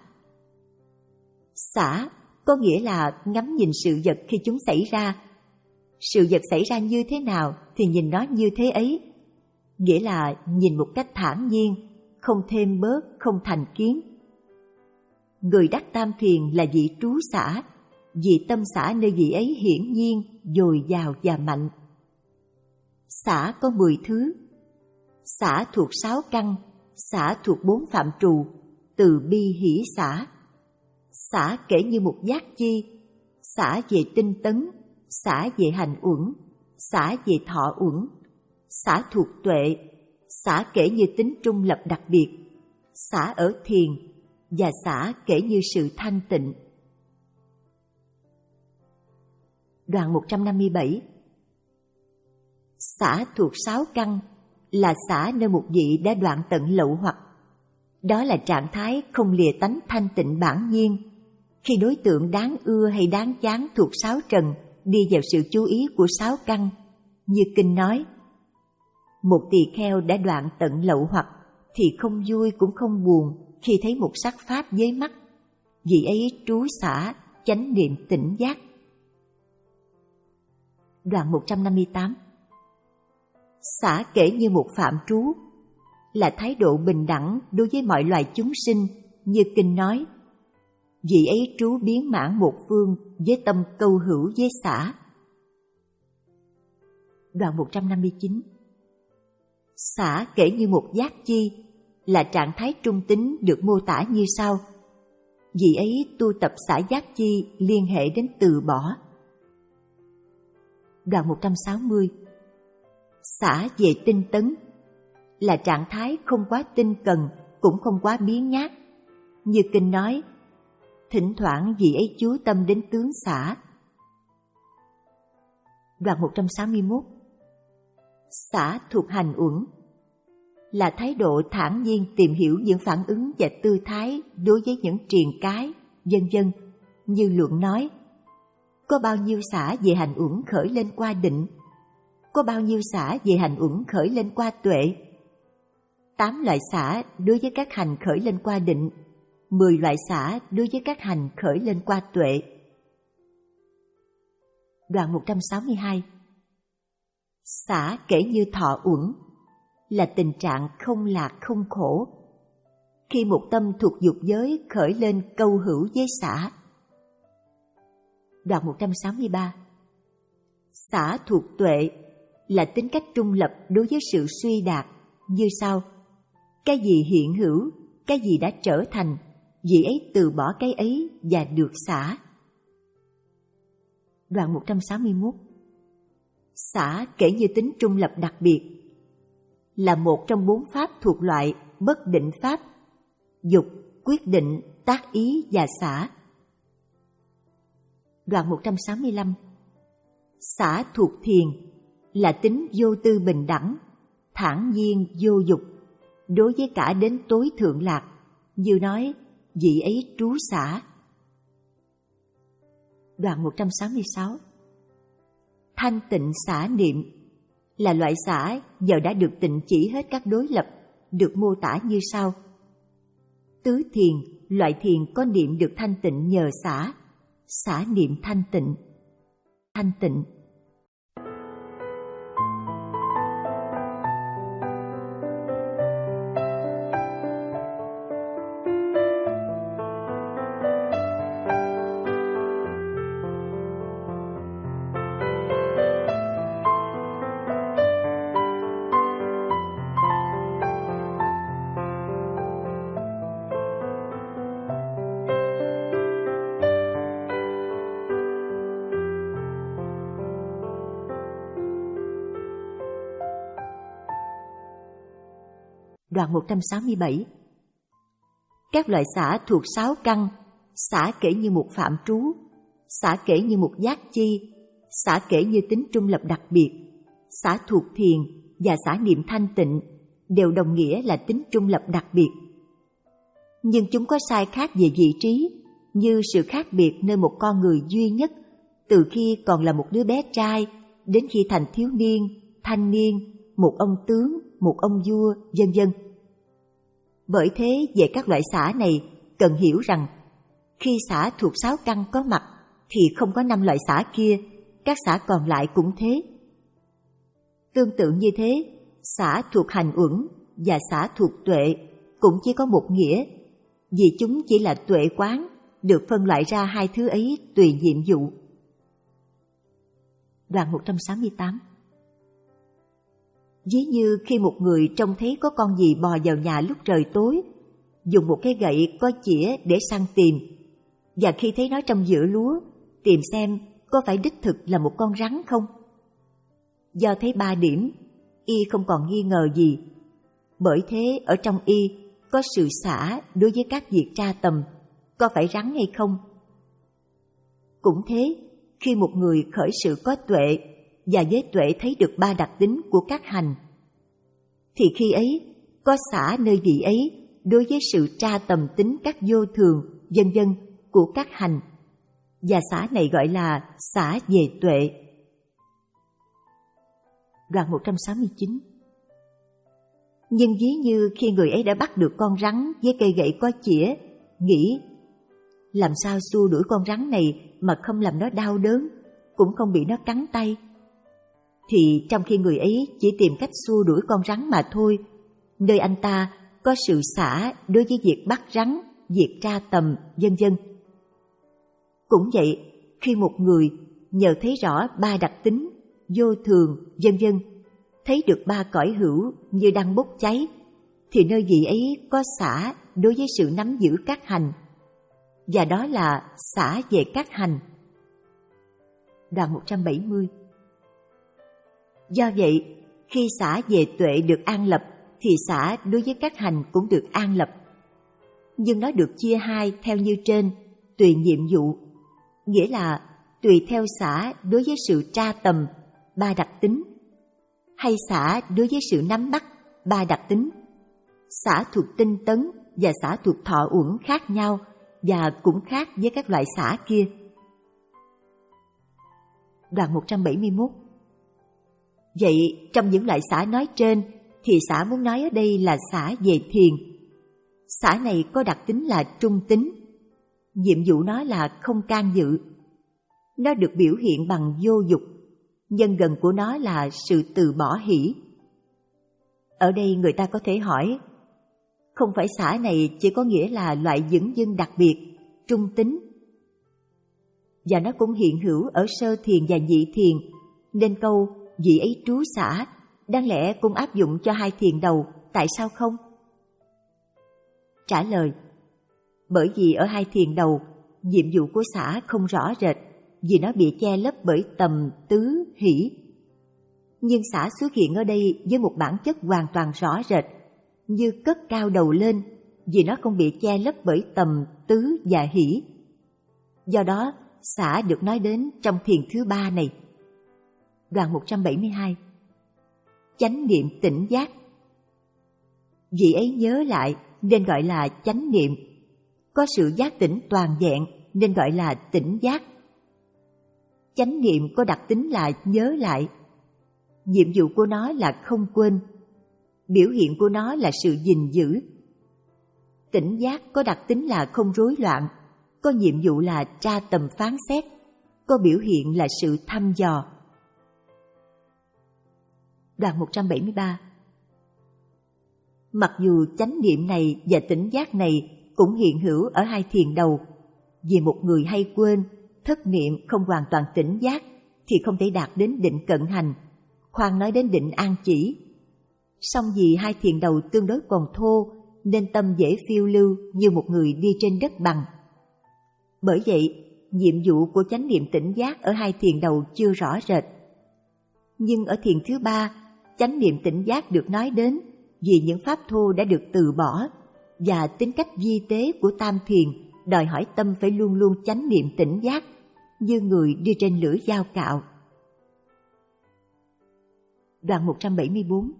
S1: Xả có nghĩa là ngắm nhìn sự vật khi chúng xảy ra. Sự vật xảy ra như thế nào thì nhìn nó như thế ấy. Nghĩa là nhìn một cách thản nhiên, không thêm bớt, không thành kiến. Người đắc tam thiền là vị trú xả, vì tâm xả nơi vị ấy hiển nhiên, dồi dào và mạnh. Xả có mười thứ. Xả thuộc sáu căn, xả thuộc bốn phạm trù, từ bi hỷ xả. Xả kể như một giác chi, xả về tinh tấn, xả về hành uẩn, xả về thọ uẩn, xả thuộc tuệ, xả kể như tính trung lập đặc biệt, xả ở thiền, và xả kể như sự thanh tịnh. Đoạn một trăm năm mươi bảy. Xả thuộc sáu căn là xả nơi một vị đã đoạn tận lậu hoặc. Đó là trạng thái không lìa tánh thanh tịnh bản nhiên, khi đối tượng đáng ưa hay đáng chán thuộc sáu trần đi vào sự chú ý của sáu căn. Như kinh nói, một tỳ kheo đã đoạn tận lậu hoặc thì không vui cũng không buồn khi thấy một sắc pháp với mắt, vì ấy trú xả, chánh niệm tỉnh giác. Đoạn một trăm năm mươi tám. Xả kể như một phạm trú, là thái độ bình đẳng đối với mọi loài chúng sinh, như kinh nói, vì ấy trú biến mãn một phương với tâm câu hữu với xả. Đoạn một trăm năm mươi chín. Xả kể như một giác chi, là trạng thái trung tính được mô tả như sau. Vì ấy tu tập xả giác chi liên hệ đến từ bỏ. Đoạn một trăm sáu mươi. Xả về tinh tấn, là trạng thái không quá tinh cần cũng không quá biếng nhác, như kinh nói, thỉnh thoảng vị ấy chú tâm đến tướng xã. Đoạn một trăm sáu mươi mốt. Xã thuộc hành uẩn là thái độ thản nhiên tìm hiểu những phản ứng và tư thái đối với những triền cái, vân vân. Như luận nói, có bao nhiêu xã về hành uẩn khởi lên qua định, có bao nhiêu xã về hành uẩn khởi lên qua tuệ. Tám loại xã đối với các hành khởi lên qua định, mười loại xã đối với các hành khởi lên qua tuệ. Đoạn một trăm sáu mươi hai. Xã kể như thọ uẩn là tình trạng không lạc không khổ, khi một tâm thuộc dục giới khởi lên câu hữu với xã. Đoạn một trăm sáu mươi ba. Xã thuộc tuệ là tính cách trung lập đối với sự suy đạt, như sau: cái gì hiện hữu, cái gì đã trở thành, vị ấy từ bỏ cái ấy và được xả. Đoạn một trăm sáu mươi mốt. Xả kể như tính trung lập đặc biệt, là một trong bốn pháp thuộc loại bất định pháp: dục, quyết định, tác ý và xả. Đoạn một trăm sáu mươi lăm. Xả thuộc thiền là tính vô tư bình đẳng, thản nhiên vô dục, đối với cả đến tối thượng lạc, như nói vị ấy trú xả. Đoạn một trăm sáu mươi sáu. Thanh tịnh xả niệm là loại xả giờ đã được tịnh chỉ hết các đối lập, được mô tả như sau: tứ thiền, loại thiền có niệm được thanh tịnh nhờ xả, xả niệm thanh tịnh. Thanh tịnh. Đoạn một trăm sáu mươi bảy. Các loại xả thuộc sáu căn, xả kể như một phạm trú, xả kể như một giác chi, xả kể như tính trung lập đặc biệt, xả thuộc thiền và xả niệm thanh tịnh đều đồng nghĩa là tính trung lập đặc biệt. Nhưng chúng có sai khác về vị trí, như sự khác biệt nơi một con người duy nhất từ khi còn là một đứa bé trai đến khi thành thiếu niên, thanh niên, một ông tướng, một ông vua, vân vân. Bởi thế, về các loại xả này cần hiểu rằng khi xả thuộc sáu căn có mặt thì không có năm loại xả kia, các xả còn lại cũng thế. Tương tự như thế, xả thuộc hành uẩn và xả thuộc tuệ cũng chỉ có một nghĩa, vì chúng chỉ là tuệ quán, được phân loại ra hai thứ ấy tùy nhiệm vụ. Đoạn một trăm sáu mươi tám. Ví như khi một người trông thấy có con gì bò vào nhà lúc trời tối, dùng một cái gậy có chĩa để săn tìm, và khi thấy nó trong giữa lúa, tìm xem có phải đích thực là một con rắn không. Do thấy ba điểm, y không còn nghi ngờ gì. Bởi thế ở trong y có sự xả đối với các việc tra tầm, có phải rắn hay không. Cũng thế, khi một người khởi sự có tuệ, và với tuệ thấy được ba đặc tính của các hành, thì khi ấy có xả nơi vị ấy đối với sự tra tầm tính các vô thường, vân vân của các hành, và xả này gọi là xả về tuệ. Đoạn một trăm sáu mươi chín. Nhưng ví như khi người ấy đã bắt được con rắn với cây gậy có chĩa, nghĩ làm sao xua đuổi con rắn này mà không làm nó đau đớn, cũng không bị nó cắn tay, thì trong khi người ấy chỉ tìm cách xua đuổi con rắn mà thôi, nơi anh ta có sự xả đối với việc bắt rắn, việc tra tầm, vân vân. Cũng vậy, khi một người nhờ thấy rõ ba đặc tính, vô thường, vân vân, thấy được ba cõi hữu như đang bốc cháy, thì nơi vị ấy có xả đối với sự nắm giữ các hành, và đó là xả về các hành. Đoạn một trăm bảy mươi. Do vậy, khi xả về tuệ được an lập, thì xả đối với các hành cũng được an lập. nhưng nó được chia hai theo như trên, tùy nhiệm vụ, nghĩa là tùy theo xã đối với sự tra tầm, ba đặc tính, hay xã đối với sự nắm bắt, ba đặc tính. Xã thuộc tinh tấn và xã thuộc thọ uẩn khác nhau và cũng khác với các loại xã kia. Đoạn một trăm bảy mươi mốt. Vậy trong những loại xã nói trên thì xã muốn nói ở đây là xã về thiền. Xã này có đặc tính là trung tính, nhiệm vụ nó là không can dự. Nó được biểu hiện bằng vô dục, nhân gần của nó là sự từ bỏ hỷ. Ở đây người ta có thể hỏi, không phải xã này chỉ có nghĩa là loại dửng dưng đặc biệt, trung tính. Và nó cũng hiện hữu ở sơ thiền và nhị thiền, nên câu vị ấy trú xã đáng lẽ cũng áp dụng cho hai thiền đầu, tại sao không? Trả lời, bởi vì ở hai thiền đầu, nhiệm vụ của xã không rõ rệt, vì nó bị che lấp bởi tầm, tứ, hỷ. Nhưng xã xuất hiện ở đây với một bản chất hoàn toàn rõ rệt, như cất cao đầu lên, vì nó không bị che lấp bởi tầm, tứ và hỷ. Do đó, xã được nói đến trong thiền thứ ba này. Đoạn một trăm bảy mươi hai. Chánh niệm tỉnh giác. Vị ấy nhớ lại nên gọi là chánh niệm, có sự giác tỉnh toàn vẹn nên gọi là tỉnh giác. Chánh niệm có đặc tính là nhớ lại. Nhiệm vụ của nó là không quên. Biểu hiện của nó là sự gìn giữ. Tỉnh giác có đặc tính là không rối loạn, có nhiệm vụ là tra tầm phán xét, có biểu hiện là sự thăm dò. Đoạn một trăm bảy mươi ba. Mặc dù chánh niệm này và tỉnh giác này cũng hiện hữu ở hai thiền đầu, vì một người hay quên, thất niệm không hoàn toàn tỉnh giác thì không thể đạt đến định cận hành, khoan nói đến định an chỉ. Song vì hai thiền đầu tương đối còn thô nên tâm dễ phiêu lưu như một người đi trên đất bằng. Bởi vậy, nhiệm vụ của chánh niệm tỉnh giác ở hai thiền đầu chưa rõ rệt. Nhưng ở thiền thứ ba, chánh niệm tỉnh giác được nói đến vì những pháp thô đã được từ bỏ và tính cách vi tế của tam thiền đòi hỏi tâm phải luôn luôn chánh niệm tỉnh giác như người đi trên lưỡi dao cạo. Đoạn một trăm bảy mươi bốn.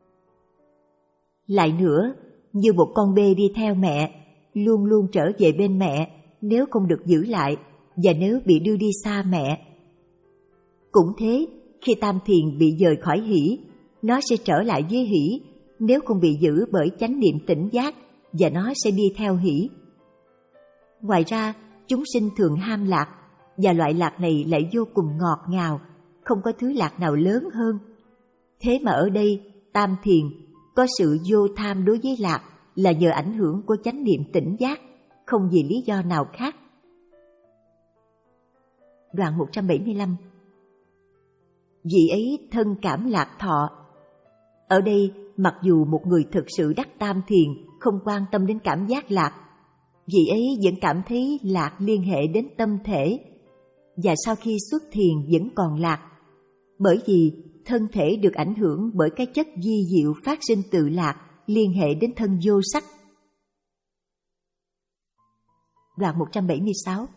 S1: Lại nữa, như một con bê đi theo mẹ, luôn luôn trở về bên mẹ nếu không được giữ lại và nếu bị đưa đi xa mẹ. Cũng thế, khi tam thiền bị dời khỏi hỷ, nó sẽ trở lại với hỷ nếu không bị giữ bởi chánh niệm tỉnh giác và nó sẽ đi theo hỷ. Ngoài ra, chúng sinh thường ham lạc và loại lạc này lại vô cùng ngọt ngào, không có thứ lạc nào lớn hơn. Thế mà ở đây, tam thiền có sự vô tham đối với lạc là nhờ ảnh hưởng của chánh niệm tỉnh giác, không vì lý do nào khác. Đoạn một trăm bảy mươi lăm. Vị ấy thân cảm lạc thọ. Ở đây, mặc dù một người thực sự đắc tam thiền không quan tâm đến cảm giác lạc, vị ấy vẫn cảm thấy lạc liên hệ đến tâm thể, và sau khi xuất thiền vẫn còn lạc, bởi vì thân thể được ảnh hưởng bởi cái chất vi diệu phát sinh từ lạc liên hệ đến thân vô sắc. Đoạn một trăm bảy mươi sáu.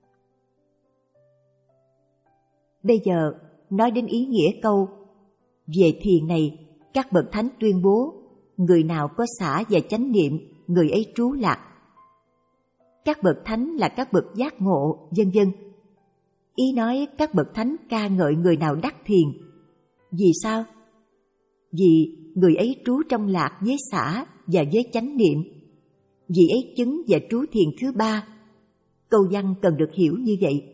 S1: Bây giờ nói đến ý nghĩa câu về thiền này, các bậc thánh tuyên bố người nào có xả và chánh niệm, người ấy trú lạc. Các bậc thánh là các bậc giác ngộ, vân vân. Ý nói các bậc thánh ca ngợi người nào đắc thiền. Vì sao? Vì người ấy trú trong lạc với xả và với chánh niệm. Vị ấy chứng và trú thiền thứ ba. Câu văn cần được hiểu như vậy.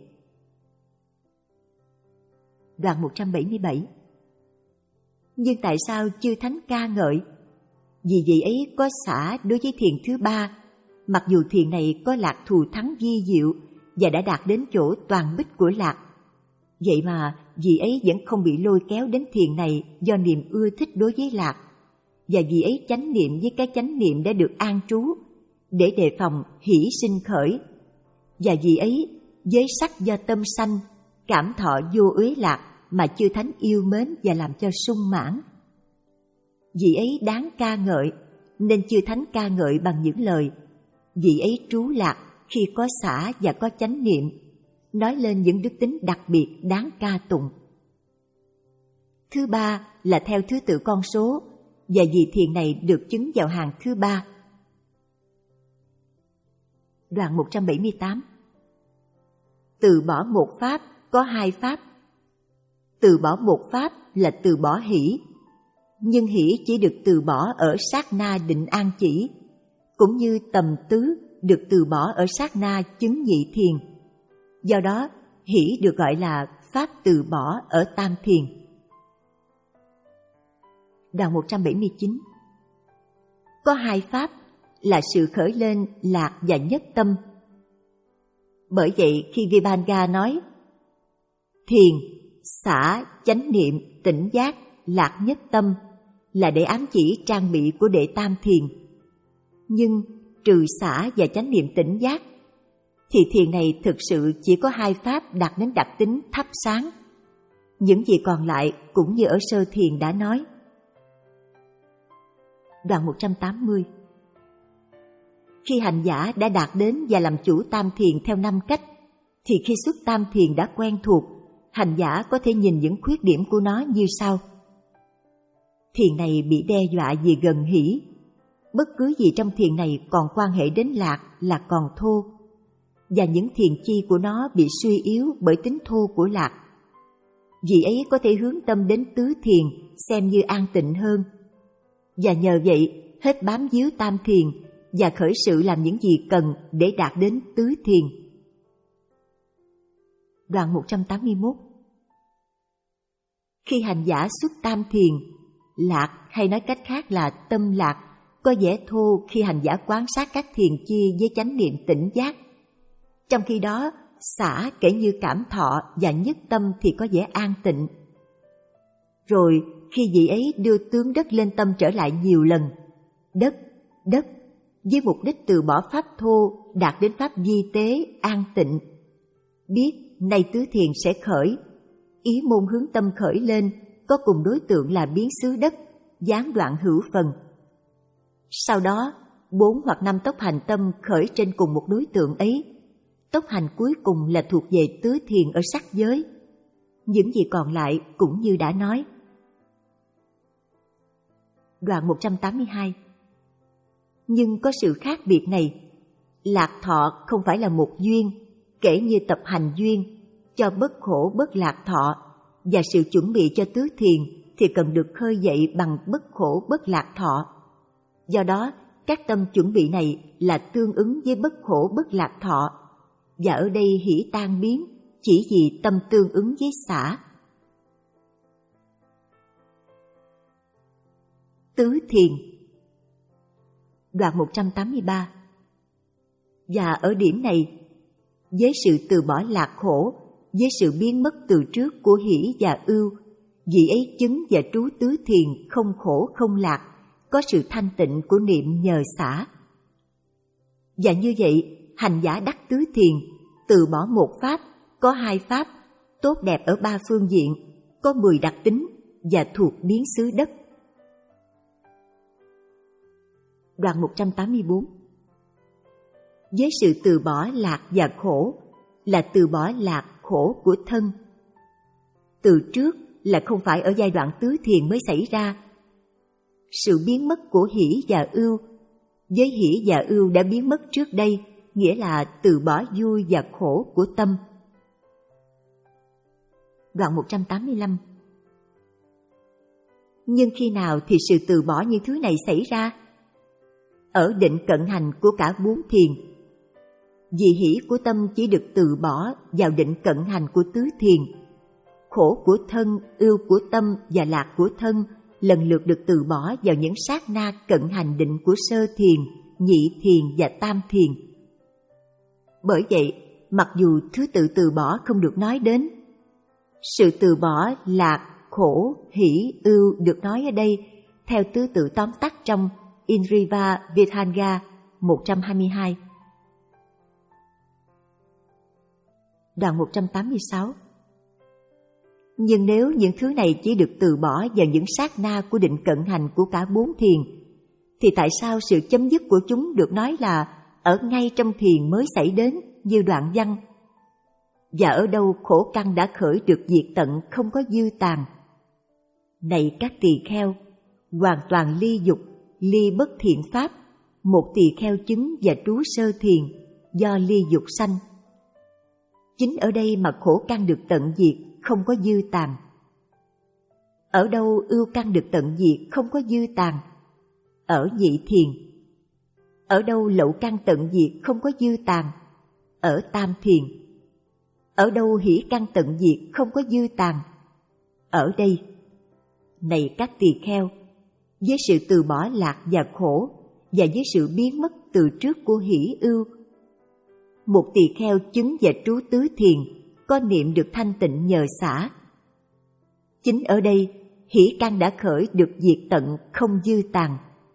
S1: Đoạn một trăm bảy mươi bảy. Nhưng tại sao chư thánh ca ngợi? Vì vị ấy có xả đối với thiền thứ ba, mặc dù thiền này có lạc thù thắng vi diệu và đã đạt đến chỗ toàn bích của lạc. Vậy mà vị ấy vẫn không bị lôi kéo đến thiền này do niềm ưa thích đối với lạc, và vị ấy chánh niệm với cái chánh niệm đã được an trú để đề phòng hỷ sinh khởi, và vị ấy với sắc do tâm sanh cảm thọ vô uế lạc mà chư thánh yêu mến và làm cho sung mãn. Vị ấy đáng ca ngợi, nên chư thánh ca ngợi bằng những lời vị ấy trú lạc khi có xả và có chánh niệm, nói lên những đức tính đặc biệt đáng ca tụng. Thứ ba là theo thứ tự con số, và vị thiền này được chứng vào hàng thứ ba. Đoạn một trăm bảy mươi tám. Từ bỏ một pháp có hai pháp. Từ bỏ một pháp là từ bỏ hỷ, nhưng hỷ chỉ được từ bỏ ở sát na định an chỉ, cũng như tầm tứ được từ bỏ ở sát na chứng nhị thiền. Do đó, hỷ được gọi là pháp từ bỏ ở tam thiền. Đoạn một trăm bảy mươi chín. Có hai pháp là sự khởi lên lạc và nhất tâm. Bởi vậy khi Vibhanga nói thiền, xả, chánh niệm, tỉnh giác, lạc nhất tâm là để ám chỉ trang bị của đệ tam thiền. Nhưng trừ xả và chánh niệm tỉnh giác thì thiền này thực sự chỉ có hai pháp đạt đến đặc tính thắp sáng. Những gì còn lại cũng như ở sơ thiền đã nói. Đoạn một trăm tám mươi. Khi hành giả đã đạt đến và làm chủ tam thiền theo năm cách, thì khi xuất tam thiền đã quen thuộc, hành giả có thể nhìn những khuyết điểm của nó như sau. Thiền này bị đe dọa vì gần hỷ. Bất cứ gì trong thiền này còn quan hệ đến lạc là còn thô, và những thiền chi của nó bị suy yếu bởi tính thô của lạc. Vì ấy có thể hướng tâm đến tứ thiền xem như an tịnh hơn, và nhờ vậy hết bám víu tam thiền và khởi sự làm những gì cần để đạt đến tứ thiền. Đoạn một trăm tám mươi mốt. Khi hành giả xuất tam thiền, lạc hay nói cách khác là tâm lạc có vẻ thô khi hành giả quan sát các thiền chi với chánh niệm tỉnh giác. Trong khi đó, xả kể như cảm thọ và nhất tâm thì có vẻ an tịnh. Rồi khi vị ấy đưa tướng đất lên tâm trở lại nhiều lần, đất, đất, với mục đích từ bỏ pháp thô đạt đến pháp vi tế, an tịnh. Biết nay tứ thiền sẽ khởi, ý môn hướng tâm khởi lên có cùng đối tượng là biến xứ đất, gián đoạn hữu phần. Sau đó, bốn hoặc năm tốc hành tâm khởi trên cùng một đối tượng ấy. Tốc hành cuối cùng là thuộc về tứ thiền ở sắc giới. Những gì còn lại cũng như đã nói. Đoạn một trăm tám mươi hai. Nhưng có sự khác biệt này. Lạc thọ không phải là một duyên, kể như tập hành duyên, cho bất khổ bất lạc thọ, và sự chuẩn bị cho tứ thiền thì cần được khơi dậy bằng bất khổ bất lạc thọ. Do đó, các tâm chuẩn bị này là tương ứng với bất khổ bất lạc thọ, và ở đây hỷ tan biến chỉ vì tâm tương ứng với xả. Tứ thiền. Đoạn một trăm tám mươi ba. Và ở điểm này, với sự từ bỏ lạc khổ, với sự biến mất từ trước của hỷ và ưu, vị ấy chứng và trú tứ thiền không khổ không lạc, có sự thanh tịnh của niệm nhờ xả. Và như vậy, hành giả đắc tứ thiền, từ bỏ một pháp, có hai pháp, tốt đẹp ở ba phương diện, có mười đặc tính và thuộc biến xứ đất. Đoạn một trăm tám mươi bốn. Với sự từ bỏ lạc và khổ là từ bỏ lạc khổ của thân. Từ trước là không phải ở giai đoạn tứ thiền mới xảy ra. Sự biến mất của hỷ và ưu, với hỷ và ưu đã biến mất trước đây, nghĩa là từ bỏ vui và khổ của tâm. Đoạn một trăm tám mươi lăm. Nhưng khi nào thì sự từ bỏ những thứ này xảy ra? Ở định cận hành của cả bốn thiền. Vì hỷ của tâm chỉ được từ bỏ vào định cận hành của tứ thiền. Khổ của thân, ưu của tâm và lạc của thân lần lượt được từ bỏ vào những sát na cận hành định của sơ thiền, nhị thiền và tam thiền. Bởi vậy, mặc dù thứ tự từ bỏ không được nói đến, sự từ bỏ lạc, khổ, hỷ, ưu được nói ở đây theo thứ tự tóm tắt trong Indriva Vidhanga một trăm hai mươi hai. Đoạn một trăm tám mươi sáu. Nhưng nếu những thứ này chỉ được từ bỏ vào những sát na của định cận hành của cả bốn thiền, thì tại sao sự chấm dứt của chúng được nói là ở ngay trong thiền mới xảy đến như đoạn văn. Và ở đâu khổ căn đã khởi được diệt tận không có dư tàn. Này các tỳ kheo, hoàn toàn ly dục, ly bất thiện pháp, một tỳ kheo chứng và trú sơ thiền, do ly dục sanh. Chính ở đây mà khổ căn được tận diệt, không có dư tàn. Ở đâu ưu căn được tận diệt, không có dư tàn? Ở nhị thiền. Ở đâu lậu căn tận diệt, không có dư tàn? Ở tam thiền. Ở đâu hỷ căn tận diệt, không có dư tàn? Ở đây. Này các tỳ kheo, với sự từ bỏ lạc và khổ, và với sự biến mất từ trước của hỷ ưu, một tỳ kheo chứng và trú tứ thiền, có niệm được thanh tịnh nhờ xả. Chính ở đây, hỷ căn đã khởi được diệt tận không dư tàn.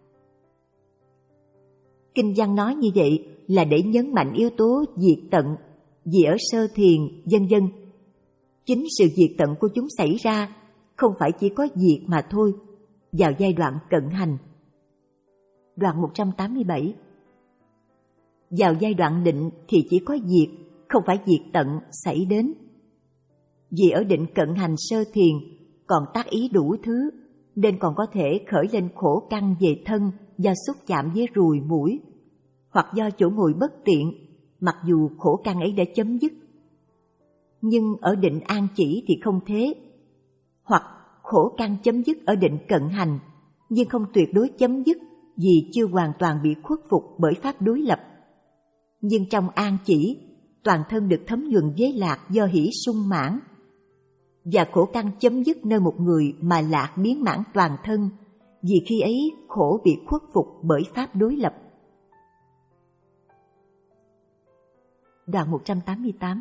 S1: Kinh văn nói như vậy là để nhấn mạnh yếu tố diệt tận, vì ở sơ thiền, vân vân. Chính sự diệt tận của chúng xảy ra không phải chỉ có diệt mà thôi, vào giai đoạn cận hành. Đoạn một trăm tám mươi bảy. Vào giai đoạn định thì chỉ có diệt, không phải diệt tận xảy đến. Vì ở định cận hành sơ thiền còn tác ý đủ thứ, nên còn có thể khởi lên khổ căn về thân do xúc chạm với ruồi mũi, hoặc do chỗ ngồi bất tiện, mặc dù khổ căn ấy đã chấm dứt. Nhưng ở định an chỉ thì không thế. Hoặc khổ căn chấm dứt ở định cận hành, nhưng không tuyệt đối chấm dứt vì chưa hoàn toàn bị khuất phục bởi pháp đối lập. Nhưng trong an chỉ, toàn thân được thấm nhuần với lạc do hỷ sung mãn, và khổ căn chấm dứt nơi một người mà lạc biến mãn toàn thân, vì khi ấy khổ bị khuất phục bởi pháp đối lập. Đoạn một trăm tám mươi tám.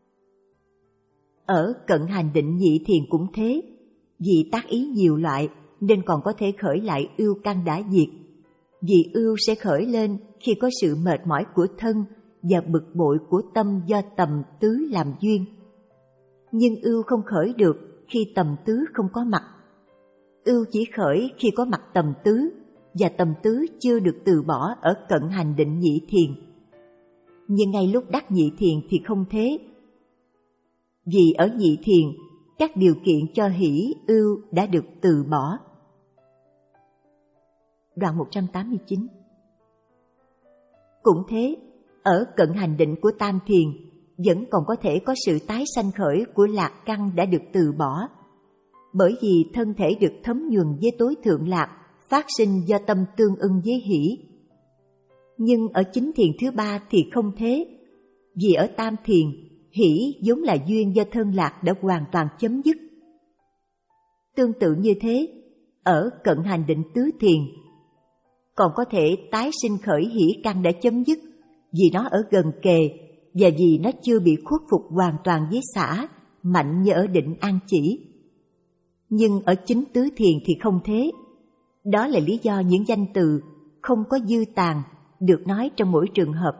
S1: Ở cận hành định nhị thiền cũng thế, vì tác ý nhiều loại nên còn có thể khởi lại ưu căn đã diệt. Vì ưu sẽ khởi lên khi có sự mệt mỏi của thân và bực bội của tâm do tầm tứ làm duyên. Nhưng ưu không khởi được khi tầm tứ không có mặt. Ưu chỉ khởi khi có mặt tầm tứ, và tầm tứ chưa được từ bỏ ở cận hành định nhị thiền. Nhưng ngay lúc đắc nhị thiền thì không thế. Vì ở nhị thiền, các điều kiện cho hỷ, ưu đã được từ bỏ. Đoạn một trăm tám mươi chín. Cũng thế, ở cận hành định của tam thiền, vẫn còn có thể có sự tái sanh khởi của lạc căn đã được từ bỏ, bởi vì thân thể được thấm nhuần với tối thượng lạc phát sinh do tâm tương ưng với hỷ. Nhưng ở chính thiền thứ ba thì không thế, vì ở tam thiền, hỷ vốn là duyên do thân lạc đã hoàn toàn chấm dứt. Tương tự như thế, ở cận hành định tứ thiền, còn có thể tái sinh khởi hỷ căn đã chấm dứt, vì nó ở gần kề và vì nó chưa bị khuất phục hoàn toàn với xả, mạnh như ở định an chỉ. Nhưng ở chính tứ thiền thì không thế. Đó là lý do những danh từ không có dư tàn được nói trong mỗi trường hợp.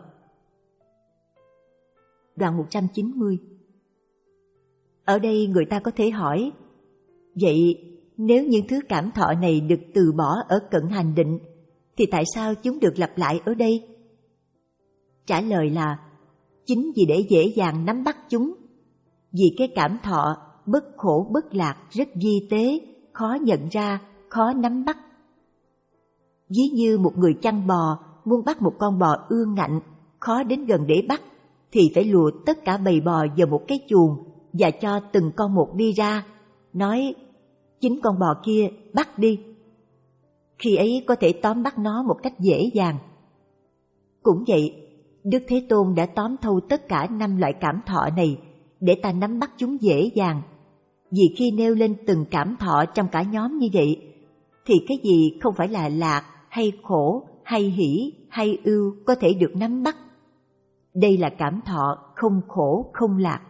S1: Đoạn một trăm chín mươi. Ở đây người ta có thể hỏi, vậy nếu những thứ cảm thọ này được từ bỏ ở cận hành định, thì tại sao chúng được lặp lại ở đây? Trả lời là, chính vì để dễ dàng nắm bắt chúng. Vì cái cảm thọ bất khổ bất lạc rất vi tế, khó nhận ra, khó nắm bắt. Ví như một người chăn bò muốn bắt một con bò ương ngạnh, khó đến gần để bắt, thì phải lùa tất cả bầy bò vào một cái chuồng và cho từng con một đi ra, nói, chính con bò kia bắt đi. Khi ấy có thể tóm bắt nó một cách dễ dàng. Cũng vậy, Đức Thế Tôn đã tóm thâu tất cả năm loại cảm thọ này để ta nắm bắt chúng dễ dàng. Vì khi nêu lên từng cảm thọ trong cả nhóm như vậy, thì cái gì không phải là lạc hay khổ hay hỷ hay ưu có thể được nắm bắt. Đây là cảm thọ không khổ không lạc.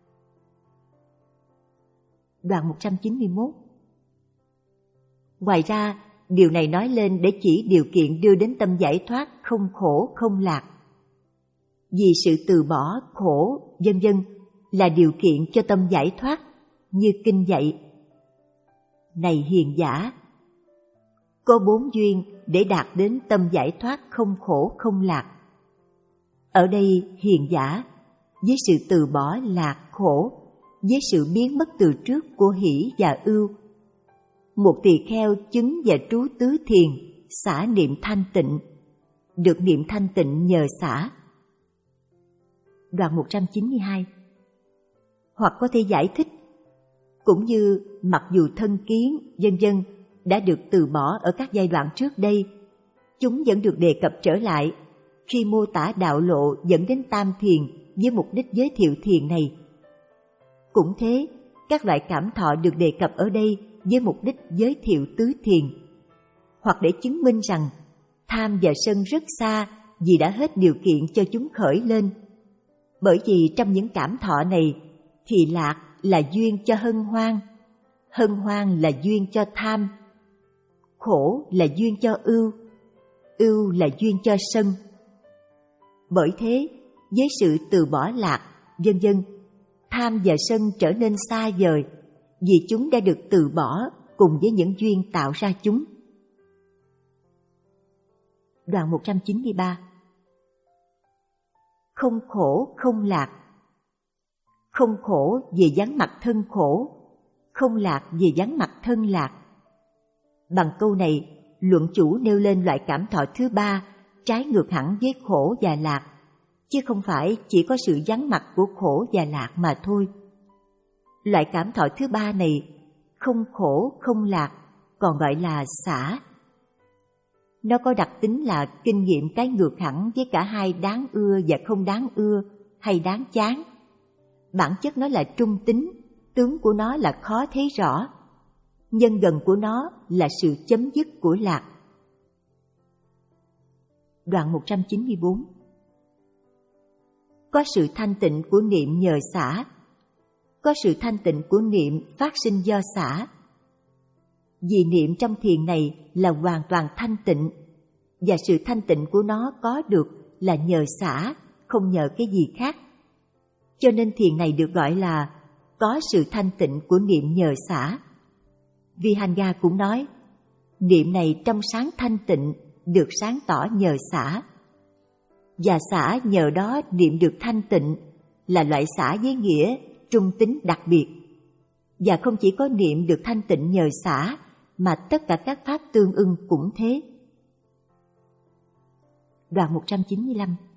S1: Đoạn một trăm chín mươi mốt. Ngoài ra, điều này nói lên để chỉ điều kiện đưa đến tâm giải thoát không khổ không lạc. Vì sự từ bỏ khổ, vân vân là điều kiện cho tâm giải thoát, như kinh dạy. Này hiền giả, có bốn duyên để đạt đến tâm giải thoát không khổ không lạc. Ở đây hiền giả, với sự từ bỏ lạc khổ, với sự biến mất từ trước của hỷ và ưu. Một tỳ kheo chứng và trú tứ thiền, xả niệm thanh tịnh, được niệm thanh tịnh nhờ xả. Đoạn một trăm chín mươi hai. Hoặc có thể giải thích, cũng như mặc dù thân kiến, vân vân đã được từ bỏ ở các giai đoạn trước đây, chúng vẫn được đề cập trở lại khi mô tả đạo lộ dẫn đến tam thiền với mục đích giới thiệu thiền này. Cũng thế, các loại cảm thọ được đề cập ở đây với mục đích giới thiệu tứ thiền, hoặc để chứng minh rằng tham và sân rất xa vì đã hết điều kiện cho chúng khởi lên. Bởi vì trong những cảm thọ này thì lạc là duyên cho hân hoan, hân hoan là duyên cho tham, khổ là duyên cho ưu, ưu là duyên cho sân. Bởi thế, với sự từ bỏ lạc, vân vân, tham và sân trở nên xa vời vì chúng đã được từ bỏ cùng với những duyên tạo ra chúng. Đoạn một trăm chín mươi ba. Không khổ không lạc. Không khổ về vắng mặt thân khổ, không lạc về vắng mặt thân lạc. Bằng câu này, luận chủ nêu lên loại cảm thọ thứ ba trái ngược hẳn với khổ và lạc, chứ không phải chỉ có sự vắng mặt của khổ và lạc mà thôi. Loại cảm thọ thứ ba này, không khổ không lạc, còn gọi là xả. Nó có đặc tính là kinh nghiệm cái ngược hẳn với cả hai đáng ưa và không đáng ưa hay đáng chán. Bản chất nó là trung tính, tướng của nó là khó thấy rõ, nhân gần của nó là sự chấm dứt của lạc. Đoạn một trăm chín mươi bốn. Có sự thanh tịnh của niệm nhờ xả, có sự thanh tịnh của niệm phát sinh do xả. Vì niệm trong thiền này là hoàn toàn thanh tịnh, và sự thanh tịnh của nó có được là nhờ xả, không nhờ cái gì khác. Cho nên thiền này được gọi là có sự thanh tịnh của niệm nhờ xả. Vihanga cũng nói, niệm này trong sáng thanh tịnh, được sáng tỏ nhờ xả. Và xả nhờ đó niệm được thanh tịnh, là loại xả với nghĩa trung tính đặc biệt. Và không chỉ có niệm được thanh tịnh nhờ xả, mà tất cả các pháp tương ưng cũng thế. Đoạn một trăm chín mươi lăm.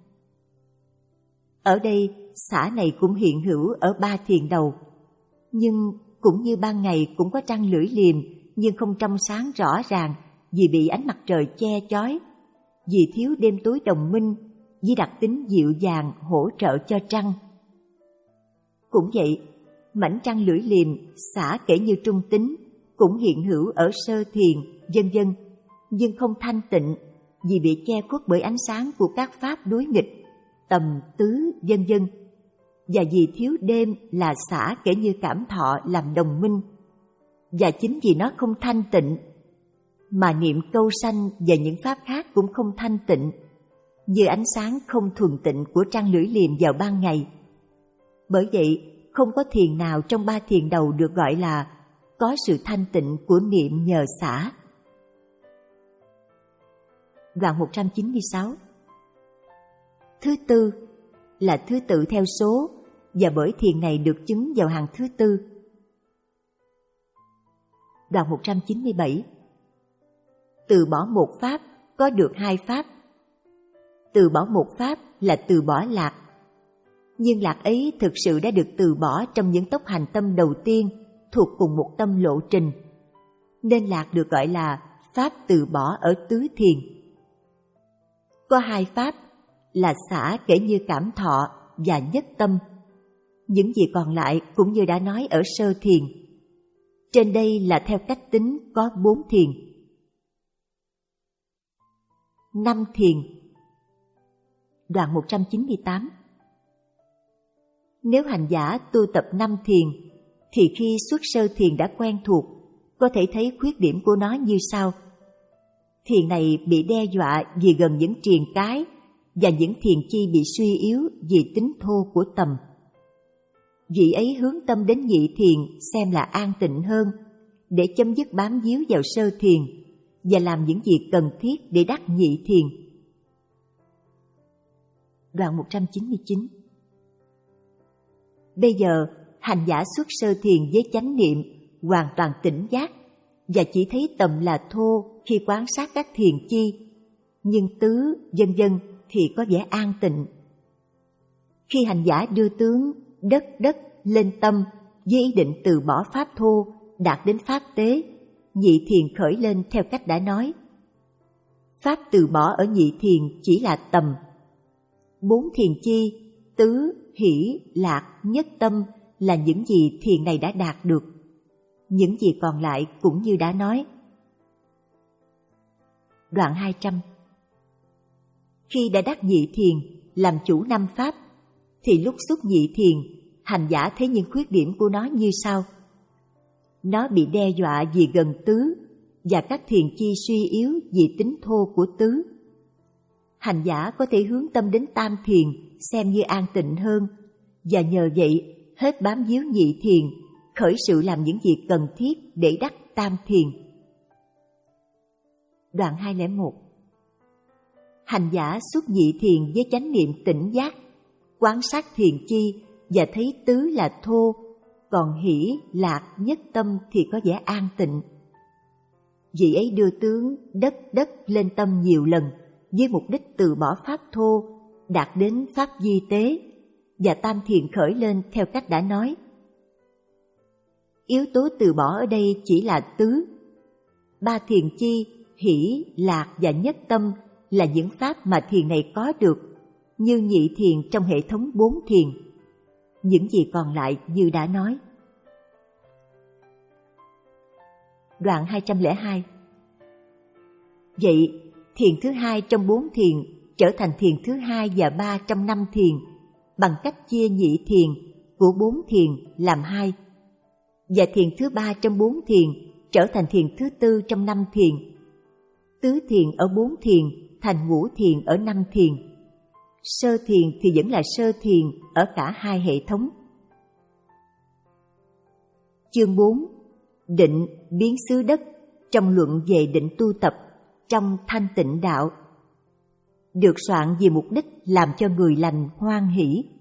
S1: Ở đây, xả này cũng hiện hữu ở ba thiền đầu, nhưng cũng như ban ngày cũng có trăng lưỡi liềm, nhưng không trong sáng rõ ràng vì bị ánh mặt trời che chói, vì thiếu đêm tối đồng minh, với đặc tính dịu dàng hỗ trợ cho trăng. Cũng vậy, mảnh trăng lưỡi liềm xả kể như trung tính cũng hiện hữu ở sơ thiền, vân vân, nhưng không thanh tịnh vì bị che khuất bởi ánh sáng của các pháp đối nghịch, tầm tứ, vân vân, và vì thiếu đêm là xả kể như cảm thọ làm đồng minh. Và chính vì nó không thanh tịnh mà niệm câu sanh và những pháp khác cũng không thanh tịnh, như ánh sáng không thuần tịnh của trăng lưỡi liềm vào ban ngày. Bởi vậy, không có thiền nào trong ba thiền đầu được gọi là có sự thanh tịnh của niệm nhờ xả. Đoạn một trăm chín mươi sáu. Thứ tư là thứ tự theo số, và bởi thiền này được chứng vào hàng thứ tư. Đoạn một trăm chín mươi bảy. Từ bỏ một pháp có được hai pháp. Từ bỏ một pháp là từ bỏ lạc, nhưng lạc ấy thực sự đã được từ bỏ trong những tốc hành tâm đầu tiên thuộc cùng một tâm lộ trình, nên lạc được gọi là pháp từ bỏ ở tứ thiền. Có hai pháp là xả kể như cảm thọ và nhất tâm. Những gì còn lại cũng như đã nói ở sơ thiền. Trên đây là theo cách tính có bốn thiền. Năm thiền. Đoạn một trăm chín mươi tám. Nếu hành giả tu tập năm thiền, thì khi xuất sơ thiền đã quen thuộc, có thể thấy khuyết điểm của nó như sau. Thiền này bị đe dọa vì gần những triền cái, và những thiền chi bị suy yếu vì tính thô của tầm. Vị ấy hướng tâm đến nhị thiền xem là an tịnh hơn, để chấm dứt bám víu vào sơ thiền, và làm những việc cần thiết để đắc nhị thiền. Đoạn một trăm chín mươi chín. Bây giờ, hành giả xuất sơ thiền với chánh niệm, hoàn toàn tỉnh giác, và chỉ thấy tầm là thô khi quan sát các thiền chi, nhưng tứ, vân vân thì có vẻ an tịnh. Khi hành giả đưa tướng đất đất lên tâm với ý định từ bỏ pháp thô, đạt đến pháp tế, nhị thiền khởi lên theo cách đã nói. Pháp từ bỏ ở nhị thiền chỉ là tầm. Bốn thiền chi, tứ, hỷ, lạc, nhất tâm là những gì thiền này đã đạt được. Những gì còn lại cũng như đã nói. Đoạn hai trăm. Khi đã đắc nhị thiền, làm chủ năm pháp, thì lúc xuất nhị thiền, hành giả thấy những khuyết điểm của nó như sau. Nó bị đe dọa vì gần tứ, và các thiền chi suy yếu vì tính thô của tứ. Hành giả có thể hướng tâm đến tam thiền xem như an tịnh hơn, và nhờ vậy hết bám víu nhị thiền, khởi sự làm những việc cần thiết để đắc tam thiền. Đoạn hai không một. Hành giả xuất nhị thiền với chánh niệm tỉnh giác, quan sát thiền chi và thấy tứ là thô, còn hỷ, lạc, nhất tâm thì có vẻ an tịnh. Vị ấy đưa tướng đất đất lên tâm nhiều lần với mục đích từ bỏ pháp thô, đạt đến pháp di tế, và tam thiền khởi lên theo cách đã nói. Yếu tố từ bỏ ở đây chỉ là tứ. Ba thiền chi, hỷ, lạc và nhất tâm là những pháp mà thiền này có được, như nhị thiền trong hệ thống bốn thiền. Những gì còn lại như đã nói. Đoạn hai trăm lẻ hai. Vậy, thiền thứ hai trong bốn thiền trở thành thiền thứ hai và ba trong năm thiền, bằng cách chia nhị thiền của bốn thiền làm hai, và thiền thứ ba trong bốn thiền trở thành thiền thứ tư trong năm thiền. Tứ thiền ở bốn thiền thành ngũ thiền ở năm thiền. Sơ thiền thì vẫn là sơ thiền ở cả hai hệ thống. Chương bốn. Định biến xứ đất trong luận về định tu tập trong thanh tịnh đạo. Được soạn vì mục đích làm cho người lành hoan hỷ.